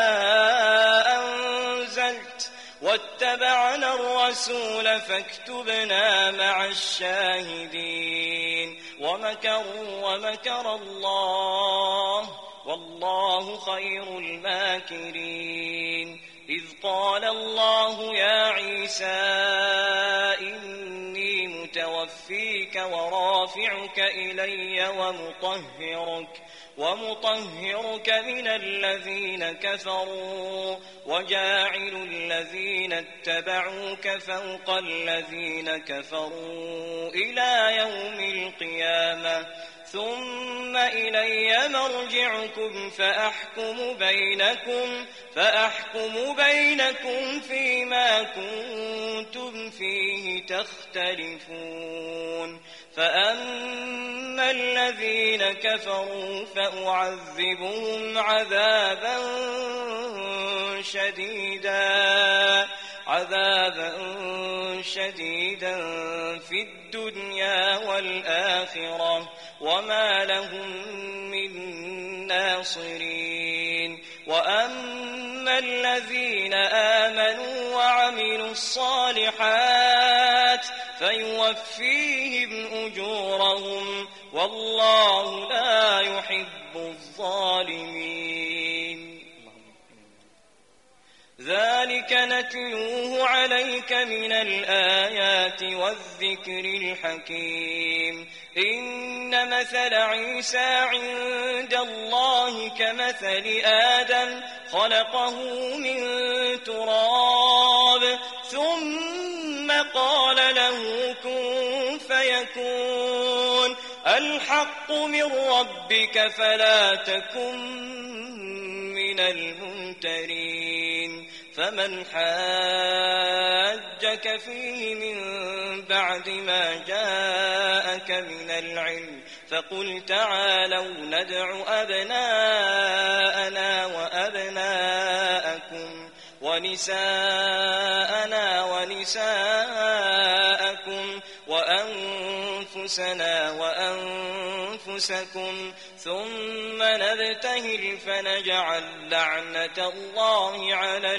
أنزلت واتبعنا الرسول فاكتبنا مع الشاهدين. ومكر الله والله خير الماكرين. إذ قال الله يا عيسى إني متوفيك ورافعك إلي ومطهرك من الذين كفروا وجاعل الذين اتبعوك فوق الذين كفروا إلى يوم القيامة ثم إلي مرجعكم فأحكم بينكم فيما كنتم فيه تختلفون. فأما الذين كفروا فأعذبهم عذابا شديدا في الدنيا والآخرة وما لهم من ناصرين. وأما الذين آمنوا وعملوا الصالحات فيوفيهم أجورهم والله لا يحب الظالمين. ذلك نتلوه عليك من الآيات والذكر الحكيم. إن مثل عيسى عند الله كمثل آدم خلقه من تراب ثم قال له كن فيكون. الحق من ربك فلا تكن من الممترين. فمن حاجك فيه من بعد ما جاءك من العلم فقل تعالوا ندع أبناءنا وأبناءكم ونساءنا ونساءكم وأنفسنا وأنفسكم ثم نبتهل فنجعل لعنة الله على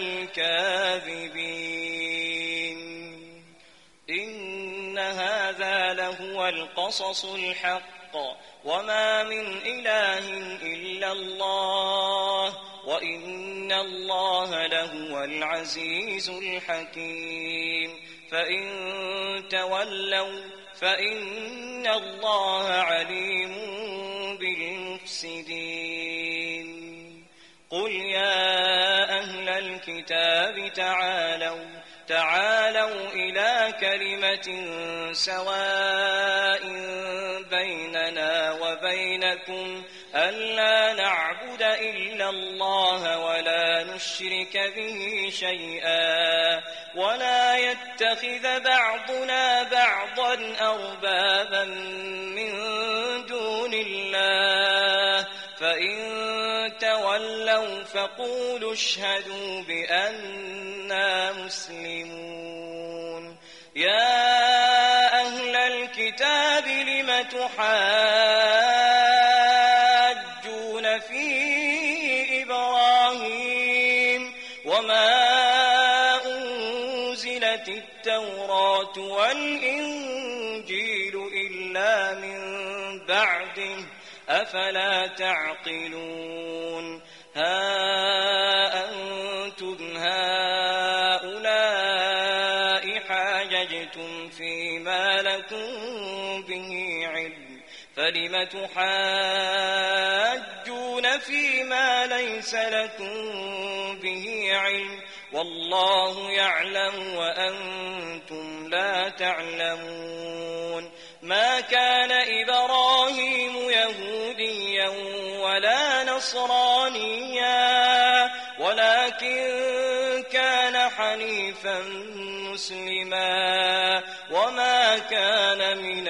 الكاذبين. إن هذا لهو القصص الحق وما من إله إلا الله وإن الله لهو العزيز الحكيم. فإن تولوا فإن الله عليم بالمفسدين. قل يا أهل الكتاب تعالوا إلى كلمة سواء بيننا وبينكم ألا نعبد إلا الله ولا نشرك به شيئا ولا يتخذ بعضنا بعضا أربابا من دون الله. فإن تولوا فقولوا اشهدوا بأننا مسلمون. يا أهل الكتاب لم تحاجون في إبراهيم وما أنزلت التوراة والإنجيل إلا من بعده أفلا تعقلون. ها أنتم هؤلاء حاججتم فيما لكم به علم فلم تحاجون فيما ليس لكم به علم والله يعلم وأنتم لا تعلمون ما كان إبراهيم يهوديا ولا نصرانيا ولكن كان حنيفا مسلما وما كان من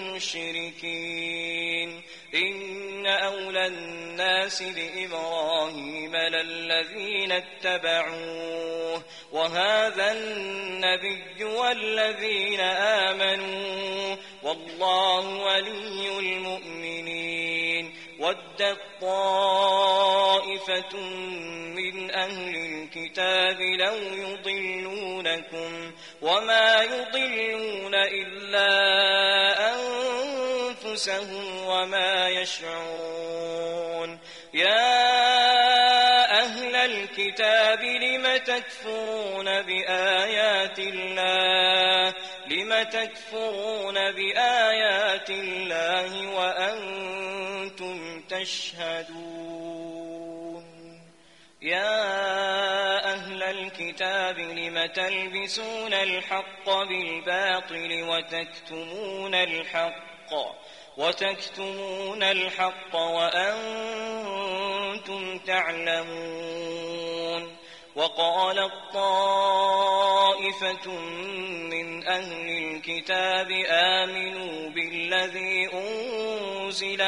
المشركين إن أولى الناس بإبراهيم للذين اتبعوه وهذا النبي والذين آمنوا والله ولي المؤمنين ودت طائفة من أهل الكتاب لو يضلونكم وما يضلون إلا أنفسهم وما يشعرون يا أهل الكتاب لم تكفرون بآيات الله وأنتم تشهدون يا أهل الكتاب لم تلبسون الحق بالباطل وتكتمون الحق وأنتم تعلمون وقالت طائفة من أهل الكتاب آمنوا بالذي أنزل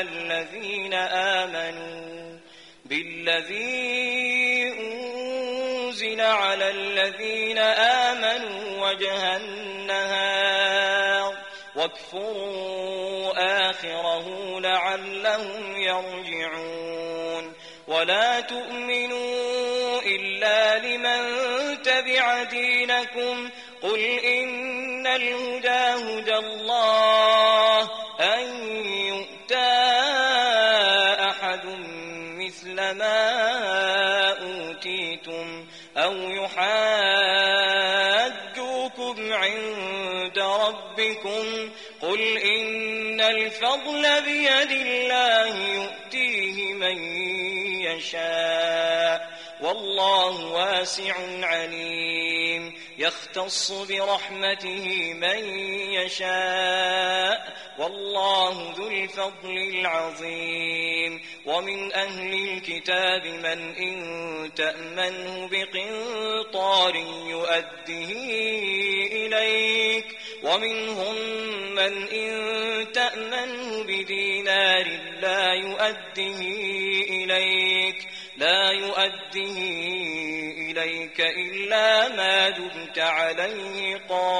على الذين آمنوا وجه النهار واكفروا آخره لعلهم يرجعون ولا تؤمنوا إلا لمن تبع دينكم قل إن الهدى هدى الله أن يؤتى أحد مثل ما أوتيتم أو يحاجوكم عند ربكم قل إن الفضل بيد الله يؤتيه من يشاء والله واسع عليم يختص برحمته من يشاء والله ذو الفضل العظيم ومن أهل الكتاب من إن تأمنه بقنطار يؤده إليك ومنهم من إن تأمنه بدينار لا يؤده إليك إلا ما دمت عليه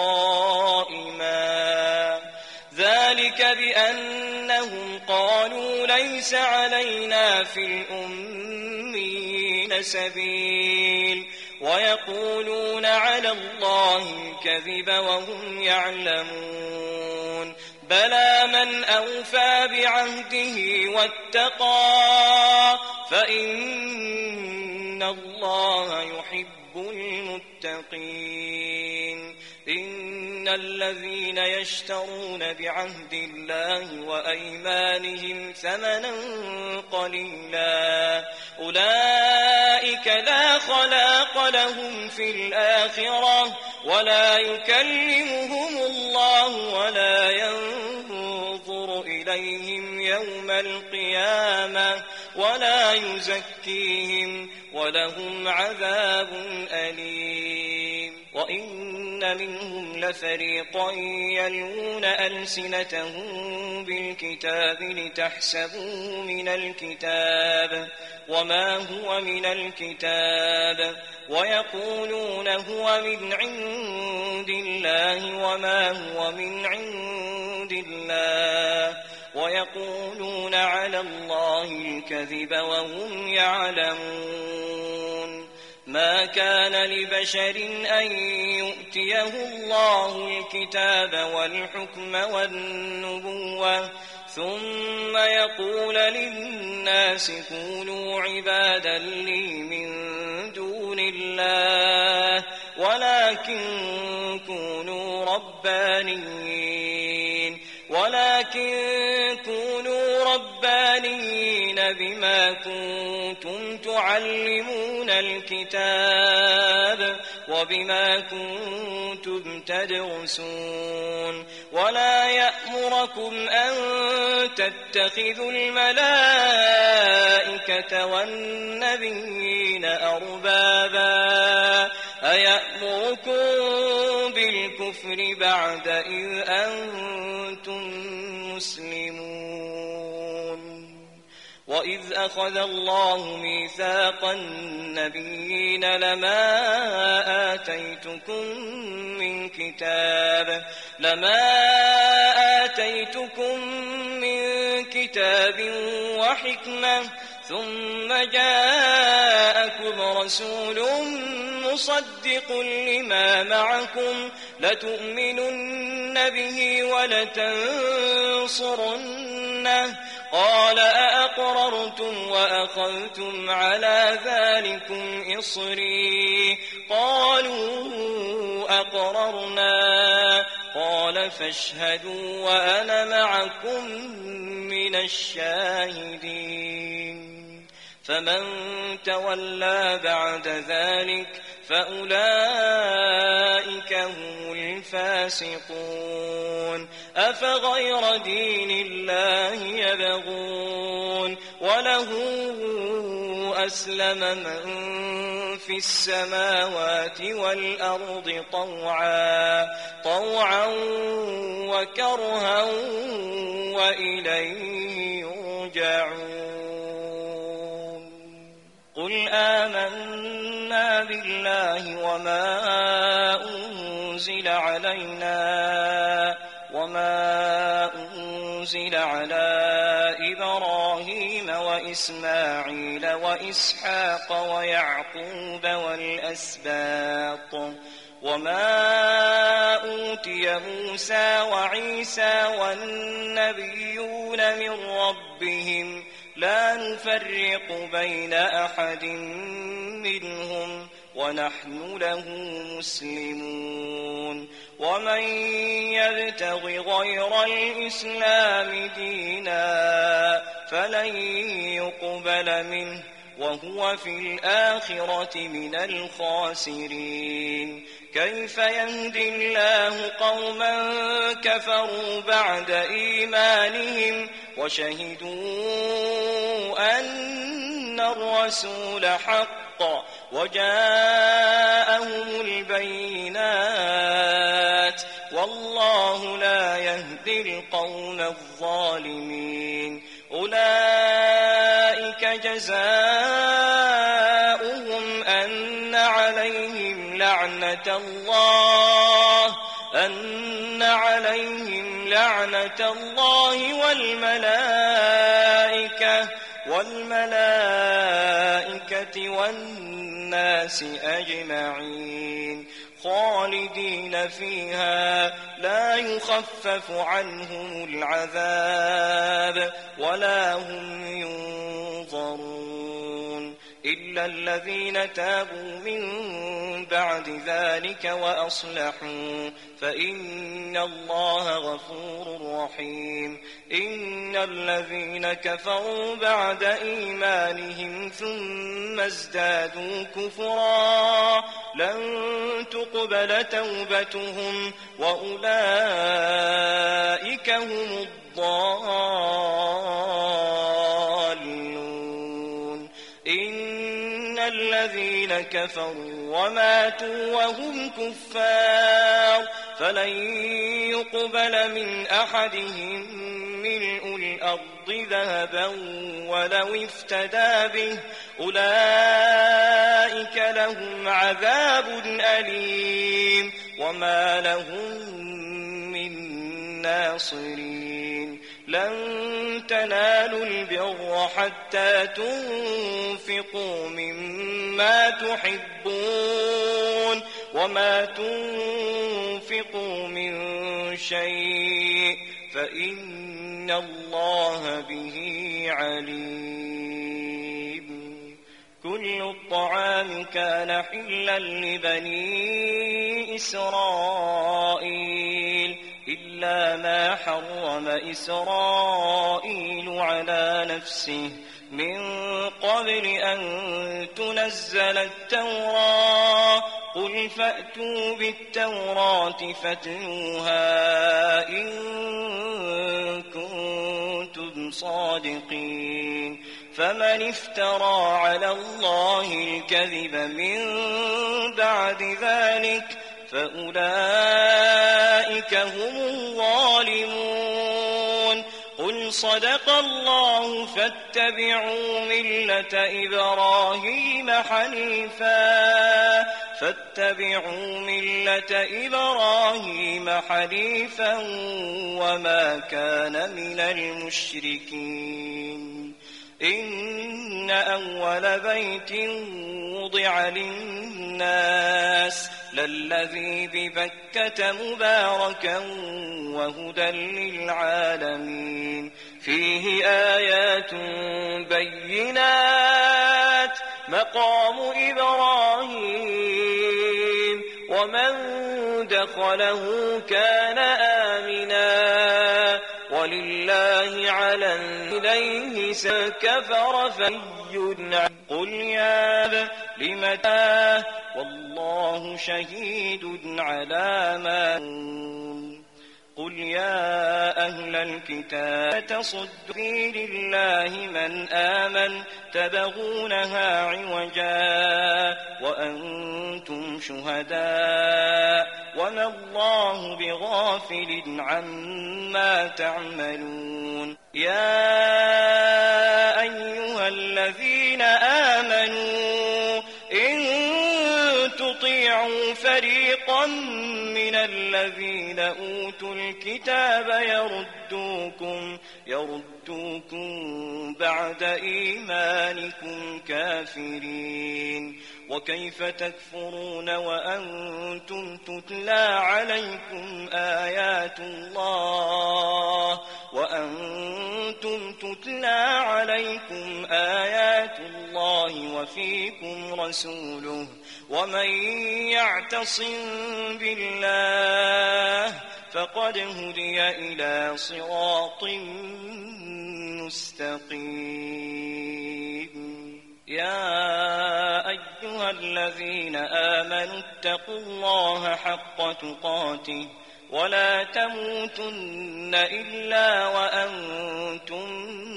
قائما ذلك بأنهم قالوا ليس علينا في الأمين سبيل ويقولون على الله الكذب وهم يعلمون بلى من أوفى بعهده واتقى فإن الله يحب المتقين إن الذين يشترون بعهد الله وأيمانهم ثمنا قليلا أولئك لا خلاق لهم في الآخرة ولا يكلمهم الله ولا ينظر إليهم يوم القيامة ولا يزكيهم ولهم عذاب أليم وإن منهم لفريقا يلوون ألسنتهم بالكتاب لتحسبوه من الكتاب وما هو من الكتاب ويقولون هو من عند الله وما هو من عند الله ويقولون على الله الكذب وهم يعلمون ما كان لبشر أن يؤتيه الله الكتاب والحكم والنبوة ثم يقول للناس كونوا عبادا لي من دون دون الله ولكن كونوا ربانيين بما كنتم تعلمون الكتاب وبما كنتم تدرسون ولا يأمركم أن تتخذوا الملائكة والنبيين أربابا أيأمركم بالكفر بعد إذ أنتم مسلمون وإذ أخذ الله ميثاق النبيين لما آتيتكم من كتاب وحكمة ثم جاءكم رسول مصدق لما معكم لتؤمنن به ولتنصرنه قال أأقررتم وأخذتم على ذلكم إصري قالوا أقررنا قال فاشهدوا وأنا معكم من الشاهدين فمن تولى بعد ذلك فأولئك هم الفاسقون أفغير دين الله يبغون وله أسلم من في السماوات والأرض طوعا وكرها وإليه يرجعون قل آمنا بالله وما أنزل على إبراهيم وإسماعيل وإسحاق ويعقوب والأسباط وما أوتي موسى وعيسى والنبيون من ربهم لا نفرق بين أحد منهم ونحن له مسلمون ومن يبتغ غير الإسلام دينا فلن يقبل منه وهو في الآخرة من الخاسرين كيف يهدي الله قوما كفروا بعد إيمانهم وشهدوا أن الرسول حق وجاءهم البينات والله لا يهدي القوم الظالمين أولئك جزاؤهم أن عليهم لعنة الله والملائكة والناس أجمعين خالدين فيها لا يخفف عنهم العذاب ولا هم ينظرون إلا الذين تابوا من بعد ذلك وأصلحوا فإن الله غفور رحيم إن الذين كفروا بعد إيمانهم ثم ازدادوا كفرا لن تقبل توبتهم وأولئك هم الضالون إن الذين كفروا وماتوا وهم كفار فلن يقبل من أحدهم ملء الأرض ذهبا ولو افتدى به أولئك لهم عذاب أليم وما لهم من ناصرين لن تنالوا البر حتى تنفقوا مما تحبون وما تنفقوا من شيء فإن الله به عليم كل الطعام كان حلا لبني إسرائيل إلا ما حرم إسرائيل على نفسه من قبل أن تنزل التوراة قل فأتوا بالتوراة فاتلوها إن كنتم صادقين فمن افترى على الله الكذب من بعد ذلك فأولئك هم الظالمون قل صدق الله فاتبعوا ملة إبراهيم حنيفا وما كان من المشركين إن أول بيت وضع للناس للذي ببكة مباركا وهدى للعالمين فيه آيات بينات مقام إبراهيم ومن دخله كان آمنا ولله على إليه سكفر في قل يا لم والله شهيد على ما قل يا أهل الكتاب تصدوا في لله من آمن تبغونها عوجا وأنتم شهداء وما الله بغافل عما تعملون يا أيها الذين آمنوا إن تطيعوا فريقا من الذين أوتوا الكتاب يردوكم بعد إيمانكم كافرين وكيف تكفرون وأنتم تتلى عليكم آيات الله وفيكم رسوله ومن يعتصم بالله فقد هدي إلى صراط مستقيم يا أيها الذين آمنوا اتقوا الله حق تقاته ولا تموتن إلا وأنتم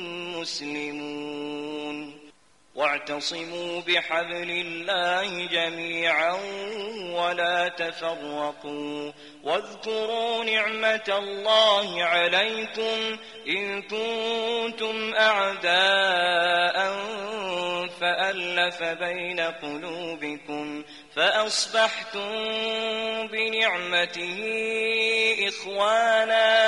مسلمون واعتصموا بحبل الله جميعا ولا تفرقوا واذكروا نعمة الله عليكم إن كنتم أعداء فألف بين قلوبكم فأصبحتم بنعمته إخوانا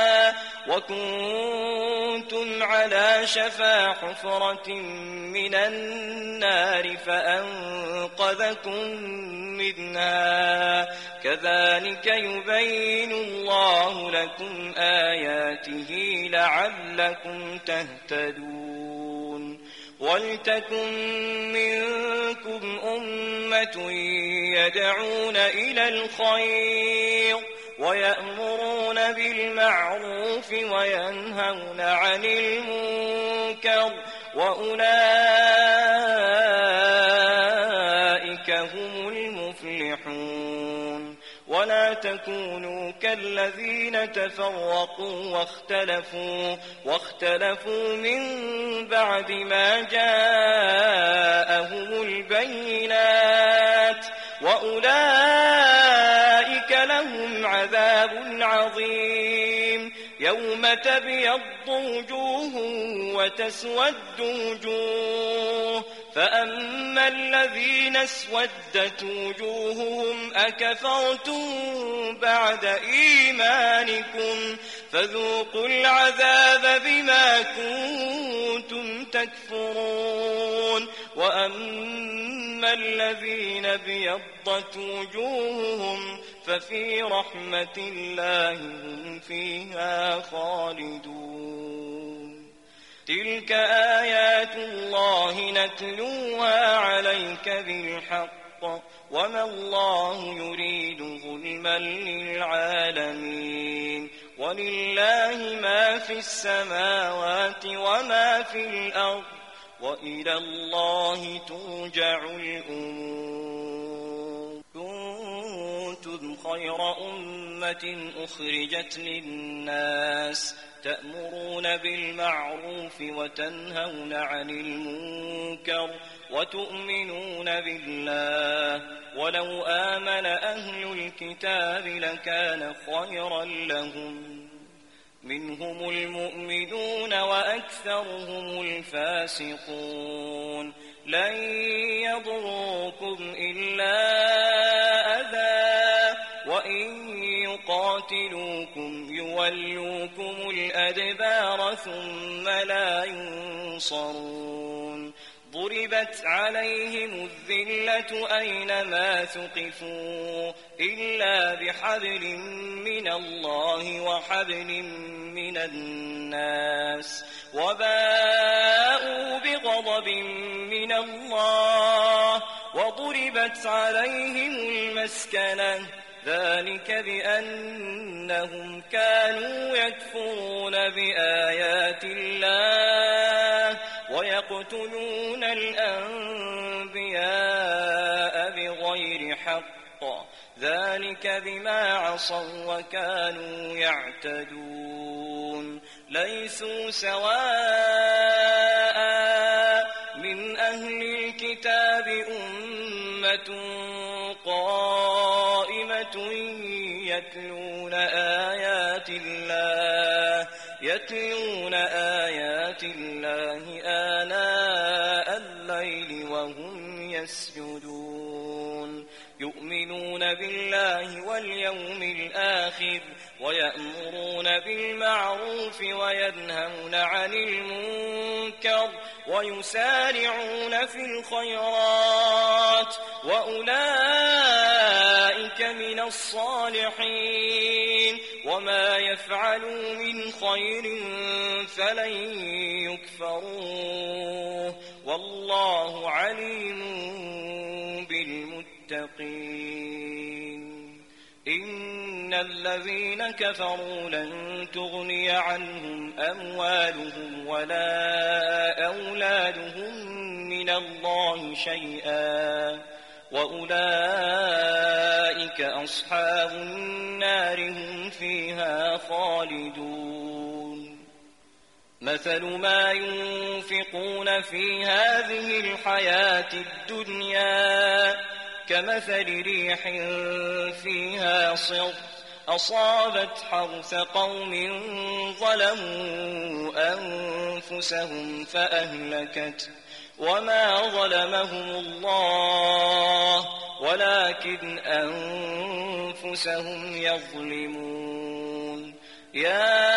وكنتم على شفا حفرة من النار فأنقذكم منها كذلك يبين الله لكم آياته لعلكم تهتدون ولتكن منكم أمة يدعون إلى الخير ويأمرون بالمعروف وينهون عن المنكر وأولئك هم المفلحون ولا تكونوا كالذين تفرقوا واختلفوا من بعد ما جاءهم البينات وأولئك لهم عذاب عظيم يوم تبيض وجوه وتسود وجوه فأما الذين اسودت وجوههم أكفرتم بعد إيمانكم فذوقوا العذاب بما كنتم تكفرون وأما الذين بيضت وجوههم ففي رحمة الله هم فيها خالدون تلك آيات الله نتلوها عليك بالحق وما الله يريد ظلما للعالمين ولله ما في السماوات وما في الأرض وإلى الله ترجع الأمور كنتم خير أمة أخرجت للناس تأمرون بالمعروف وتنهون عن المنكر وتؤمنون بالله ولو آمن أهل الكتاب لكان خيرا لهم منهم المؤمنون وأكثرهم الفاسقون لن يضروكم إلا أذى وإن يقاتلوكم يولوكم الأدبار ثم لا ينصرون ضربت عليهم الذلة أينما ثقفوا إلا بحبل من الله وحبل من الناس وباءوا بغضب من الله وضربت عليهم المسكنة ذلك بأنهم كانوا يكفرون بآيات الله ويقتلون الأنبياء بغير حق ذلك بما عصوا وكانوا يعتدون ليسوا سواء من أهل الكتاب أمة قائمة يتلون آيات الله آناء الليل وهم يسجدون يؤمنون بالله واليوم الآخر ويأمرون بالمعروف وينهون عن المنكر ويسارعون في الخيرات وأولئك من الصالحين وما يفعلوا من خير فلن يكفروه والله عليم بالمتقين إن الذين كفروا لن تغني عنهم أموالهم ولا أولادهم من الله شيئا وأولئك أصحاب النار هم فيها خالدون مثل ما ينفقون في هذه الحياة الدنيا كمثل ريح فيها صر أصابت حرث قوم ظلموا أنفسهم فأهلكت وما ظلمهم الله ولكن أنفسهم يظلمون يا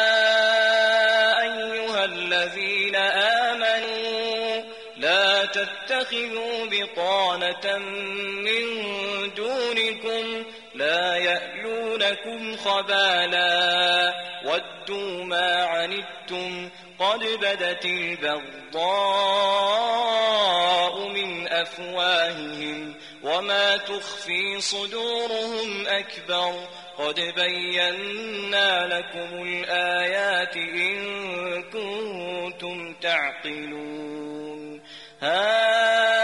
أيها الذين آمنوا لا تتخذوا بطانة من دونكم لا يألونكم خبالا ودوا ما عنتم قد بدت البغضاء من أفواههم وما تخفي صدورهم أكبر قد بينا لكم الآيات إن كنتم تعقلون ها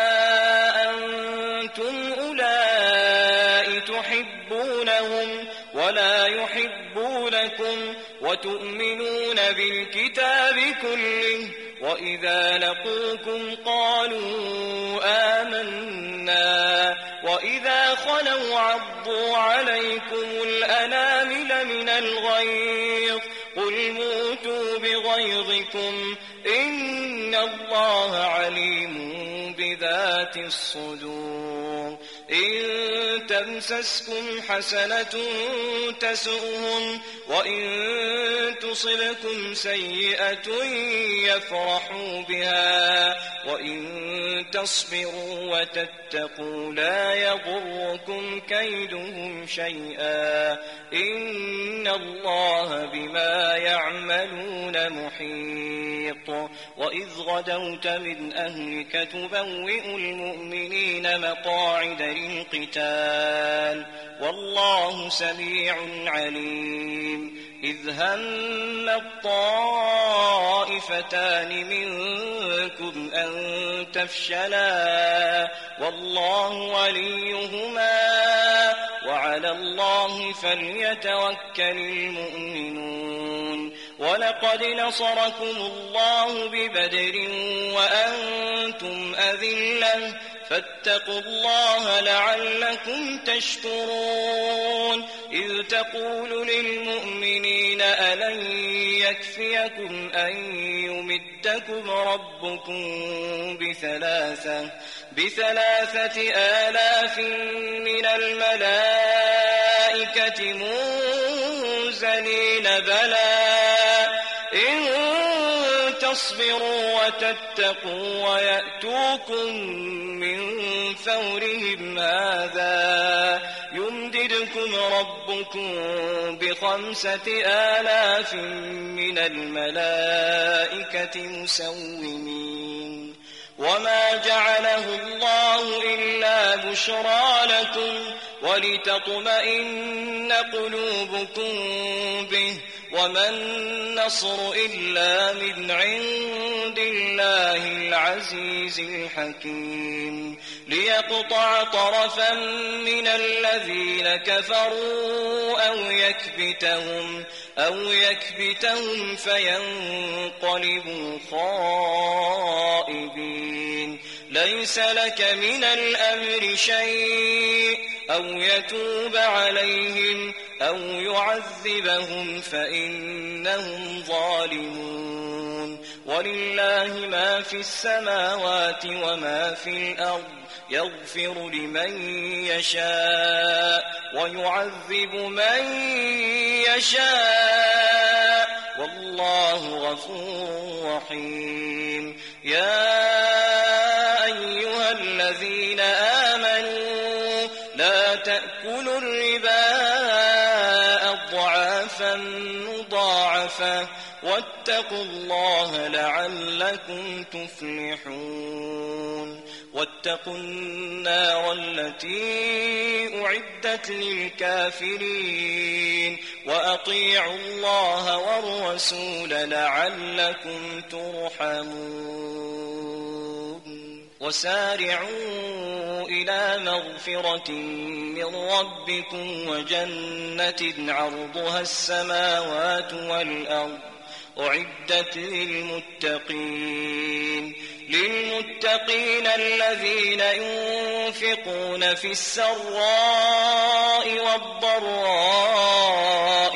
أنتم أولئك تحبونهم ولا يحبونكم وتؤمنون بالكتاب كله وإذا لقوكم قالوا آمنا وإذا خلوا عضوا عليكم الأنامل من الغيظ قل موتوا بغيظكم إن الله عليم بذات الصدور إن تمسسكم حسنة تسؤهم وإن تصبكم سيئة يفرحوا بها وإن تصبروا وتتقوا لا يضركم كيدهم شيئا إن الله بما يعملون محيط وإذ غدوت من أهلك تبوئ المؤمنين مقاعد للقتال والله سميع عليم إذ هم الطائفتان منكم أن تفشلا والله وليهما وعلى الله فليتوكل المؤمنون ولقد نصركم الله ببدر وأنتم أذلة فاتقوا الله لعلكم تشكرون إذ تقول للمؤمنين ألن يكفيكم أن يمدكم ربكم بثلاثة آلاف من الملائكة منزلين بلى إن تصبروا وتتقوا ويأتوكم من فورهم هذا يمددكم ربكم ب5,000 من الملائكة مسومين وما جعله الله إلا بشرى لكم ولتطمئن قلوبكم به وما النصر إلا من عند الله العزيز الحكيم ليقطع طرفا من الذين كفروا أو يكبتهم فينقلبوا خائبين ليس لك من الأمر شيء أو يتوب عليهم أو يعذبهم فإنهم ظالمون ولله ما في السماوات وما في الأرض يغفر لمن يشاء ويعذب من يشاء والله غفور رحيم يا أيها الذين آمنوا لا تأكلوا الربا أضعافا مضاعفة واتقوا الله لعلكم تفلحون واتقوا النار التي أعدت للكافرين وأطيعوا الله والرسول لعلكم ترحمون وسارعوا إلى مغفرة من ربكم وجنة عرضها السماوات والأرض أعدت للمتقين الذين ينفقون في السراء والضراء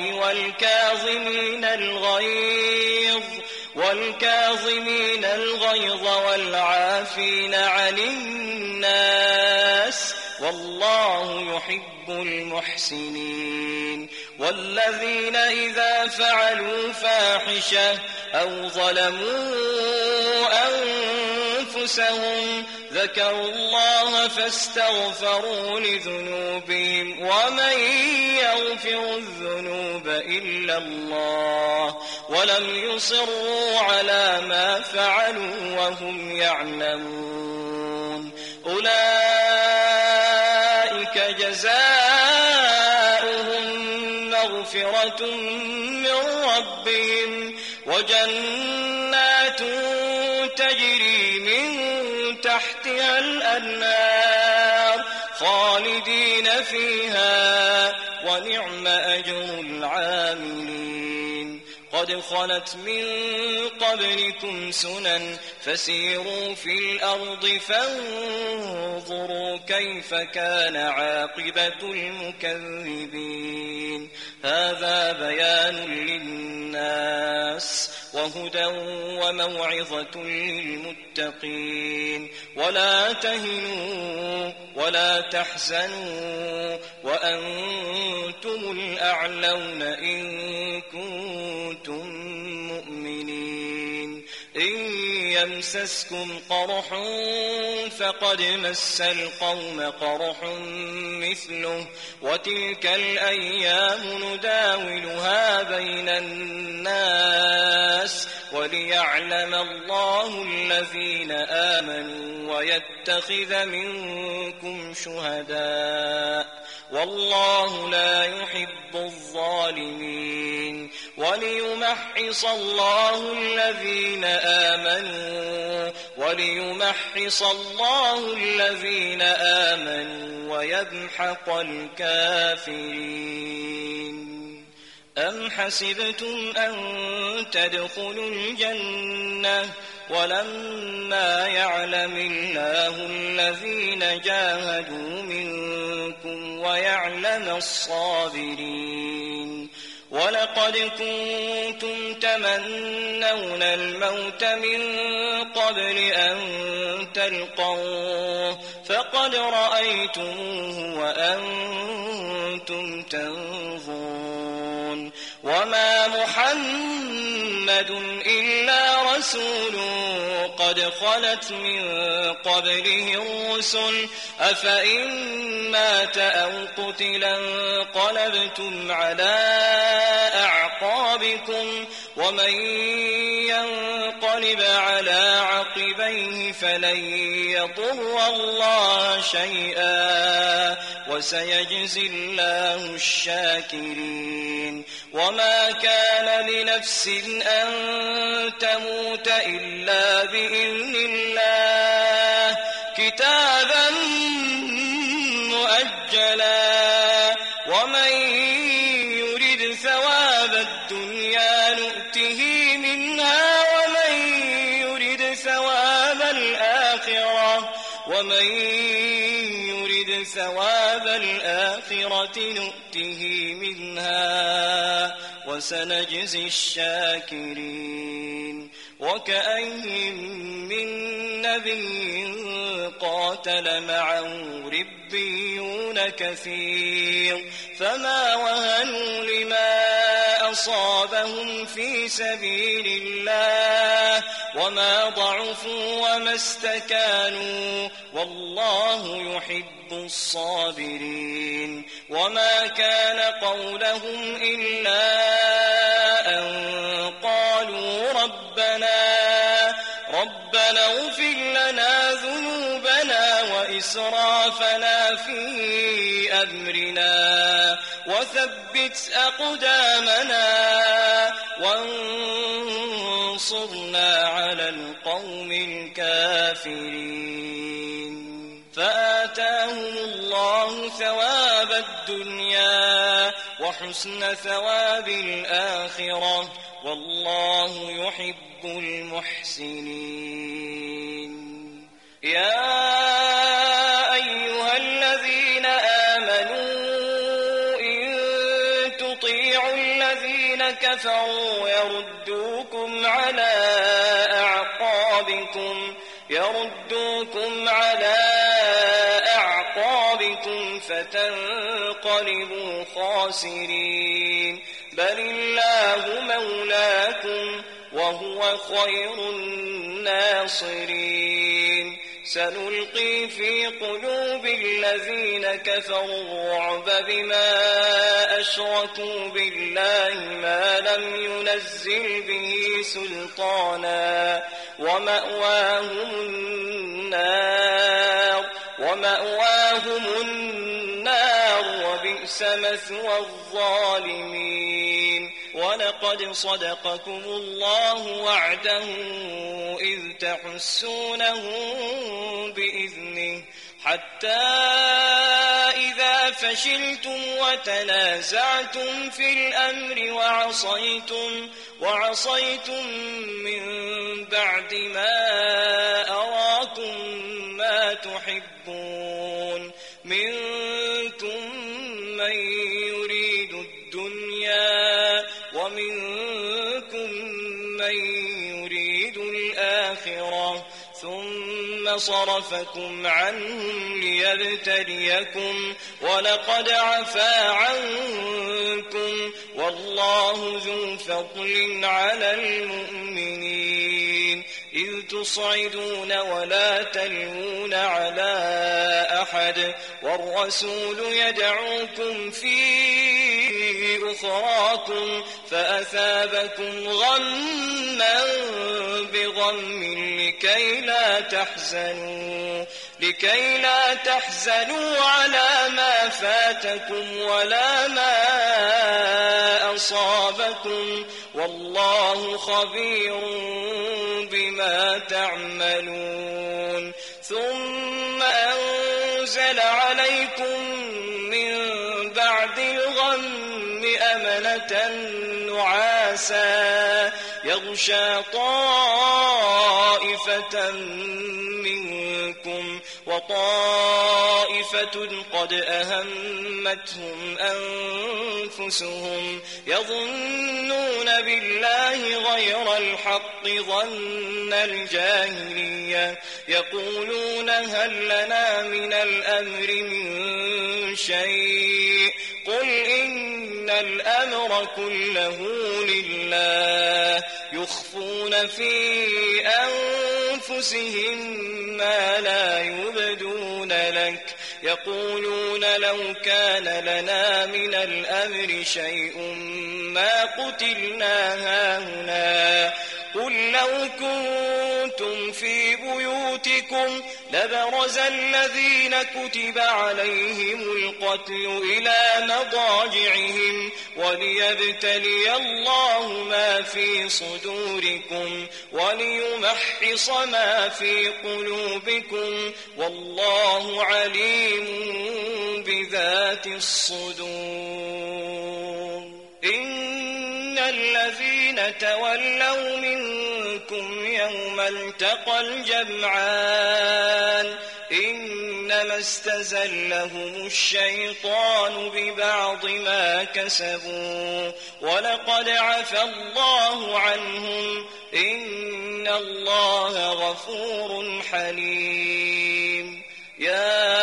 والكاظمين الغيظ والعافين عن الناس والله يحب المحسنين والذين إذا فعلوا فاحشة أو ظلموا أنفسهم ذكروا الله فاستغفروا لذنوبهم ومن يغفر الذنوب إلا الله ولم يصروا على ما فعلوا وهم يعلمون أولئك جزاؤهم مغفرة من ربهم وجنات تجري من تحتها الأنهار خالدين فيها ونعم أجر العاملين قد خلت من قبلكم سنن فسيروا في الأرض فانظروا كيف كان عاقبة المكذبين هذا بيان للناس وهدى وموعظة للمتقين. ولا تهنوا ولا تحزنوا وأنتم الأعلون إن كنتم مؤمنين. إن يمسسكم قرح فقد مس القوم قرح مثله وتلك الأيام نداولها بين الناس وليعلم الله الذين آمنوا ويتخذ منكم شهداء والله لا يحب الظالمين. وليمحص الله الذين آمنوا ويمحق الكافرين. أم حسبتم أن تدخلوا الجنة ولما يعلم الله الذين جاهدوا منكم ويعلم الصابرين. ولقد كنتم تمنون الموت من قبل أن تلقوه فقد رأيتموه وأنتم تنظرون. وما محمد إلا رسول قد خلت من قبله الرسل أفإن مات أو قتلا انقلبتم على أعقابكم ومن ينقلب على عقبيه فلن يضر الله شيئا وسيجزي الله الشاكرين. وما كان لنفس أن تموت إلا بإذن الله كتابا مؤجلا ومن يرد ثواب الدنيا نؤته منها ومن يرد ثواب الآخرة نؤته منها وسنجزي الشاكرين. وكأين من نبي قاتل معه ربيون كثير فما وهنوا لما أصابهم في سبيل الله وما ضعفوا وما استكانوا والله يحب الصابرين. وما كان قولهم إلا أن قالوا ربنا اغفر لنا ذنوبنا وإسرافنا في أمرنا وثبت أقدامنا وانصرنا على القوم الكافرين. فآتاهم الله ثواب الدنيا وحسن ثواب الآخرة والله يحب المحسنين. يا أيها الذين آمنوا إن تطيعوا الذين كفروا يردوكم على أعقابكم فتنقلبوا خاسرين. بل الله مولاكم وهو خير الناصرين. سنلقي في قلوب الذين كفروا الرعب بما أشركوا بالله ما لم ينزل به سلطانا ومأواهم النار وبئس مثوى الظالمين. ولقد صدقكم الله وعده إذ تحسونهم بإذنه حتى إذا فشلتم وتنازعتم في الأمر وعصيتم من بعد ما أراكم ما تحبون منكم من يريد الدنيا ومنكم من الآخرة ثم صرفكم عنهم ليبتليكم ولقد عفا عنكم والله ذو فضل على المؤمنين إذ تصعدون ولا تلوون على أحد والرسول يدعوكم في أخراكم فأثابكم غما بغم لكي لا تحزنوا على ما فاتكم ولا ما أصابكم والله خبير بما تعملون ثم أنزل عليكم من بعد الغم أمنة نعاسا يغشى طائفة منكم وطائفة قد أهمتهم أنفسهم يظنون بالله غير الحق ظن الجاهلية يقولون هل لنا من الأمر من شيء قل إن الأمر كله لله يخفون في أنفسهم ما لا يبدون لك يقولون لو كان لنا من الأمر شيء ما قتلنا هاهنا قل لو كنتم في بيوتكم لبرز الذين كتب عليهم القتل إلى مضاجعهم وليبتلي الله ما في صدوركم وليمحص ما في قلوبكم والله عليم بذات الصدور إن الذين تولوا منكم يوم التقى الجمعان إنما استزلهم الشيطان ببعض ما كسبوا ولقد عفى الله عنهم إن الله غفور حليم يا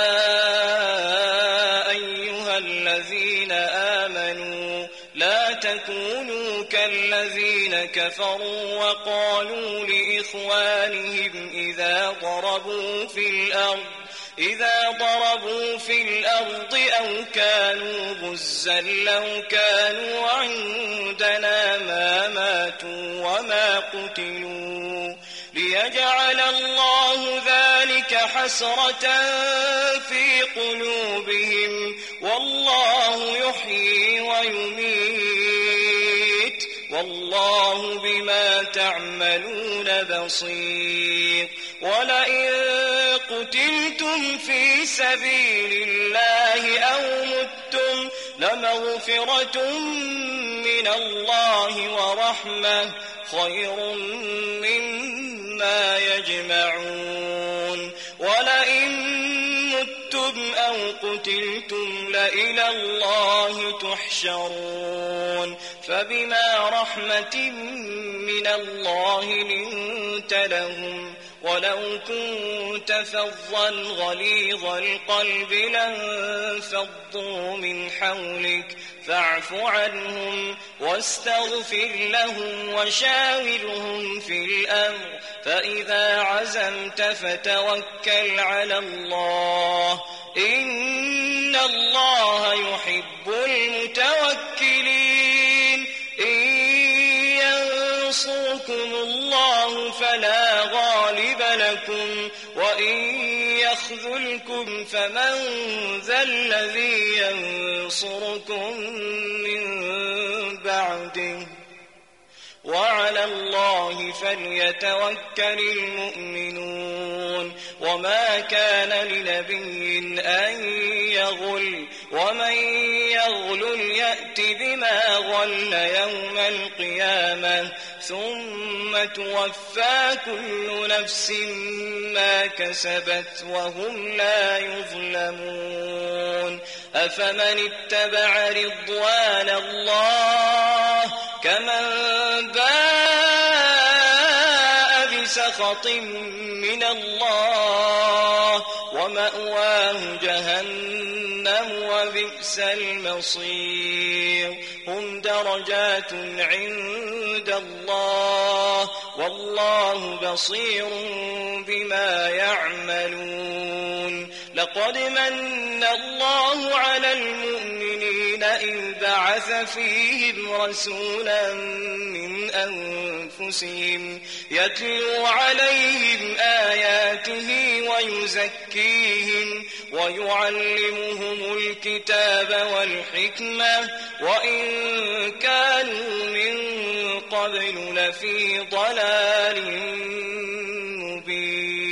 أيها الذين آمنوا لا تكونوا كالذين كفروا وقالوا لإخوانهم إذا ضربوا في الأرض أو كانوا غزا لو كانوا عندنا ما ماتوا وما قتلوا ليجعل الله ذلك حسرة في قلوبهم والله يحيي ويميت والله بما تعملون بصير ولئن قتلتم في سبيل الله أو متم لمغفرة من الله ورحمة خير مما يجمعون ولئن متم أو قتلتم لإلى الله تحشرون فبما رحمة من الله لنت لهم ولو كنت فظا غليظ القلب لانفضوا من حولك فاعف عنهم واستغفر لهم وشاورهم في الأمر فإذا عزمت فتوكل على الله إن الله يحب المتوكلين ينصركم الله فلا غالب لكم وإن يخذلكم فمن ذا الذي ينصركم من بعده وعلى الله فليتوكل المؤمنون وما كان لنبي أن يغل ومن يغل يأت بما غل يوم القيامة ثم توفى كل نفس ما كسبت وهم لا يظلمون أفمن اتبع رضوان الله كمن باء سخط من الله ومأواه جهنم وبئس المصير هم درجات عند الله والله بصير بما يعملون لقد من الله على المؤمنين إذ بعث فيهم رسولا من أنفسهم يتلو عليهم آياته ويزكيهم ويعلمهم الكتاب والحكمة وإن كانوا من قبل لفي ضلال مبين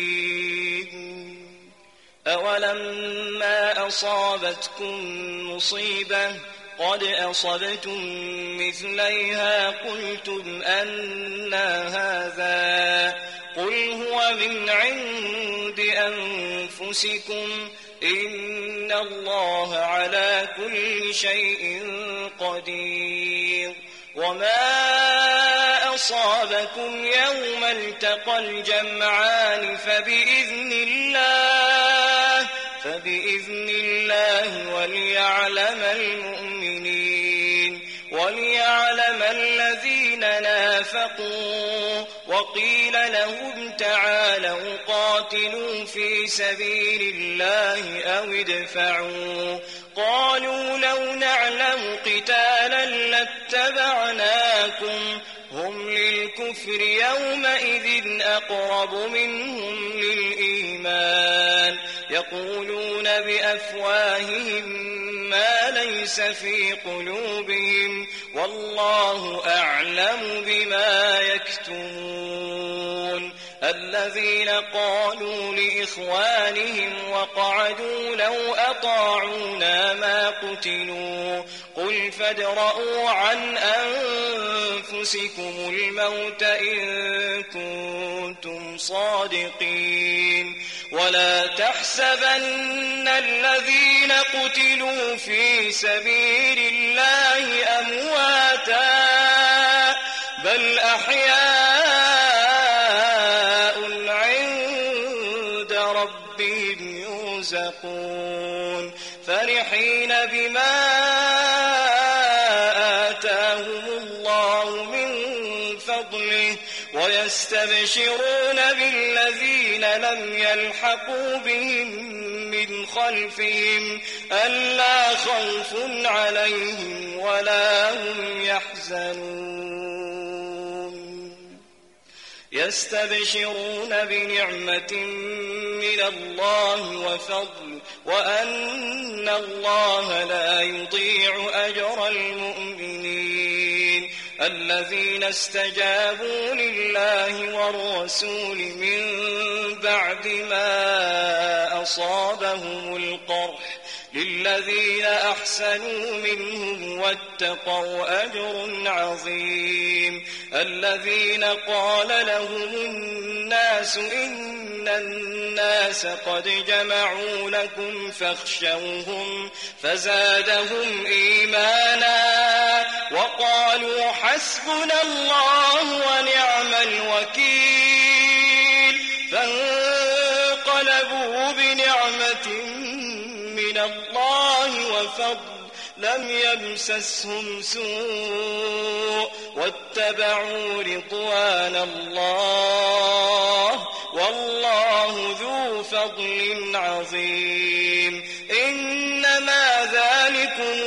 أولما أصابتكم مصيبة قد أصبتم مثليها قلتم أنى هذا قل هو من عند أنفسكم إن الله على كل شيء قدير وما أصابكم يوم التقى الجمعان فبإذن الله وليعلم المؤمنين وليعلم الذين نافقوا وقيل لهم تعالوا قاتلوا في سبيل الله أو ادفعوا قالوا لو نعلم قتالا لاتبعناكم هم للكفر يومئذ أقرب منهم للإيمان يقولون بأفواههم ما ليس في قلوبهم والله أعلم بما يكتمون الذين قالوا لإخوانهم وقعدوا لو أطاعونا ما قتلوا قل فادرءوا عن أنفسكم الموت إن كنتم صادقين ولا تحسبن الذين قتلوا في سبيل الله أمواتا بل أحياء عند ربهم يرزقون فرحين بما آتاهم الله من فضله ويستبشرون بالذين لم يلحقوا بهم من خلفهم ألا خوف عليهم ولا هم يحزنون يستبشرون بنعمة من الله وفضل وأن الله لا يضيع أجر المؤمنين الذين استجابوا لله والرسول من بعد ما أصابهم القرح للذين أحسنوا منهم واتقوا أجر عظيم الذين قال لهم الناس إن الناس قد جمعوا لكم فاخشوهم فزادهم إيمانا وقالوا حسبنا الله ونعم الوكيل فانقلبوا بنعمة من الله وفضل لم يمسسهم سوء واتبعوا رضوان الله والله ذو فضل عظيم إنما ذلكم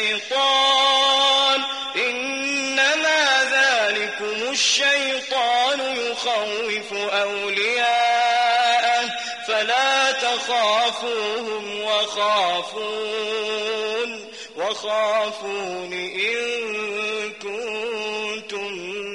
الشيطان يخوف أولياءه فلا تخافوهم وخافون إن كنتم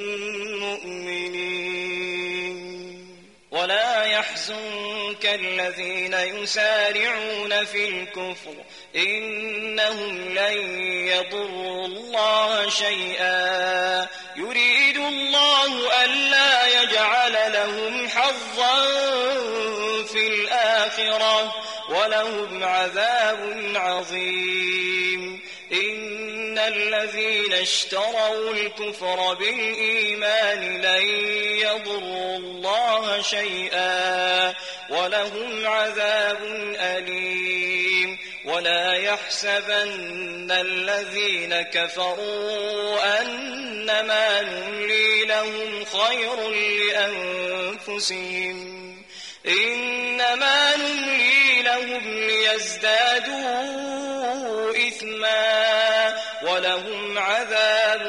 مؤمنين ولا يحزنك الذين يسارعون في الكفر إنهم لن يضروا الله شيئا يريد الله ألا يجعل لهم حظا في الآخرة ولهم عذاب عظيم إن الذين اشتروا الكفر بالإيمان لن يضروا الله شيئا ولهم عذاب أليم. ولا يحسبن الذين كفروا أنما نملي لهم خير لأنفسهم إنما نملي لهم ليزدادوا إثما ولهم عذاب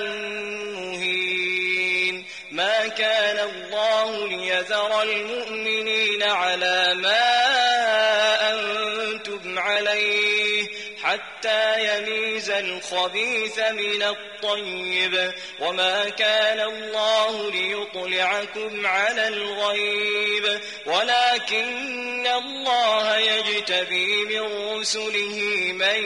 مهين. ما كان الله ليذر المؤمنين على ما أنتم عليه حتى يميز الخبيث من الطيب وما كان الله ليطلعكم على الغيب ولكن الله يجتبي من رسله من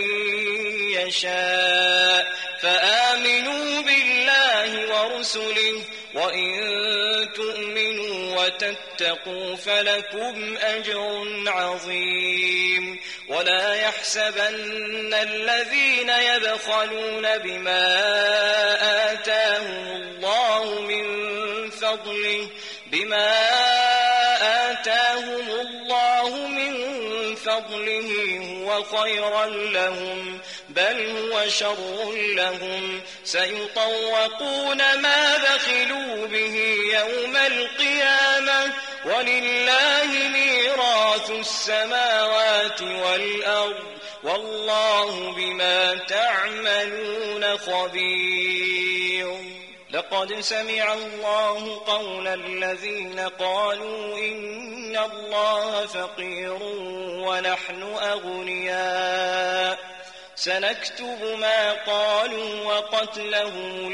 يشاء. فآمنوا بالله ورسله وإن تؤمنوا وتتقوا فلكم أجر عظيم. ولا يحسبن الذين يبخلون بما آتاهم الله من فضله هو خيرا لهم بل هو شر لهم. سيطوقون ما بخلوا به يوم القيامة ولله ميراث السماوات والأرض والله بما تعملون خبير. لقد سمع الله قول الذين قالوا إن الله فقير ونحن أغنياء سنكتب ما قالوا وقتلهم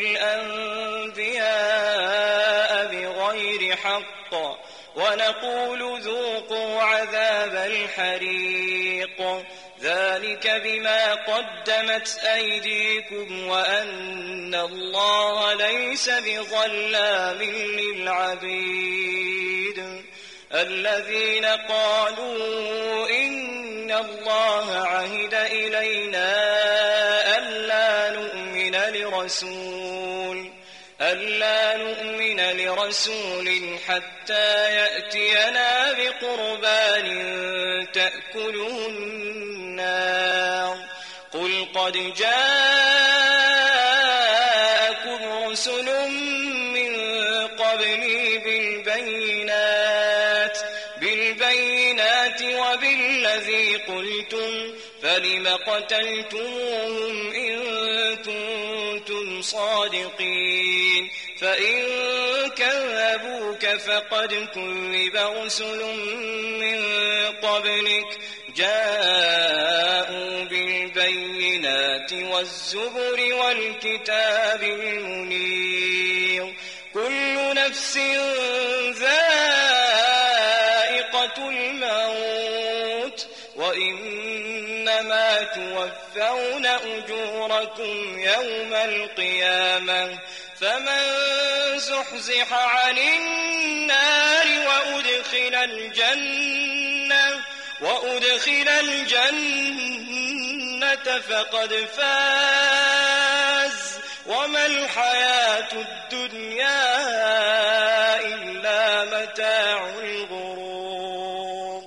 الأنبياء بغير حق ونقول ذوقوا عذاب الحريق ذلك بما قدمت أيديكم وأن الله ليس بظلام للعبيد. الذين قالوا إن الله عهد إلينا ألا نؤمن لرسول حتى يأتينا بقربان تأكله النار. قل قد جاءكم رسل من قبلي بالبينات وبالذي قلتم فلم قتلتموهم إن كنتم صادقين. فإن كذبوك فقد كذب رسل من قبلك جاءوا بالبينات والزبر والكتاب المنير. كل نفس ذائقة الموت وإنما توفون أجوركم يوم القيامة فمن زحزح عن النار وأدخل الجنة فقد فاز وما الحياة الدنيا إلا متاع الغرور.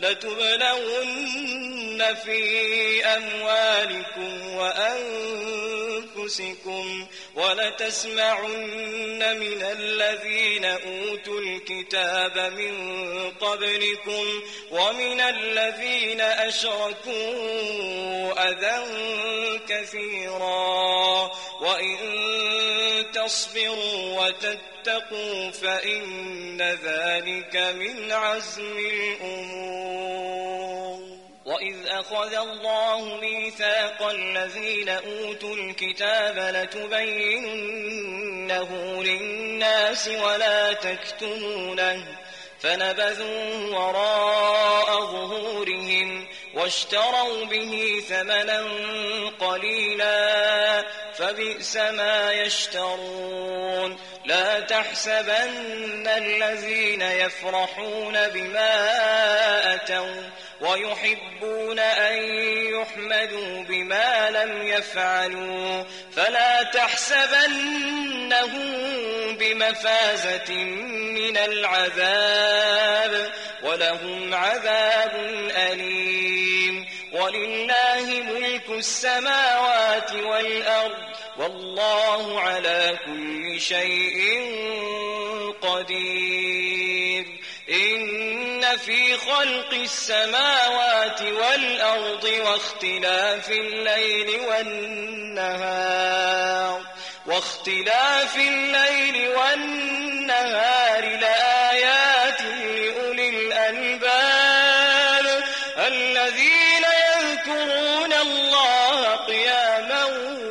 لتبلون في أموالكم وأنفسكم ولتسمعن من الذين أوتوا الكتاب من قبلكم ومن الذين أشركوا أذى كثيرا وإن تصبروا وتتقوا فإن ذلك من عزم الأمور. وإذ أخذ الله ميثاق الذين أوتوا الكتاب لتبيننه للناس ولا تكتمونه فنبذوه وراء ظهورهم واشتروا به ثمنا قليلا فبئس ما يشترون. لا تحسبن الذين يفرحون بما أتوا ويحبون أن يحمدوا بما لم يفعلوا فلا تحسبنهم بمفازة من العذاب ولهم عذاب أليم ولله ملك السماوات والأرض والله على كل شيء قدير إن في خلق السماوات والأرض واختلاف الليل والنهار لآيات لأولي الألباب الذين يذكرون الله قياما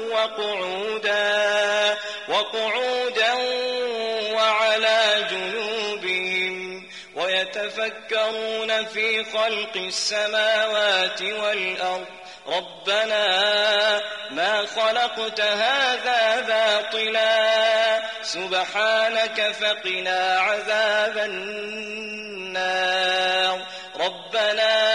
وقعودا وعلى جنوبهم ويتفكرون في خلق السماوات والأرض ربنا ما خلقت هذا باطلا سبحانك فقنا عذاب النار ربنا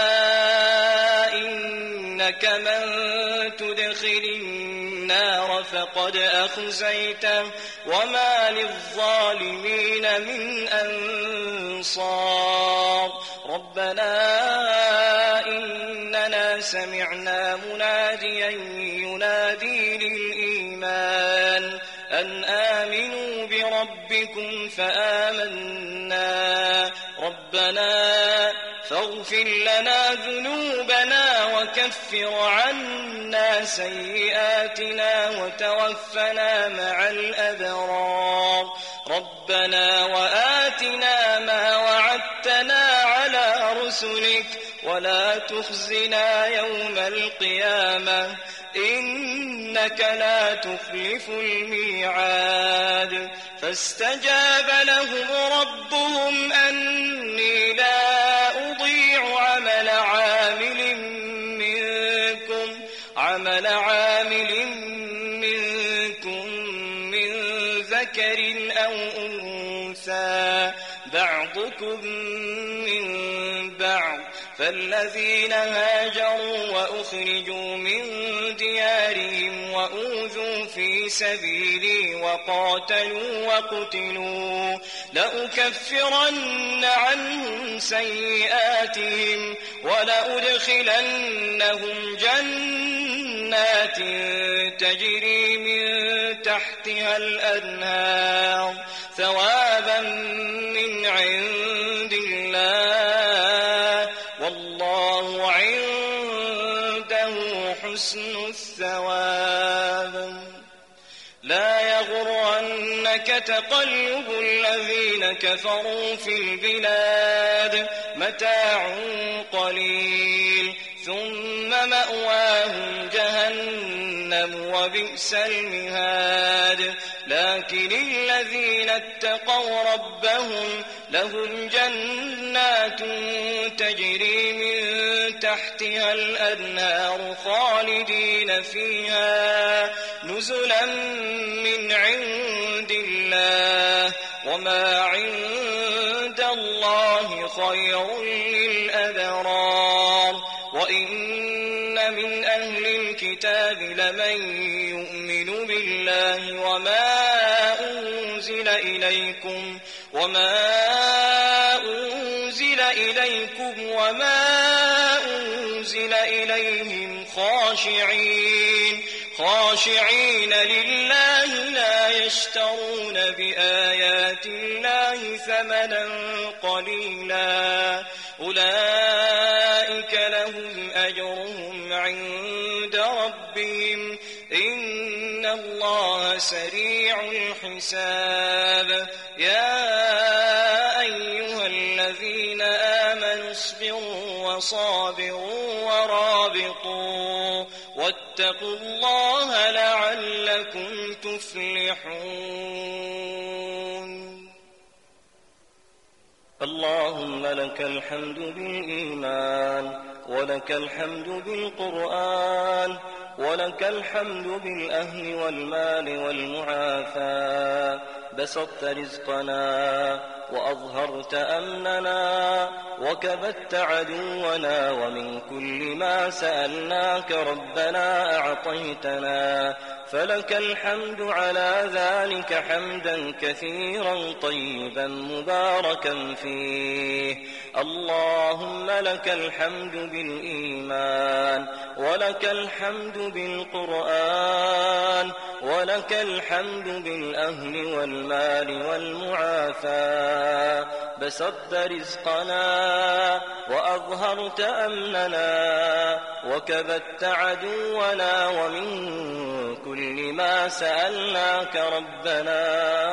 إنك من تدخل النار فقد أخزيته وما للظالمين من أنصار ربنا إننا سمعنا مناديا ينادي للإيمان أن آمنوا بربكم فآمنا ربنا فاغفر لنا ذنوبنا وكفر عنا سيئاتنا وتوفنا مع الأبرار ربنا وآتنا ما وعدتنا على رسلك ولا تخزنا يوم القيامة إنك لا تخلف الميعاد فاستجاب لهم ربهم أني لا أضيع عمل عامل منكم من ذكر أو أنثى بعضكم من بعض فالذين هاجروا وأخرجوا من ديارهم وأوذوا في سبيلي وقاتلوا وقتلوا لأكفرن عنهم سيئاتهم ولأدخلنهم جنات تجري من تحتها الأنهار ثوابا من عند الله والله عنده حسن الثواب لا يغرنك تقلب الذين كفروا في البلاد متاع قليل ثم مأواهم جهنم وبئس المهاد لكن الذين اتقوا ربهم لهم جنات تجري من تحتها الأنهار خالدين فيها نزلا من عند الله وما عند الله خير للأبرار وإن من أهل الكتاب لمن يؤمن بالله وما أنزل إليكم وما أنزل إليهم خاشعين لله لا يشترون بآيات الله ثمنا قليلا أولئك لهم أجرهم عند ربهم إن الله سريع الحساب يا أيها الذين آمنوا اصبروا وصابروا ورابطوا واتقوا الله لعلكم تفلحون اللهم لك الحمد بالإيمان ولك الحمد بالقرآن ولك الحمد بالأهل والمال والمعافاة بسطت رزقنا وأظهرت أمننا وكبت عدونا ومن كل ما سألناك ربنا أعطيتنا فلك الحمد على ذلك حمدا كثيرا طيبا مباركا فيه. اللهم لك الحمد بالإيمان ولك الحمد بالقرآن ولك الحمد بالأهل والمال والمعافاة. بسطت رزقنا وأظهرت أمننا وكبت عدونا ومن كل ما سألناك ربنا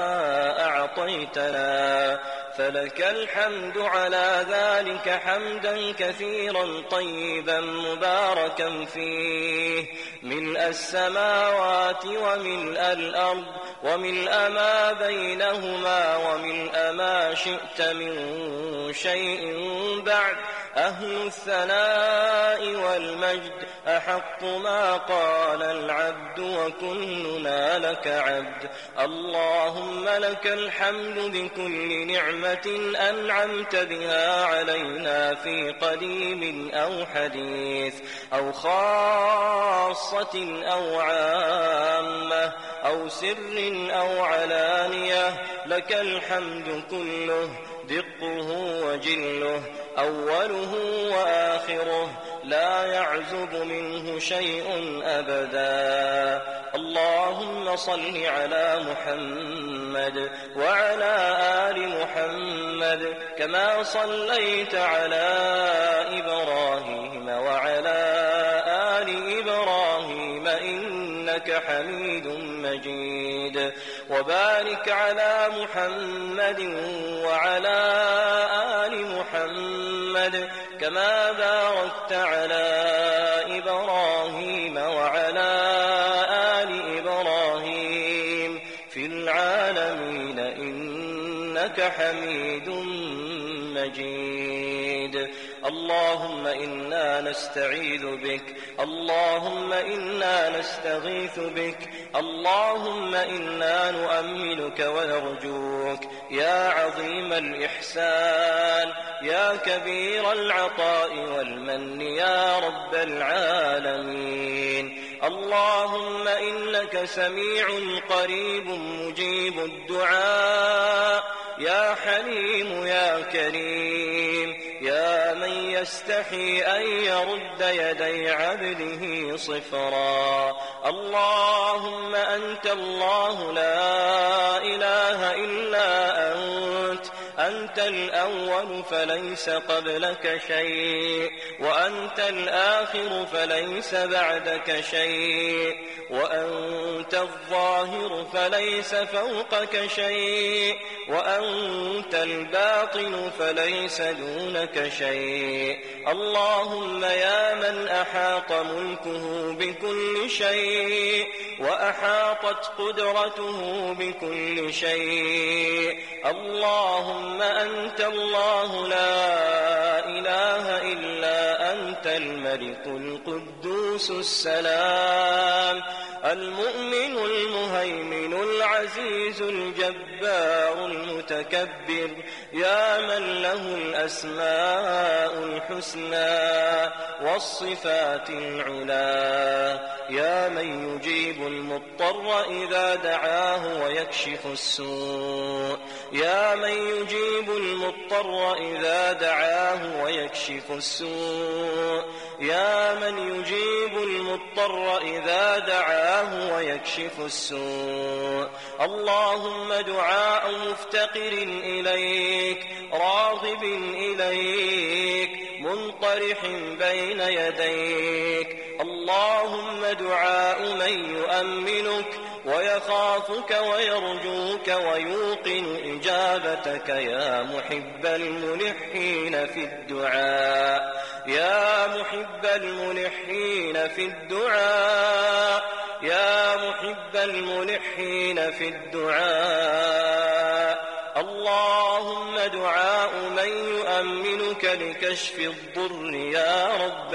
أعطيتنا فلك الحمد على ذلك حمدا كثيرا طيبا مباركا فيه. ملء السماوات وملء الأرض وملء ما بينهما وملء ما شئت من شيء بعد. أهل الثناء والمجد أحق ما قال العبد وكلنا لك عبد. اللهم لك الحمد بكل نعمة أنعمت بها علينا في قديم أو حديث أو خاصة أو عامة أو سر أو علانية. لك الحمد كله دقه وجله أوله وآخره لا يعزب منه شيء أبدا. اللهم صل على محمد وعلى آل محمد كما صليت على إبراهيم وعلى آل إبراهيم إنك حميد مجيد. وبارك على محمد وعلى آل محمد كما باركت على إبراهيم وعلى آل إبراهيم في العالمين إنك حميد مجيد. اللهم إنا نستعيذ بك، اللهم إنا نستغيث بك، اللهم إنا نؤملك ونرجوك يا عظيم الإحسان يا كبير العطاء والمن يا رب العالمين. اللهم إنك سميع قريب مجيب الدعاء يا حليم يا كريم يا من يستحي أن يرد يدي عبده صفرا. اللهم أنت الله لا إله إلا أنت الأول فليس قبلك شيء وأنت الآخر فليس بعدك شيء وأنت الظاهر فليس فوقك شيء وأنت الباطن فليس دونك شيء. اللهم يا من أحاط ملكه بكل شيء وأحاطت قدرته بكل شيء. اللهم أنت الله لا إله إلا أنت الملك القدوس السلام المؤمن المهيمن العزيز الجبار المتكبر يا من له الأسماء الحسنى والصفات العلى. يا من يجيب المضطر إذا دعاه ويكشف السوء يا من يجيب المضطر إذا دعاه ويكشف السوء يا من يجيب المضطر إذا دعاه ويكشف السوء. اللهم دعاء مفتقر إليك راغب إليك منطرح بين يديك. اللهم دعاء من يؤمنك ويخافك ويرجوك ويوقن إجابتك يا محب الملحين في الدعاء يا محب الملحين في الدعاء يا محب الملحين في الدعاء. اللهم دعاء من يؤمنك لكشف الضر يا رب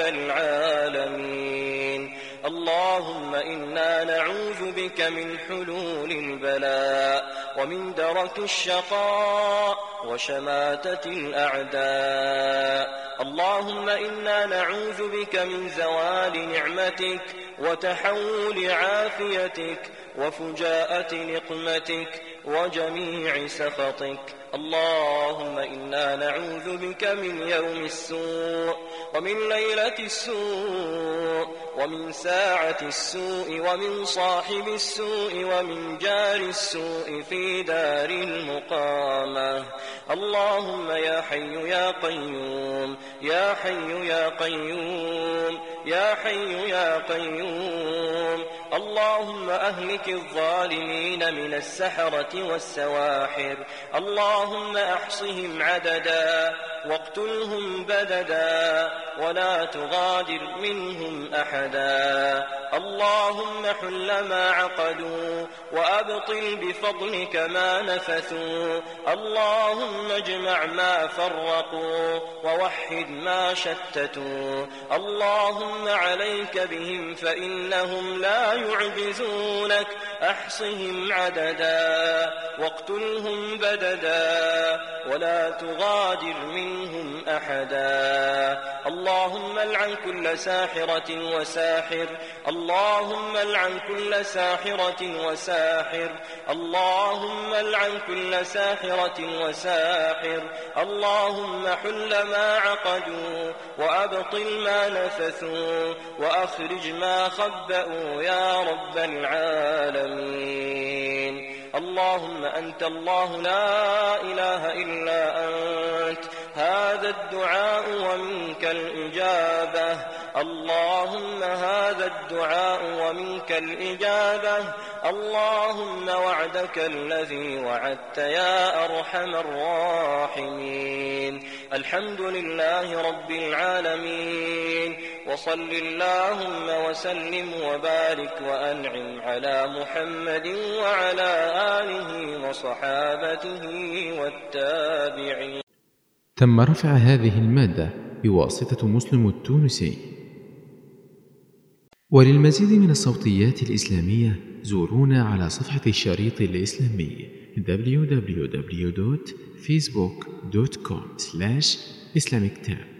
العالمين. اللهم إنا نعوذ بك من حلول البلاء ومن درك الشقاء وشماتة الأعداء. اللهم إنا نعوذ بك من زوال نعمتك وتحول عافيتك وفجاءة نقمتك وجميع سخطك. اللهم إنا نعوذ بك من يوم السوء ومن ليلة السوء ومن ساعة السوء ومن صاحب السوء ومن جار السوء في دار المقامة. اللهم يا حي يا قيوم يا حي يا قيوم يا حي يا قيوم. اللهم أهلك الظالمين من السحرة والسواحر. اللهم أحصهم عددا واقتلهم بددا ولا تغادر منهم أحدا. اللهم حل ما عقدوا وأبطل بفضلك ما نفثوا. اللهم اجمع ما فرقوا ووحد ما شتتوا. اللهم عليك بهم فإنهم لا يعجزونك. أحصهم عددا واقتلهم بددا ولا تغادر منهم أحدا. اللهم العن كل ساحرة وساحر. اللهم العن كل ساحرة وساحر. اللهم العن كل ساحرة وساحر. اللهم حل ما عقدوا وأبطل ما نفثوا وأخرج ما خبأوا يا رب العالمين. اللهم أنت الله لا إله إلا أنت. هذا الدعاء ومنك الإجابة. اللهم هذا الدعاء ومنك الإجابة. اللهم وعدك الذي وعدت يا أرحم الراحمين. الحمد لله رب العالمين. وصل اللهم وسلم وبارك وأنعم على محمد وعلى آله وصحابته والتابعين. تم رفع هذه المادة بواسطة مسلم التونسي. وللمزيد من الصوتيات الإسلامية زورونا على صفحة الشريط الإسلامي www.facebook.com/islamictab.